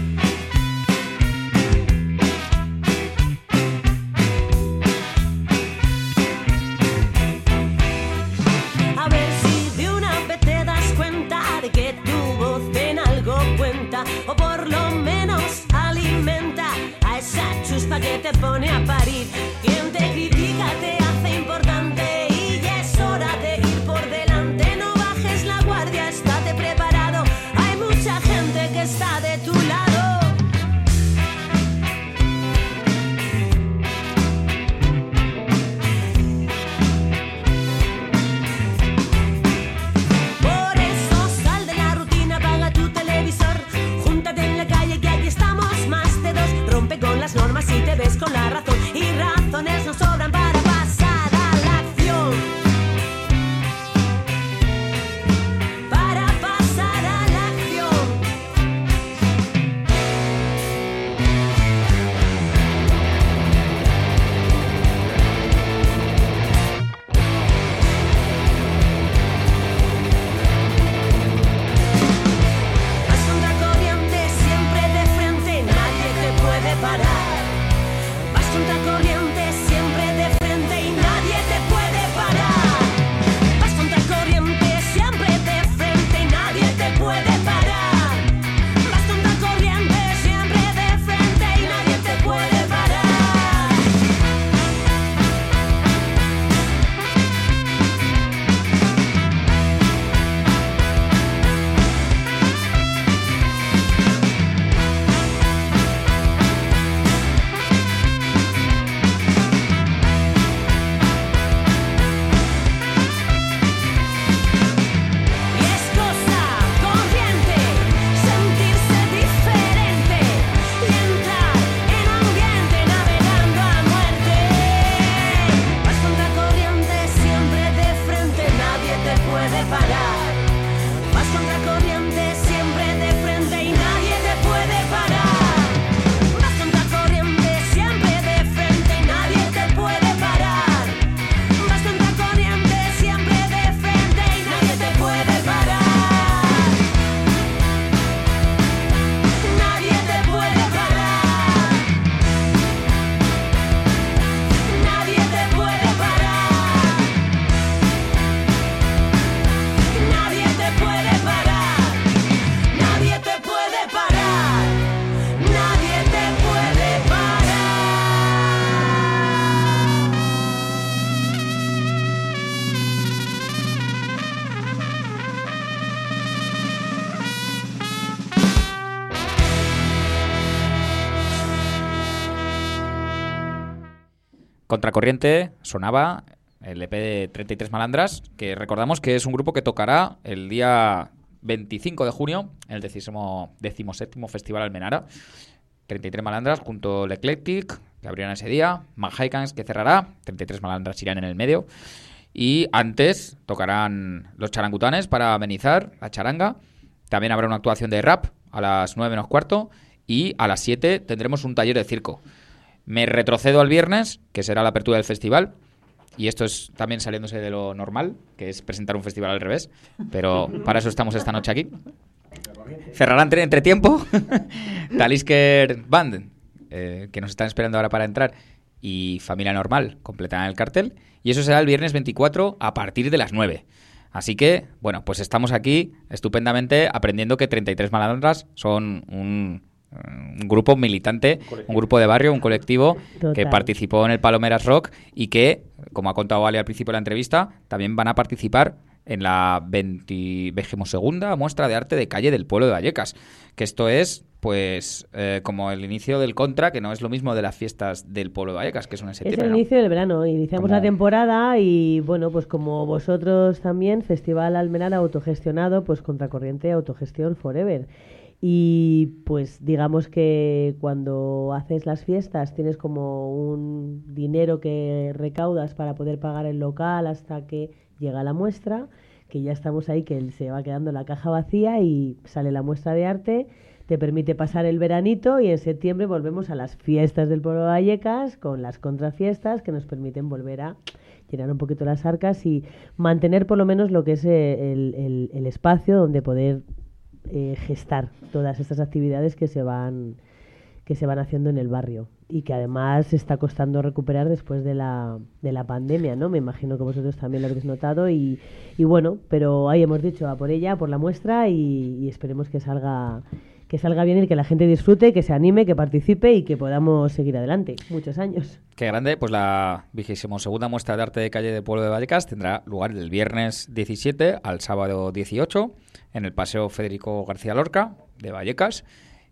A ver si de una vez te das cuenta de que tu voz en algo cuenta, o por lo menos alimenta a esa chuspa que te pone a parir. Quien te critica te hace importante y ya es hora de ir por delante. No bajes la guardia, estate preparado. Hay mucha gente que está de tu lado. Por eso sal de la rutina, apaga tu televisor, júntate en la calle que aquí estamos más de dos. Rompe con las normas y te ves con la razón. Y razones nos sobran para pasar a la acción. Para pasar a la acción. Vas contra corriente, siempre de frente, nadie te puede parar. Vas contra corriente, siempre de frente y nadie te puede parar. Vas contra corriente, siempre de frente y nadie te puede parar. Vas contra corriente, siempre de frente y nadie te puede parar. Y es cosa corriente sentirse diferente y entrar en ambiente navegando a muerte. Vas contra corriente, siempre de frente, nadie te puede parar. Vas contra corriente, siempre de frente y nadie te puede parar. Vas contra corriente, siempre de frente y nadie te puede parar. Vas contra corriente, siempre de frente y nadie te puede parar. Nadie te puede parar. Nadie te puede parar. Nadie te puede parar. Nadie te puede parar. Nadie te puede parar. Contracorriente sonaba el EP de 33 Malandras, que recordamos que es un grupo que tocará el día 25 de junio en el 17º Festival Almenara. 33 Malandras junto al Eclectic, que abrirán ese día, Manhaikans, que cerrará, 33 Malandras irán en el medio, y antes tocarán los Charangutanes para amenizar la charanga. También habrá una actuación de rap a las 9 menos cuarto y a las 7 tendremos un taller de circo. Me retrocedo al viernes, que será la apertura del festival, y esto es también saliéndose de lo normal, que es presentar un festival al revés, pero para eso estamos esta noche aquí. Cerrarán entre tiempo Talisker Band, que nos están esperando ahora para entrar, y Familia Normal completarán el cartel, y eso será el viernes 24 a partir de las 9. Así que, bueno, pues estamos aquí estupendamente aprendiendo que 33 Malandras son un grupo militante, un grupo de barrio, un colectivo Total. que participó en el Palomeras Rock y que, como ha contado Ali al principio de la entrevista, también van a participar en la 22ª muestra de arte de calle del pueblo de Vallecas, que esto es pues como el inicio del Contra, que no es lo mismo de las fiestas del pueblo de Vallecas, que son en septiembre. Es el inicio del verano, iniciamos la temporada y bueno, pues como vosotros también, Festival Almenara autogestionado, pues Contracorriente Autogestión Forever. Y pues digamos que cuando haces las fiestas tienes como un dinero que recaudas para poder pagar el local hasta que llega la muestra, que ya estamos ahí, que se va quedando la caja vacía y sale la muestra de arte, te permite pasar el veranito y en septiembre volvemos a las fiestas del pueblo de Vallecas con las contrafiestas que nos permiten volver a llenar un poquito las arcas y mantener por lo menos lo que es el espacio donde poder gestar todas estas actividades que se van haciendo en el barrio y que además se está costando recuperar después de la pandemia, ¿no? Me imagino que vosotros también lo habréis notado y bueno, pero ahí hemos dicho a por ella, por la muestra y esperemos que salga bien y que la gente disfrute, que se anime, que participe y que podamos seguir adelante muchos años. Qué grande, pues la 22ª muestra de arte de calle del pueblo de Vallecas tendrá lugar del viernes 17 al sábado 18 en el Paseo Federico García Lorca de Vallecas.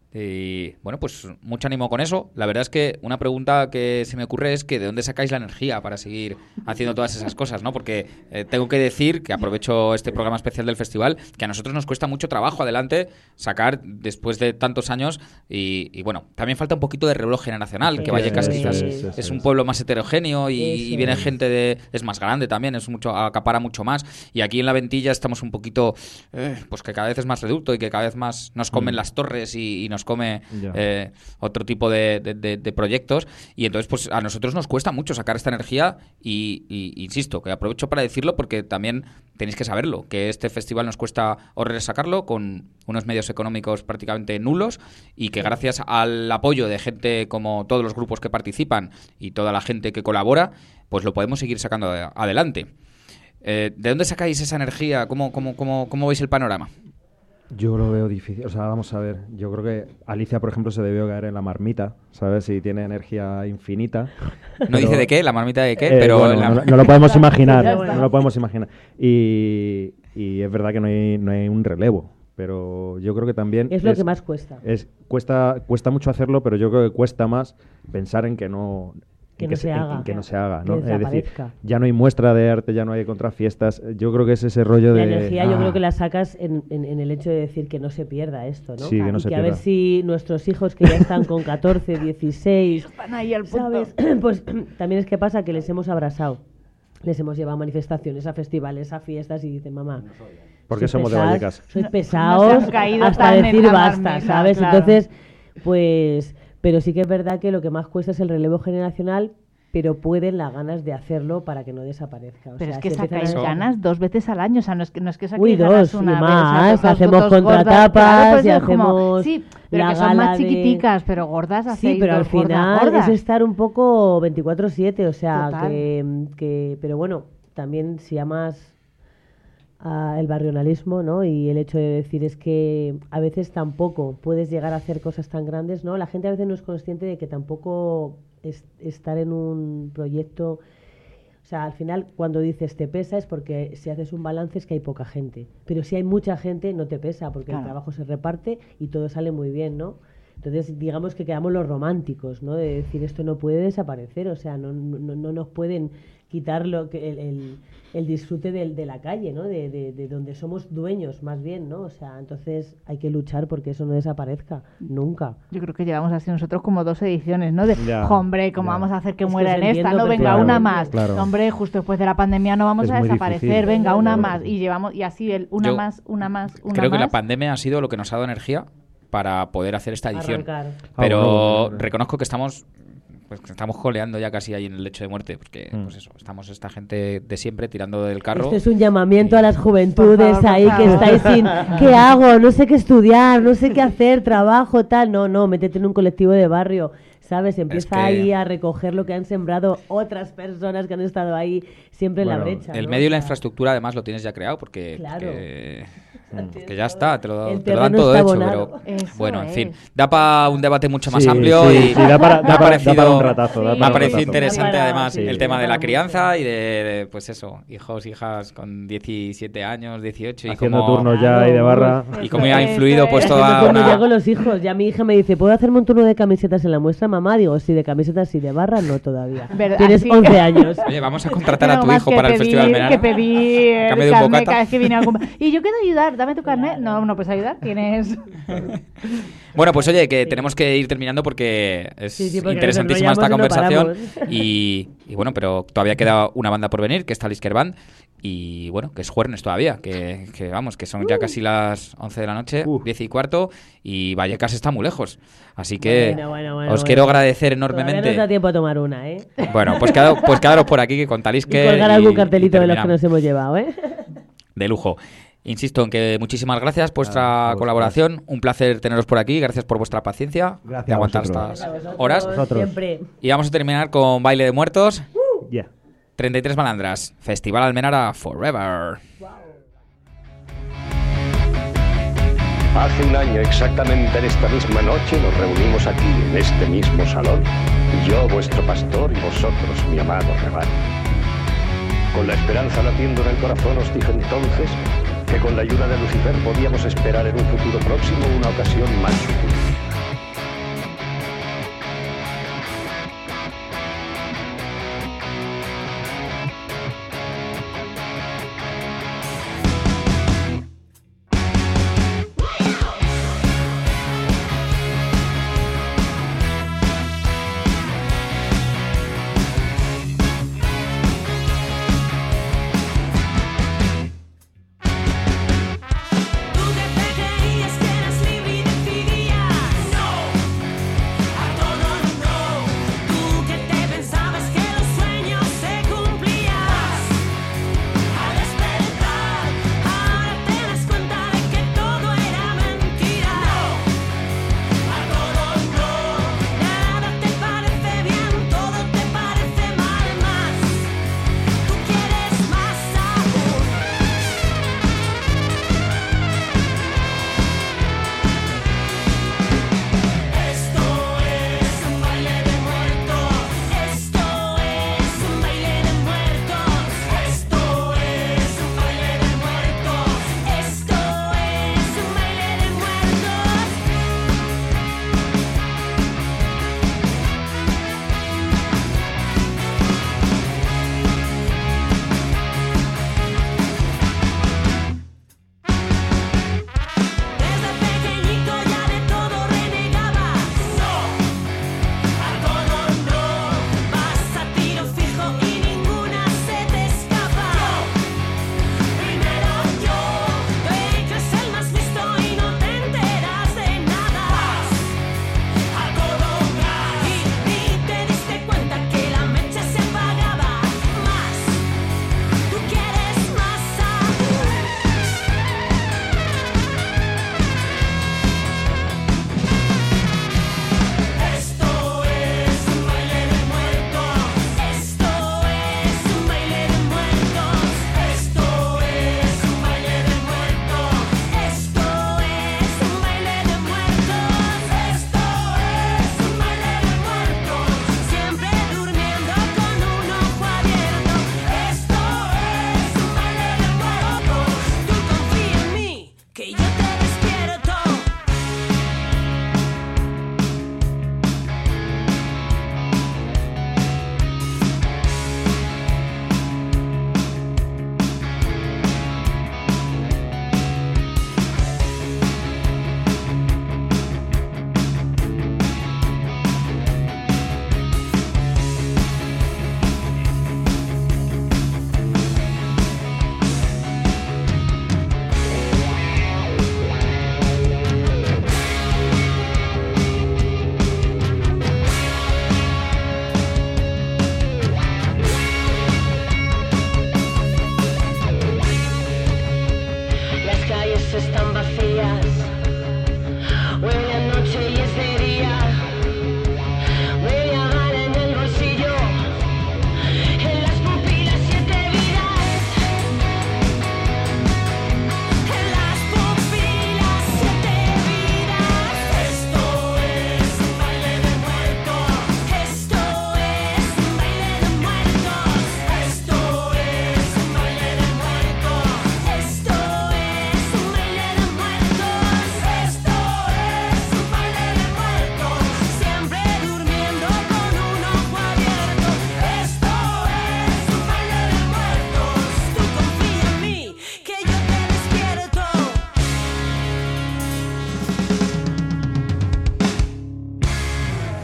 Y bueno, pues mucho ánimo con eso. La verdad es que una pregunta que se me ocurre es que ¿de dónde sacáis la energía para seguir haciendo todas esas cosas, ¿no? Porque tengo que decir que aprovecho este programa especial del festival, que a nosotros nos cuesta mucho trabajo adelante sacar después de tantos años y bueno, también falta un poquito de relevo generacional, que Vallecas quizás es un pueblo más heterogéneo y viene gente es más grande también, acapara mucho más, y aquí en la Ventilla estamos un poquito pues que cada vez es más reducto y que cada vez más nos comen las torres y nos come otro tipo de proyectos, y entonces pues a nosotros nos cuesta mucho sacar esta energía y insisto, que aprovecho para decirlo porque también tenéis que saberlo, que este festival nos cuesta horrores sacarlo con unos medios económicos prácticamente nulos y que gracias al apoyo de gente como todos los grupos que participan y toda la gente que colabora, pues lo podemos seguir sacando adelante. ¿De dónde sacáis esa energía? ¿Cómo veis el panorama? Yo lo veo difícil. O sea, vamos a ver. Yo creo que Alicia, por ejemplo, se debió caer en la marmita, ¿sabes? Si tiene energía infinita. No dice de qué, la marmita de qué, pero... Bueno, no lo podemos imaginar. No lo podemos imaginar. Y es verdad que no hay un relevo. Pero yo creo que también... Es lo que más cuesta. Cuesta mucho hacerlo, pero yo creo que cuesta más pensar en que no... Que no se haga, ¿no? Es decir, ya no hay muestra de arte, ya no hay contrafiestas. Yo creo que es ese rollo la energía yo creo que la sacas en el hecho de decir que no se pierda esto, ¿no? Sí, que no se pierda. A ver si nuestros hijos que ya están con 14, 16, van ahí al punto. ¿sabes? Pues también es que pasa que les hemos abrazado, les hemos llevado a manifestaciones, a festivales, a fiestas y dicen, mamá... Porque somos de Vallecas. Sois pesados hasta decir basta, ¿sabes? Claro. Entonces, pues... Pero sí que es verdad que lo que más cuesta es el relevo generacional, pero pueden las ganas de hacerlo para que no desaparezca. Pero es que sacáis ganas 2 veces al año, o sea, no es que saquéis Uy, ganas 2 una y vez. más, O sea, hacemos dos contratapas gordas, claro, y pues hacemos sí, pero la que son gala más chiquiticas, pero gordas hacéis. Sí, pero al dos gordas, final gordas. es estar un poco 24/7, o sea, Total. que pero bueno, también si amas el barrionalismo, ¿no? Y el hecho de decir es que a veces tampoco puedes llegar a hacer cosas tan grandes, ¿no? La gente a veces no es consciente de que tampoco estar en un proyecto, o sea, al final cuando dices te pesa es porque si haces un balance es que hay poca gente, pero si hay mucha gente no te pesa porque el trabajo se reparte y todo sale muy bien, ¿no? Entonces, digamos que quedamos los románticos, ¿no? De decir esto no puede desaparecer, o sea, no nos pueden quitar el disfrute de la calle, ¿no? De donde somos dueños, más bien, ¿no? O sea, entonces hay que luchar porque eso no desaparezca nunca. Yo creo que llevamos así nosotros como 2 ediciones, ¿no? Ya, hombre, ¿cómo vamos a hacer que Es que muera os en esta? entiendo No, venga, perfectamente. una más. Claro. Hombre, justo después de la pandemia no vamos Es a muy desaparecer, difícil. venga, una Claro. más. Y llevamos, y así una Yo más. Creo que la más. pandemia ha sido lo que nos ha dado energía para poder hacer esta edición. Arrancar. Pero reconozco que estamos coleando ya casi ahí en el lecho de muerte, porque pues eso, estamos esta gente de siempre tirando del carro. Esto es un llamamiento a las juventudes Por favor, ahí que estáis sin ¿qué hago? No sé qué estudiar, no sé qué hacer, trabajo, tal. No, métete en un colectivo de barrio, ¿sabes? Empieza que ahí a recoger lo que han sembrado otras personas que han estado ahí siempre en la brecha. El ¿no? medio y la O sea, infraestructura además lo tienes ya creado porque... Claro. Que ya está, te lo dan terreno todo está hecho, abonado. pero Eso bueno, en es. fin, da para un debate mucho más Sí, amplio sí, y sí, da para parecido, un ratazo, me ha parecido ratazo. interesante Da para- además sí, el tema da de la para crianza y de pues eso, hijos, con 17 años, 18 y Haciendo cómo turnos ya y de barra. y cómo ha influido pues Haciendo toda turno ya una con los hijos. Ya mi hija me dice, ¿puedo hacerme un turno de camisetas en la muestra, mamá? Digo, sí, de camisetas y de barra, no todavía. ¿Verdad? Tienes Así 11 años. Oye, vamos a contratar a No tu más hijo que para el pedir- Festival Almenara. Que pedí el Cambio de un carnet bocata. cada vez que viene a algún... Y yo quiero ayudar, dame tu carnet. No puedes ayudar, tienes... Bueno, pues oye, que tenemos que ir terminando porque es Sí, porque interesantísima nos esta enrollamos y no conversación paramos. y bueno, pero todavía queda una banda por venir, que está Lisker Band y bueno, que es jueves todavía, que vamos, que son ya casi las 11 de la noche, 10:15 y Vallecas está muy lejos. Así que Bueno, os quiero agradecer Todavía enormemente. nos da tiempo a tomar una, ¿eh? Bueno, pues quedaros por aquí que con Y Talisker colgar algún cartelito y de los que terminamos. nos hemos llevado, ¿eh? De lujo. Insisto en que muchísimas gracias por vuestra a vosotros. colaboración. Un placer teneros por aquí. Gracias por vuestra paciencia Gracias de a aguantar vosotros. estas Vosotros, horas. Siempre. Y vamos a terminar con Baile de Muertos. Ya. 33 Malandras. Festival Almenara Forever. Hace un año exactamente en esta misma noche nos reunimos aquí, en este mismo salón, yo, vuestro pastor, y vosotros, mi amado rebaño. Con la esperanza latiendo en el corazón os dije entonces que con la ayuda de Lucifer podíamos esperar en un futuro próximo una ocasión más sutil. Tú que te creías que eras libre y decidías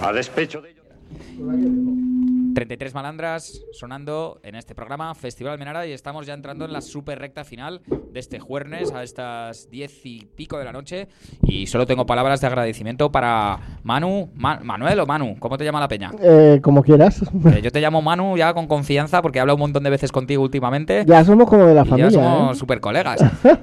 A despecho de ello... 33 malandras sonando en este programa Festival Almenara y estamos ya entrando en la super recta final de este jueves a estas 10 y pico de la noche y solo tengo palabras de agradecimiento para Manu, Manuel o Manu, ¿cómo te llama la peña? Como quieras. Yo te llamo Manu ya con confianza porque he hablado un montón de veces contigo últimamente. Ya somos como de la familia. Ya somos super colegas.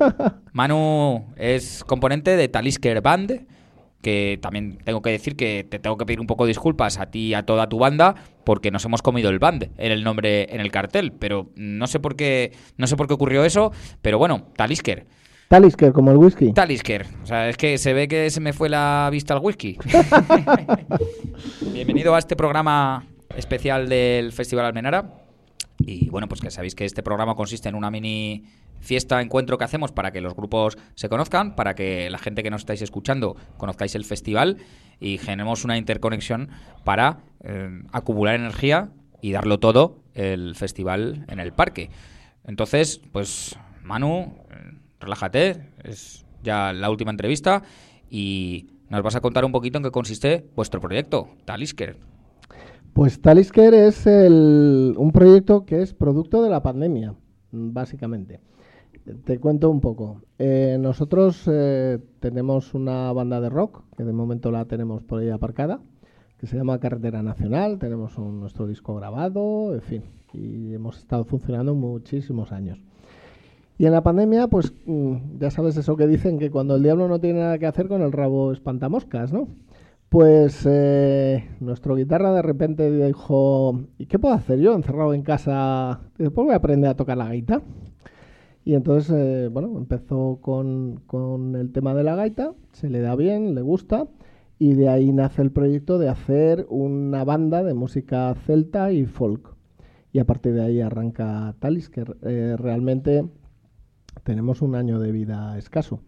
Manu es componente de Talisker Band, que también tengo que decir que te tengo que pedir un poco de disculpas a ti y a toda tu banda porque nos hemos comido el band en el nombre en el cartel, pero no sé por qué ocurrió eso, pero bueno, Talisker, como el whisky. Talisker, o sea, es que se ve que se me fue la vista al whisky. Bienvenido a este programa especial del Festival Almenara. Y bueno, pues que sabéis que este programa consiste en una mini fiesta, encuentro que hacemos para que los grupos se conozcan, para que la gente que nos estáis escuchando conozcáis el festival y generemos una interconexión para acumular energía y darlo todo el festival en el parque. Entonces, pues Manu, relájate, es ya la última entrevista y nos vas a contar un poquito en qué consiste vuestro proyecto, Talisker. Pues Talisker es un proyecto que es producto de la pandemia, básicamente. Te cuento un poco. Nosotros tenemos una banda de rock, que de momento la tenemos por ahí aparcada, que se llama Carretera Nacional, tenemos nuestro disco grabado, en fin, y hemos estado funcionando muchísimos años. Y en la pandemia, pues ya sabes eso que dicen, que cuando el diablo no tiene nada que hacer, con el rabo espantamoscas, ¿no? Pues nuestro guitarra de repente dijo, ¿y qué puedo hacer yo encerrado en casa? Pues voy a aprender a tocar la gaita. Y entonces, bueno, empezó con el tema de la gaita, se le da bien, le gusta, y de ahí nace el proyecto de hacer una banda de música celta y folk. Y a partir de ahí arranca Talisker. Realmente tenemos un año de vida escaso.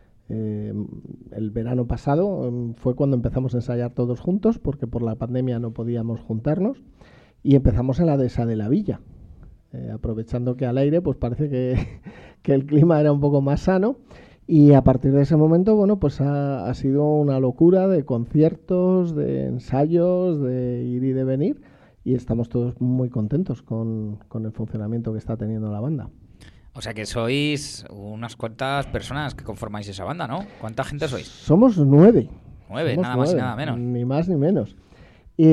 El verano pasado fue cuando empezamos a ensayar todos juntos, porque por la pandemia no podíamos juntarnos, y empezamos en la dehesa de la Villa, aprovechando que al aire pues parece que el clima era un poco más sano, y a partir de ese momento, bueno, pues ha sido una locura de conciertos, de ensayos, de ir y de venir, y estamos todos muy contentos con el funcionamiento que está teniendo la banda. O sea que sois unas cuantas personas que conformáis esa banda, ¿no? ¿Cuánta gente sois? Somos 9. 9, nada más y nada menos. Ni más ni menos. Y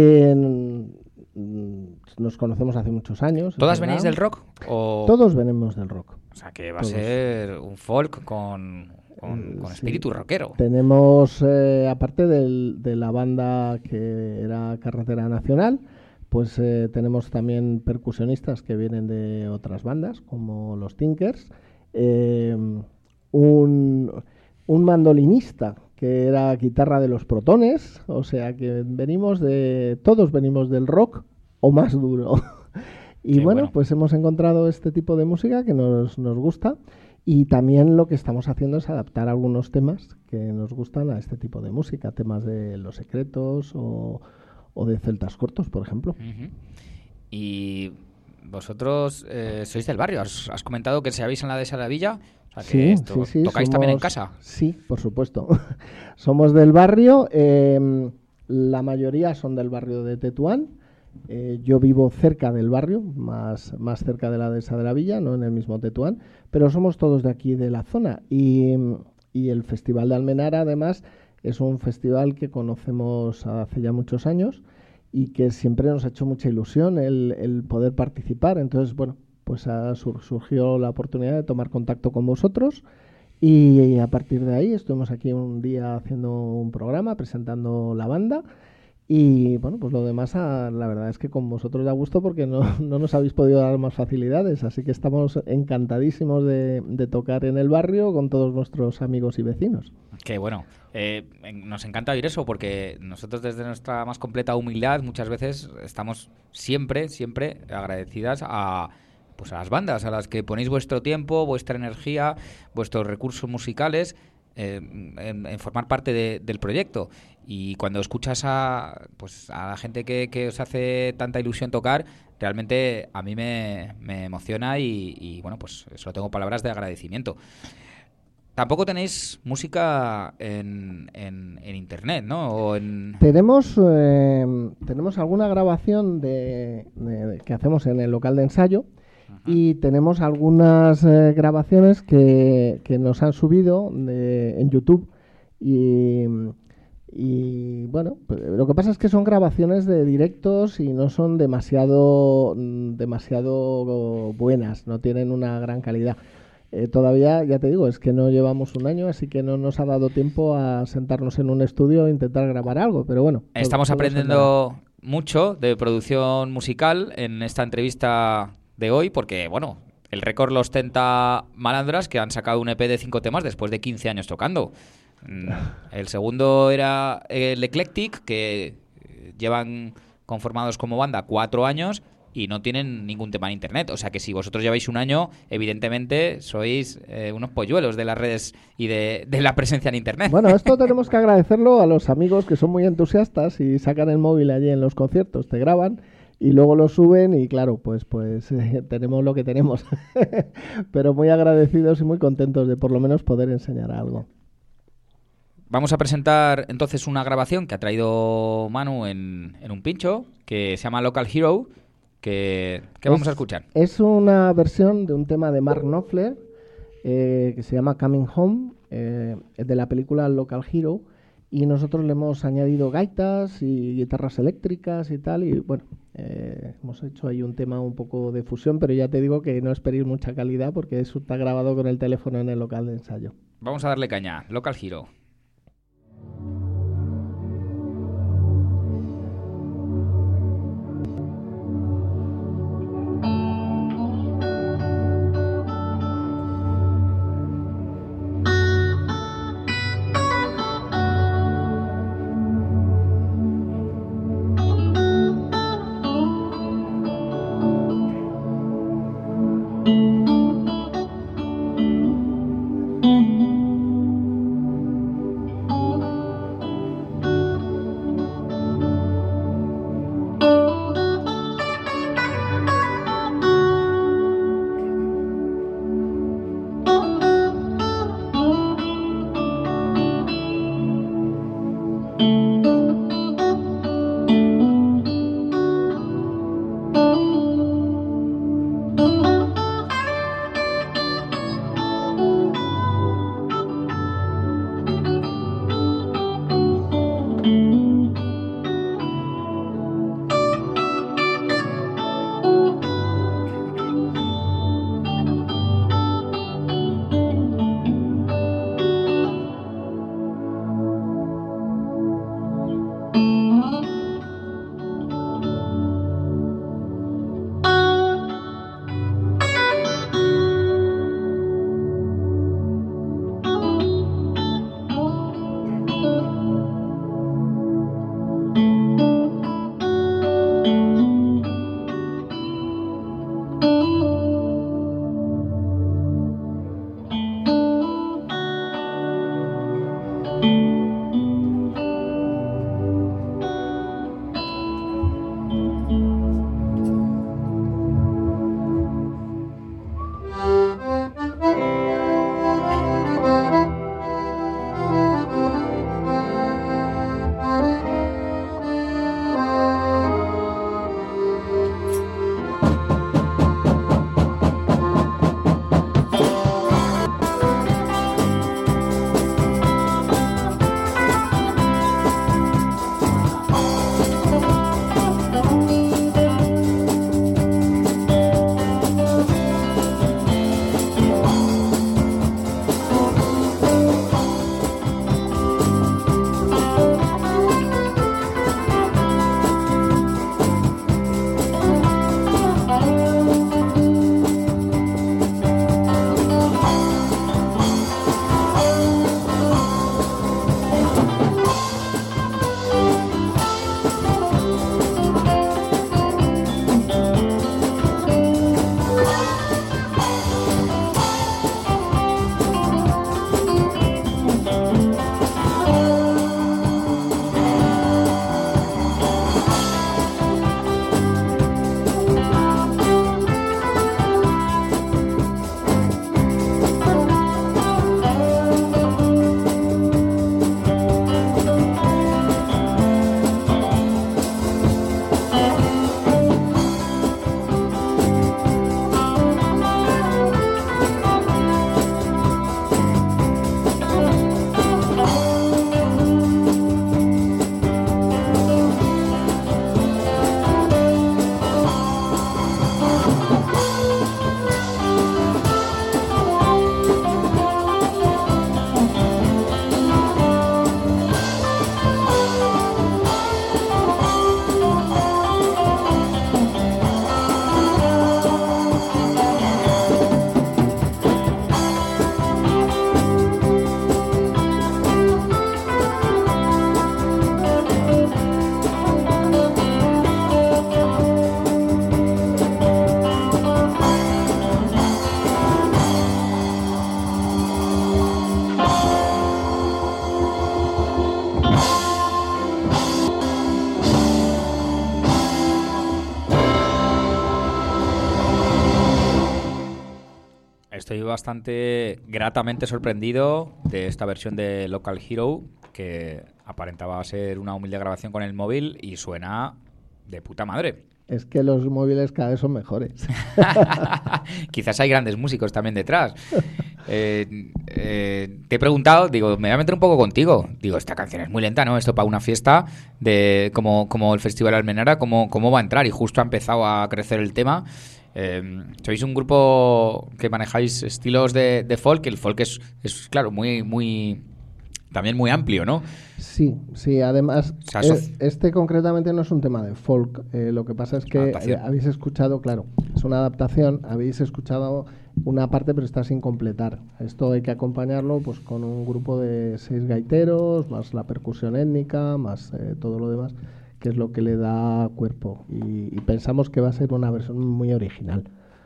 nos conocemos hace muchos años. ¿Todas venís del rock? ¿O? Todos venimos del rock. O sea que va a ser un folk con espíritu rockero. Tenemos, aparte de la banda que era Carretera Nacional, pues tenemos también percusionistas que vienen de otras bandas, como los Tinkers, un mandolinista que era guitarra de los Protones, o sea que todos venimos del rock o más duro. Y bueno, pues hemos encontrado este tipo de música que nos gusta, y también lo que estamos haciendo es adaptar algunos temas que nos gustan a este tipo de música, temas de Los Secretos o de Celtas Cortos, por ejemplo. Uh-huh. Y vosotros sois del barrio, has comentado que seáis en la dehesa de la Villa, o sea que sí, ¿tocáis también en casa? Sí, por supuesto. Somos del barrio, la mayoría son del barrio de Tetuán. Yo vivo cerca del barrio, más cerca de la dehesa de la Villa, no en el mismo Tetuán, pero somos todos de aquí de la zona. Y el Festival de Almenara, además, es un festival que conocemos hace ya muchos años y que siempre nos ha hecho mucha ilusión el poder participar. Entonces, bueno, pues surgió la oportunidad de tomar contacto con vosotros, y a partir de ahí estuvimos aquí un día haciendo un programa, presentando la banda. Y bueno, pues lo demás, la verdad es que con vosotros da gusto porque no nos habéis podido dar más facilidades, así que estamos encantadísimos de tocar en el barrio con todos nuestros amigos y vecinos. Qué bueno. Nos encanta oír eso porque nosotros desde nuestra más completa humildad muchas veces estamos siempre agradecidas a las bandas a las que ponéis vuestro tiempo, vuestra energía, vuestros recursos musicales en formar parte del proyecto. Y cuando escuchas a la gente que os hace tanta ilusión tocar, realmente a mí me emociona y bueno, pues solo tengo palabras de agradecimiento. tampoco tenéis música en internet, ¿no? O en... Tenemos alguna grabación que hacemos en el local de ensayo. Y tenemos algunas grabaciones que nos han subido en YouTube y bueno, pues, lo que pasa es que son grabaciones de directos y no son demasiado buenas, no tienen una gran calidad. Todavía, ya te digo, es que no llevamos un año, así que no nos ha dado tiempo a sentarnos en un estudio e intentar grabar algo, pero bueno. Estamos aprendiendo mucho de producción musical en esta entrevista de hoy, porque, bueno, el récord lo ostenta Malandras, que han sacado un EP de 5 temas después de 15 años tocando. El segundo era el Eclectic, que llevan conformados como banda 4 años y no tienen ningún tema en internet. O sea que si vosotros lleváis un año, evidentemente sois unos polluelos de las redes y de la presencia en internet. Bueno, esto tenemos que agradecerlo a los amigos que son muy entusiastas y sacan el móvil allí en los conciertos, te graban y luego lo suben y claro, pues tenemos lo que tenemos. Pero muy agradecidos y muy contentos de por lo menos poder enseñar algo. Vamos a presentar entonces una grabación que ha traído Manu en un pincho, que se llama Local Hero, que vamos a escuchar. Es una versión de un tema de Mark Knopfler, que se llama Coming Home, de la película Local Hero, y nosotros le hemos añadido gaitas y guitarras eléctricas y tal, y bueno, hemos hecho ahí un tema un poco de fusión, pero ya te digo que no esperéis mucha calidad porque eso está grabado con el teléfono en el local de ensayo. Vamos a darle caña, Local Hero. Estoy bastante gratamente sorprendido de esta versión de Local Hero, que aparentaba ser una humilde grabación con el móvil y suena de puta madre. Es que los móviles cada vez son mejores. Quizás hay grandes músicos también detrás. Te he preguntado, digo, me voy a meter un poco contigo. Digo, esta canción es muy lenta, ¿no? Esto para una fiesta de como el Festival Almenara, ¿cómo va a entrar? Y justo ha empezado a crecer el tema. Sois un grupo que manejáis estilos de folk. El folk es claro, también muy amplio, ¿no? Sí, además, O sea, este concretamente no es un tema de folk. Lo que pasa es que habéis escuchado, claro, es una adaptación, habéis escuchado una parte pero está sin completar. Esto hay que acompañarlo pues con un grupo de 6 gaiteros, más la percusión étnica, más todo lo demás, que es lo que le da cuerpo. Y pensamos que va a ser una versión muy original.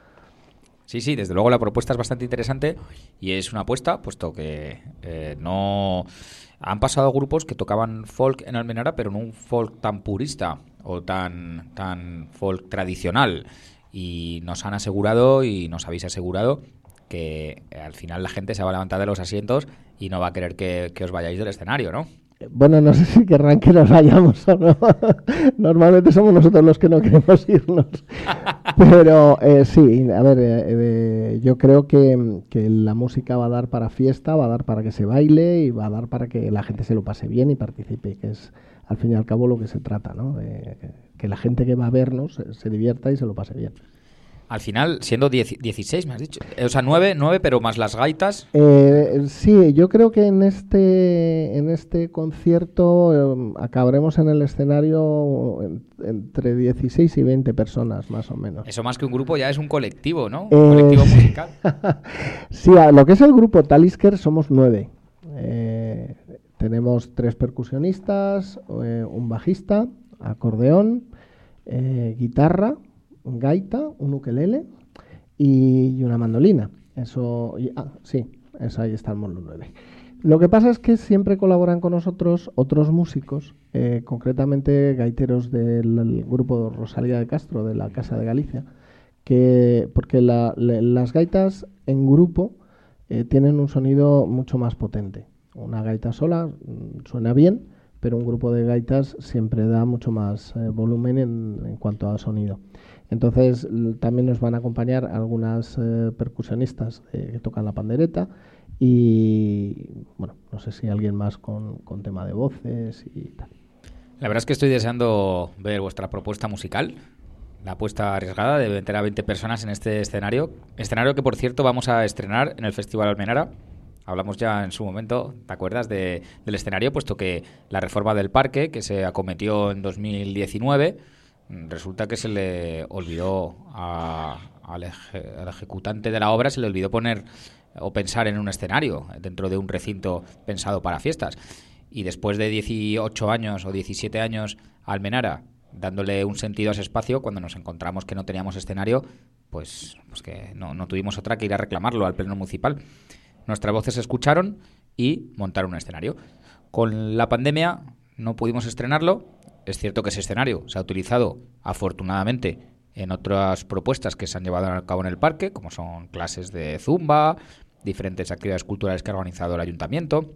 Sí, desde luego la propuesta es bastante interesante y es una apuesta, puesto que no han pasado grupos que tocaban folk en Almenara, pero no un folk tan purista o tan folk tradicional. Y nos han asegurado y nos habéis asegurado que al final la gente se va a levantar de los asientos y no va a querer que os vayáis del escenario, ¿no? Bueno, no sé si querrán que nos vayamos o no. Normalmente somos nosotros los que no queremos irnos. Pero sí, a ver, yo creo que la música va a dar para fiesta, va a dar para que se baile y va a dar para que la gente se lo pase bien y participe, que es al fin y al cabo lo que se trata, ¿no? De que la gente que va a vernos se divierta y se lo pase bien. Al final, siendo 16, me has dicho. O sea, 9, pero más las gaitas. Sí, yo creo que en este concierto acabaremos en el escenario entre 16 y 20 personas, más o menos. Eso más que un grupo ya es un colectivo, ¿no? Un colectivo musical. Sí, lo que es el grupo Talisker somos 9. Tenemos 3 percusionistas, un bajista, acordeón, guitarra, gaita, un ukelele y una mandolina. Ahí estamos los 9. Lo que pasa es que siempre colaboran con nosotros otros músicos, concretamente gaiteros del grupo Rosalía de Castro, de la Casa de Galicia, porque las gaitas en grupo tienen un sonido mucho más potente. Una gaita sola suena bien, pero un grupo de gaitas siempre da mucho más volumen en cuanto a sonido. Entonces también nos van a acompañar algunas percusionistas que tocan la pandereta y, bueno, no sé si alguien más con tema de voces y tal. La verdad es que estoy deseando ver vuestra propuesta musical, la apuesta arriesgada de meter a 20 personas en este escenario que, por cierto, vamos a estrenar en el Festival Almenara. Hablamos ya en su momento, ¿te acuerdas del escenario? Puesto que la reforma del parque, que se acometió en 2019, resulta que se le olvidó al ejecutante de la obra, se le olvidó poner o pensar en un escenario dentro de un recinto pensado para fiestas. Y después de 18 años o 17 años a Almenara, dándole un sentido a ese espacio, cuando nos encontramos que no teníamos escenario, pues que no tuvimos otra que ir a reclamarlo al Pleno Municipal. Nuestras voces se escucharon y montaron un escenario. Con la pandemia no pudimos estrenarlo. Es cierto que ese escenario se ha utilizado, afortunadamente, en otras propuestas que se han llevado a cabo en el parque, como son clases de zumba, diferentes actividades culturales que ha organizado el ayuntamiento,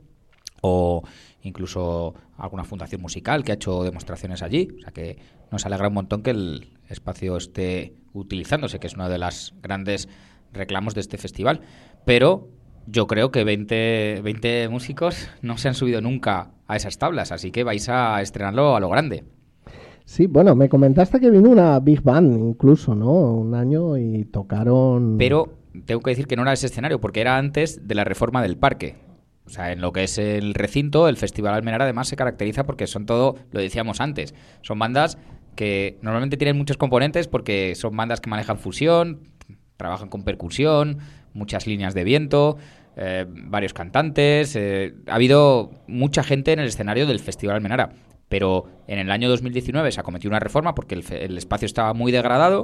o incluso alguna fundación musical que ha hecho demostraciones allí. O sea que nos alegra un montón que el espacio esté utilizándose, que es uno de los grandes reclamos de este festival. Pero yo creo que 20 músicos no se han subido nunca a esas tablas, así que vais a estrenarlo a lo grande. Sí, bueno, me comentaste que vino una Big Band incluso, ¿no? Un año y tocaron... Pero tengo que decir que no era ese escenario, porque era antes de la reforma del parque. O sea, en lo que es el recinto, el Festival Almenara además se caracteriza porque son todo, lo decíamos antes, son bandas que normalmente tienen muchos componentes porque son bandas que manejan fusión, trabajan con percusión, muchas líneas de viento, varios cantantes. Ha habido mucha gente en el escenario del Festival Almenara, pero en el año 2019 se acometió una reforma porque el espacio estaba muy degradado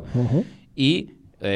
y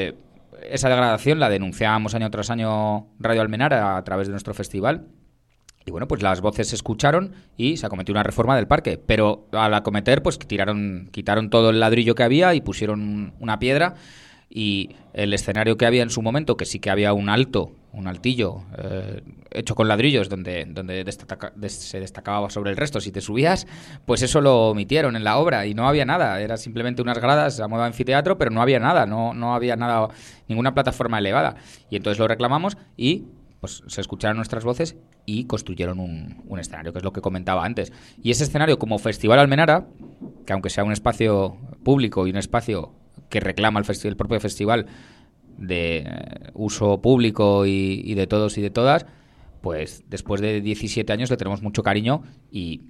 esa degradación la denunciábamos año tras año Radio Almenara a través de nuestro festival. Y bueno, pues las voces se escucharon y se acometió una reforma del parque. Pero al acometer, pues quitaron todo el ladrillo que había y pusieron una piedra. Y el escenario que había en su momento, que sí que había un altillo hecho con ladrillos donde se destacaba sobre el resto si te subías, pues eso lo omitieron en la obra y no había nada, era simplemente unas gradas a modo anfiteatro, pero no había nada, no había nada, ninguna plataforma elevada. Y entonces lo reclamamos y pues se escucharon nuestras voces y construyeron un escenario, que es lo que comentaba antes. Y ese escenario, como Festival Almenara, que aunque sea un espacio público y un espacio que reclama el propio festival de uso público y de todos y de todas, pues después de 17 años le tenemos mucho cariño y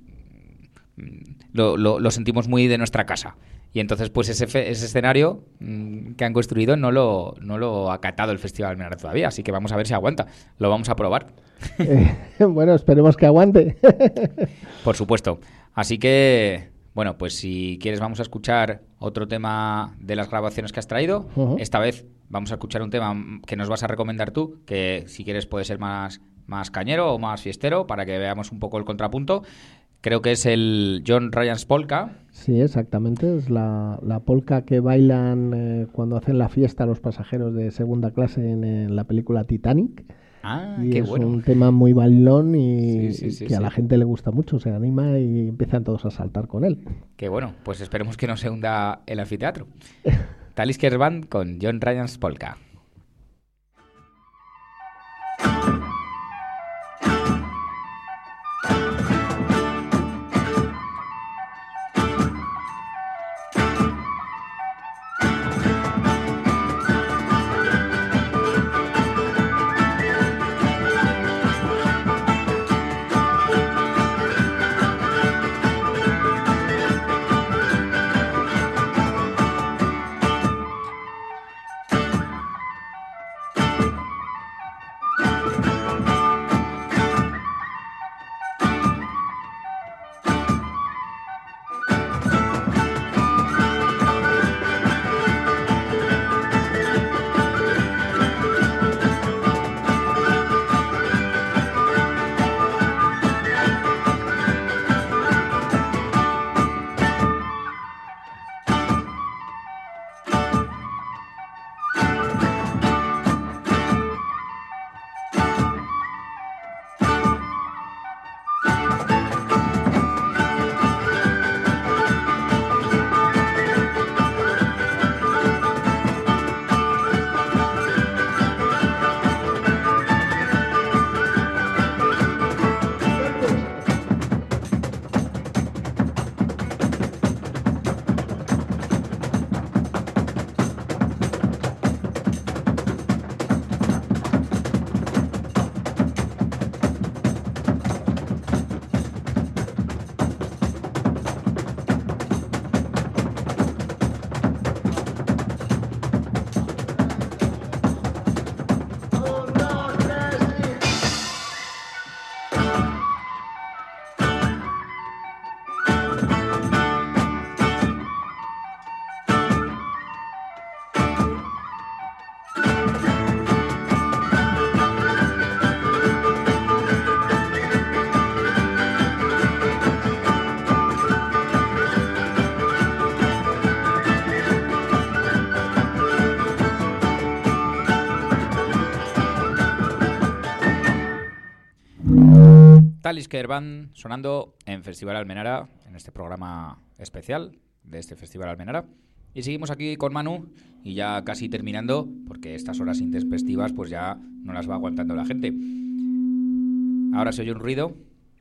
lo sentimos muy de nuestra casa. Y entonces pues ese escenario que han construido no lo ha acatado el Festival Almenara todavía, así que vamos a ver si aguanta. Lo vamos a probar. Bueno, esperemos que aguante. Por supuesto. Así que, bueno, pues si quieres vamos a escuchar otro tema de las grabaciones que has traído. Esta vez vamos a escuchar un tema que nos vas a recomendar tú, que si quieres puede ser más cañero o más fiestero, para que veamos un poco el contrapunto. Creo que es el John Ryan's Polka. Sí, exactamente. Es la polka que bailan cuando hacen la fiesta los pasajeros de segunda clase en la película Titanic. Y qué es bueno. un tema muy bailón y Sí, que a la gente le gusta mucho, se anima y empiezan todos a saltar con él. Qué bueno, pues esperemos que no se hunda el anfiteatro. Talisker Band con John Ryan's Polka. Talisker Band sonando en Festival Almenara, en este programa especial de este Festival Almenara. Y seguimos aquí con Manu y ya casi terminando, porque estas horas intempestivas pues ya no las va aguantando la gente. Ahora se oye un ruido.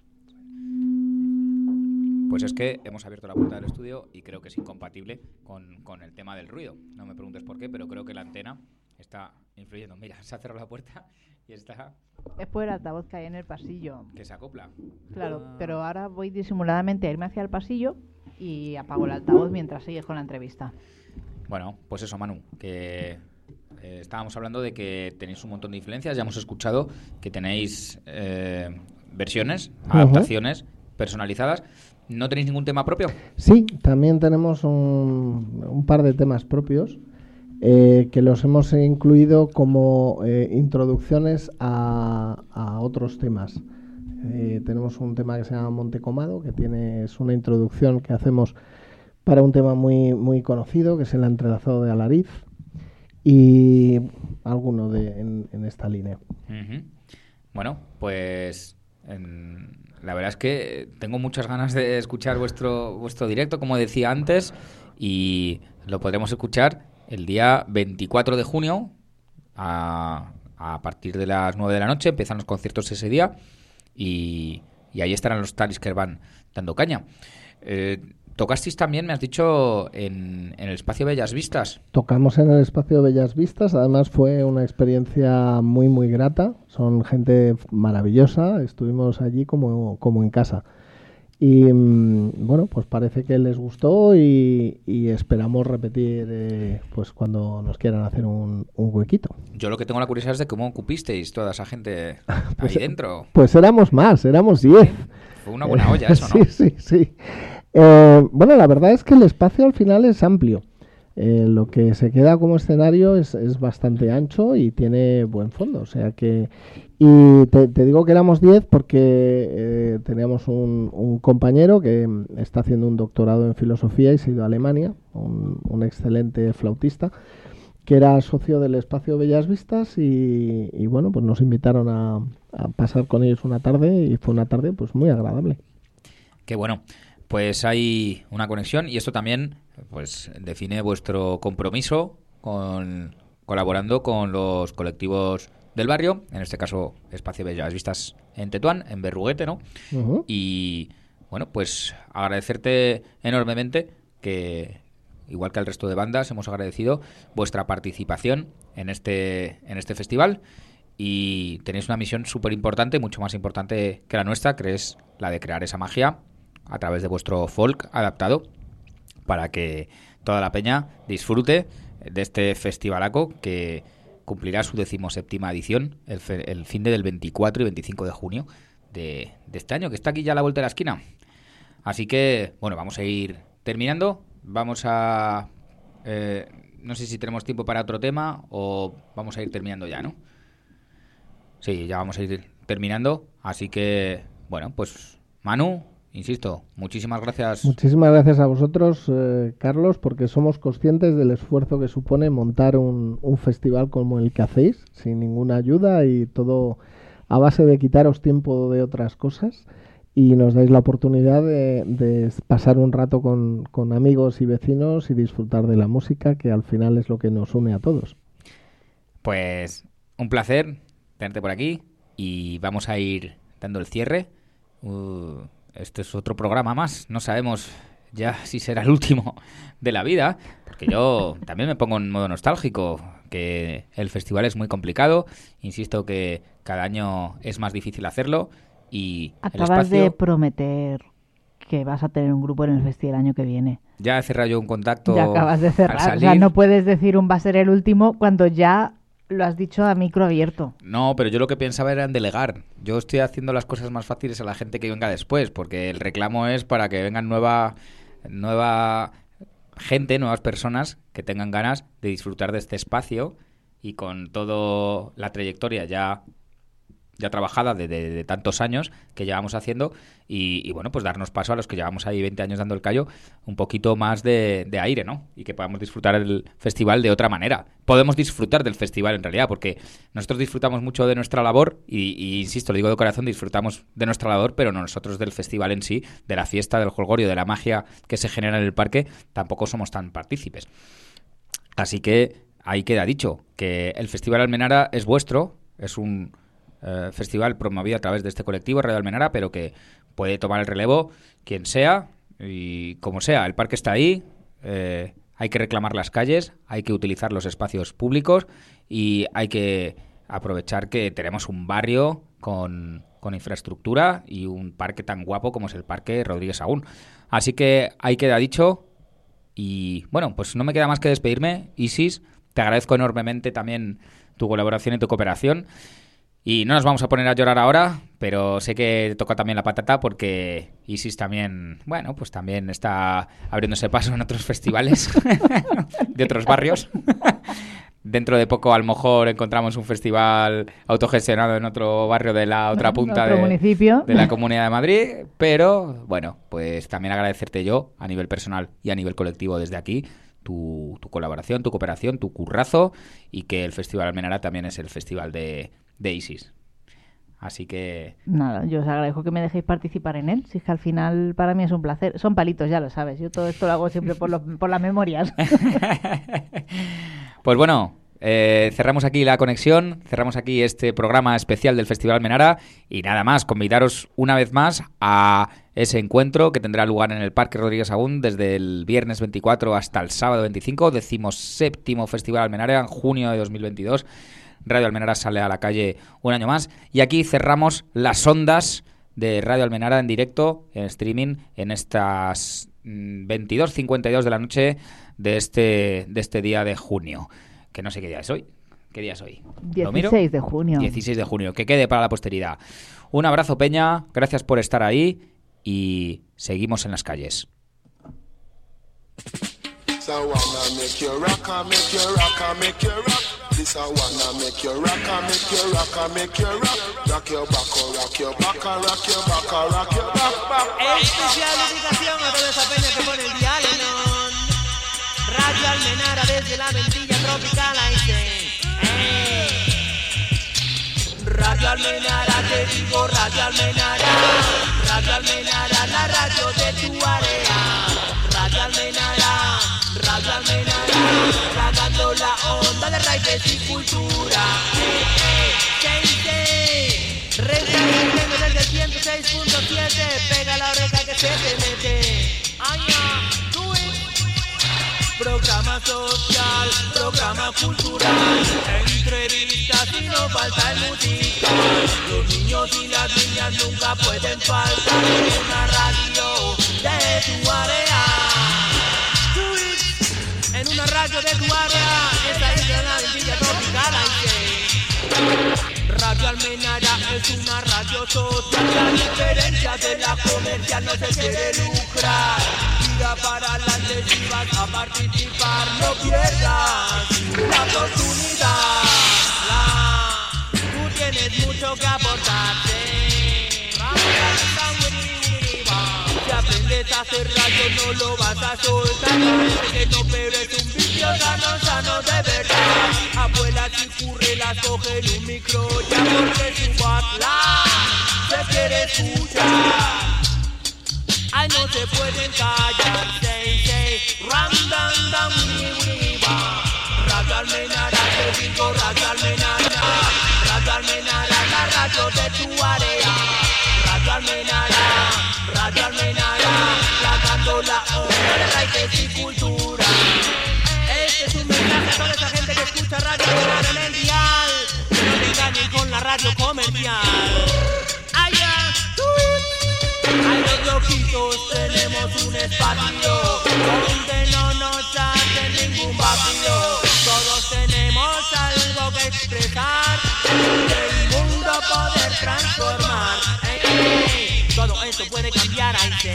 Pues es que hemos abierto la puerta del estudio y creo que es incompatible con el tema del ruido. No me preguntes por qué, pero creo que la antena está influyendo. Mira, se ha cerrado la puerta y está... Es por el altavoz que hay en el pasillo. Que se acopla. Claro, pero ahora voy disimuladamente a irme hacia el pasillo y apago el altavoz mientras sigues con la entrevista. Bueno, pues eso, Manu, que estábamos hablando de que tenéis un montón de influencias. Ya hemos escuchado que tenéis versiones, adaptaciones personalizadas. ¿No tenéis ningún tema propio? Sí, también tenemos un par de temas propios que los hemos incluido como introducciones a otros temas. Tenemos un tema que se llama Montecomado, que es una introducción que hacemos para un tema muy, muy conocido, que es el entrelazado de Alariz. y alguno en esta línea. Uh-huh. Bueno, pues la verdad es que tengo muchas ganas de escuchar vuestro directo, como decía antes, y lo podremos escuchar el día 24 de junio a partir de las 9 de la noche. Empiezan los conciertos ese día y ahí estarán los Talisker Band dando caña. Tocasteis también, me has dicho, en el Espacio Bellas Vistas. Tocamos en el Espacio Bellas Vistas, además fue una experiencia muy muy grata, son gente maravillosa, estuvimos allí como en casa. Y bueno, pues parece que les gustó y esperamos repetir pues cuando nos quieran hacer un huequito. Yo lo que tengo la curiosidad es de cómo ocupisteis toda esa gente pues, ahí dentro. Pues éramos 10. Fue una buena olla eso, ¿no? Sí. Bueno, la verdad es que el espacio al final es amplio. Lo que se queda como escenario es bastante ancho y tiene buen fondo. O sea que... Y te digo que éramos 10 porque teníamos un compañero que está haciendo un doctorado en filosofía y se ha ido a Alemania, un excelente flautista, que era socio del Espacio Bellas Vistas y bueno, pues nos invitaron a pasar con ellos una tarde y fue una tarde pues muy agradable. Qué bueno. Pues hay una conexión y esto también pues define vuestro compromiso colaborando con los colectivos del barrio, en este caso Espacio Bellas Vistas en Tetuán, en Berruguete, ¿no? Uh-huh. Y bueno, pues agradecerte enormemente que, igual que al resto de bandas, hemos agradecido vuestra participación en este festival y tenéis una misión súper importante, mucho más importante que la nuestra, que es la de crear esa magia a través de vuestro folk adaptado para que toda la peña disfrute de este festivalaco que cumplirá su 17ª edición el fin del 24 y 25 de junio de este año, que está aquí ya a la vuelta de la esquina. Así que, bueno, vamos a ir terminando. Vamos a... no sé si tenemos tiempo para otro tema o vamos a ir terminando ya, ¿no? Sí, ya vamos a ir terminando. Así que, bueno, pues Manu... Insisto, muchísimas gracias. Muchísimas gracias a vosotros, Carlos, porque somos conscientes del esfuerzo que supone montar un festival como el que hacéis, sin ninguna ayuda y todo a base de quitaros tiempo de otras cosas y nos dais la oportunidad de pasar un rato con amigos y vecinos y disfrutar de la música, que al final es lo que nos une a todos. Pues un placer tenerte por aquí y vamos a ir dando el cierre. Este es otro programa más, no sabemos ya si será el último de la vida, porque yo también me pongo en modo nostálgico, que el festival es muy complicado, insisto que cada año es más difícil hacerlo y acabas de prometer que vas a tener un grupo en el festival el año que viene. Ya he cerrado yo un contacto. Ya acabas de cerrar, o sea, no puedes decir va a ser el último cuando ya... Lo has dicho a micro abierto. No, pero yo lo que pensaba era en delegar. Yo estoy haciendo las cosas más fáciles a la gente que venga después, porque el reclamo es para que vengan nueva gente, nuevas personas que tengan ganas de disfrutar de este espacio y con toda la trayectoria ya trabajada de tantos años que llevamos haciendo y bueno, pues darnos paso a los que llevamos ahí 20 años dando el callo, un poquito más de aire, ¿no? Y que podamos disfrutar del festival de otra manera. Podemos disfrutar del festival en realidad, porque nosotros disfrutamos mucho de nuestra labor y insisto, lo digo de corazón, disfrutamos de nuestra labor, pero nosotros del festival en sí, de la fiesta, del jolgorio, de la magia que se genera en el parque, tampoco somos tan partícipes. Así que ahí queda dicho, que el Festival Almenara es vuestro, es un... festival promovido a través de este colectivo Radio Almenara, pero que puede tomar el relevo quien sea y como sea. El parque está ahí, hay que reclamar las calles, hay que utilizar los espacios públicos y hay que aprovechar que tenemos un barrio con infraestructura y un parque tan guapo como es el Parque Rodríguez Sagún. Así que ahí queda dicho y bueno, pues no me queda más que despedirme. Isis, te agradezco enormemente también tu colaboración y tu cooperación. Y no nos vamos a poner a llorar ahora, pero sé que toca también la patata porque Isis también, bueno, pues también está abriéndose paso en otros festivales de otros barrios. Dentro de poco a lo mejor encontramos un festival autogestionado en otro barrio de la otra punta de la Comunidad de Madrid, pero bueno, pues también agradecerte yo a nivel personal y a nivel colectivo desde aquí tu colaboración, tu cooperación, tu currazo, y que el Festival Almenara también es el festival de Isis. Así que... Nada, yo os agradezco que me dejéis participar en él. Si es que al final para mí es un placer. Son palitos, ya lo sabes. Yo todo esto lo hago siempre por las memorias. Pues bueno, cerramos aquí la conexión, cerramos aquí este programa especial del Festival Almenara y nada más, convidaros una vez más a ese encuentro que tendrá lugar en el Parque Rodríguez Sagún desde el viernes 24 hasta el sábado 25, 17º Festival Almenara en junio de 2022. Radio Almenara sale a la calle un año más y aquí cerramos las ondas de Radio Almenara en directo, en streaming, en estas 22:52 de la noche de este día de junio. Que no sé qué día es hoy. ¿Qué día es hoy? 16 de junio. 16 de junio. Que quede para la posteridad. Un abrazo, Peña. Gracias por estar ahí y seguimos en las calles. This I wanna make you rock, make you rock, make you rock. This I wanna make you rock, make you rock, make you rock. Rock your back, rock your back, rock your back, rock your back. Especial dedicación a toda esa peña que pone el dial, Radio Almenara desde la Ventilla Tropical, Radio Almenara, te digo Radio Almenara. Radio Almenara, la radio de tu área. Radio Almenara, Radio Almenara, tragando la onda de raíces y cultura. Retransmitiendo desde el 106.7, pega la oreja que se te mete. Do it. Programa social, programa cultural, entrevistas y no falta el musical. Los niños y las niñas nunca pueden faltar en una radio de tu área. En una radio de tu área, esta es la Ventilla Tropical. Radio Almenara es una radio social, la diferencia de la comercial no se quiere lucrar. Tira para adelante si vas a participar, no pierdas la oportunidad. Tú tienes mucho que aportarte. Si aprendes a hacer radio no lo vas a soltar. Parece que no, pero es un vicio sano de verdad. Abuelas y currelas cogen un micro ya porque su WhatsApp se quiere escuchar. Ay, no se pueden callar. Ram, dam, dam, Radio Almenara, te digo Radio Almenara. Radio Almenara, la radio de tu área. Radio Almenara, Radio Almenara, tragando la onda de raíces y cultura. Este es un mensaje a toda esa gente que escucha Radio Almenara en el dial. No te engañen con la radio comercial. Ay, los loquitos tenemos un espacio donde no nos hacen ningún vacío. Todos tenemos algo que expresar, el mundo poder transformar. Todo esto puede cambiar,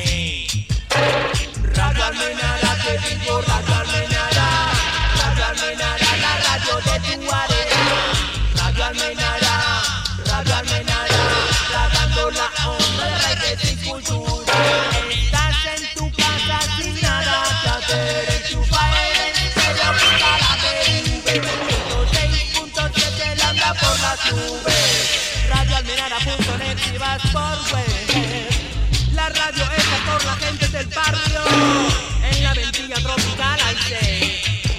Radio Almenara, te digo Radio Almenara. Radio Almenara, la radio de tu área. Radio Almenara, Radio Almenara, tragando la onda de raíces y cultura. Estás en tu casa sin nada que hacer, enchufa el enseño, apunta la TV. 106.7 la anda por las nubes. Radioalmenara.net si vas por web. La radio hecha por la gente del barrio, en la Ventilla Tropical,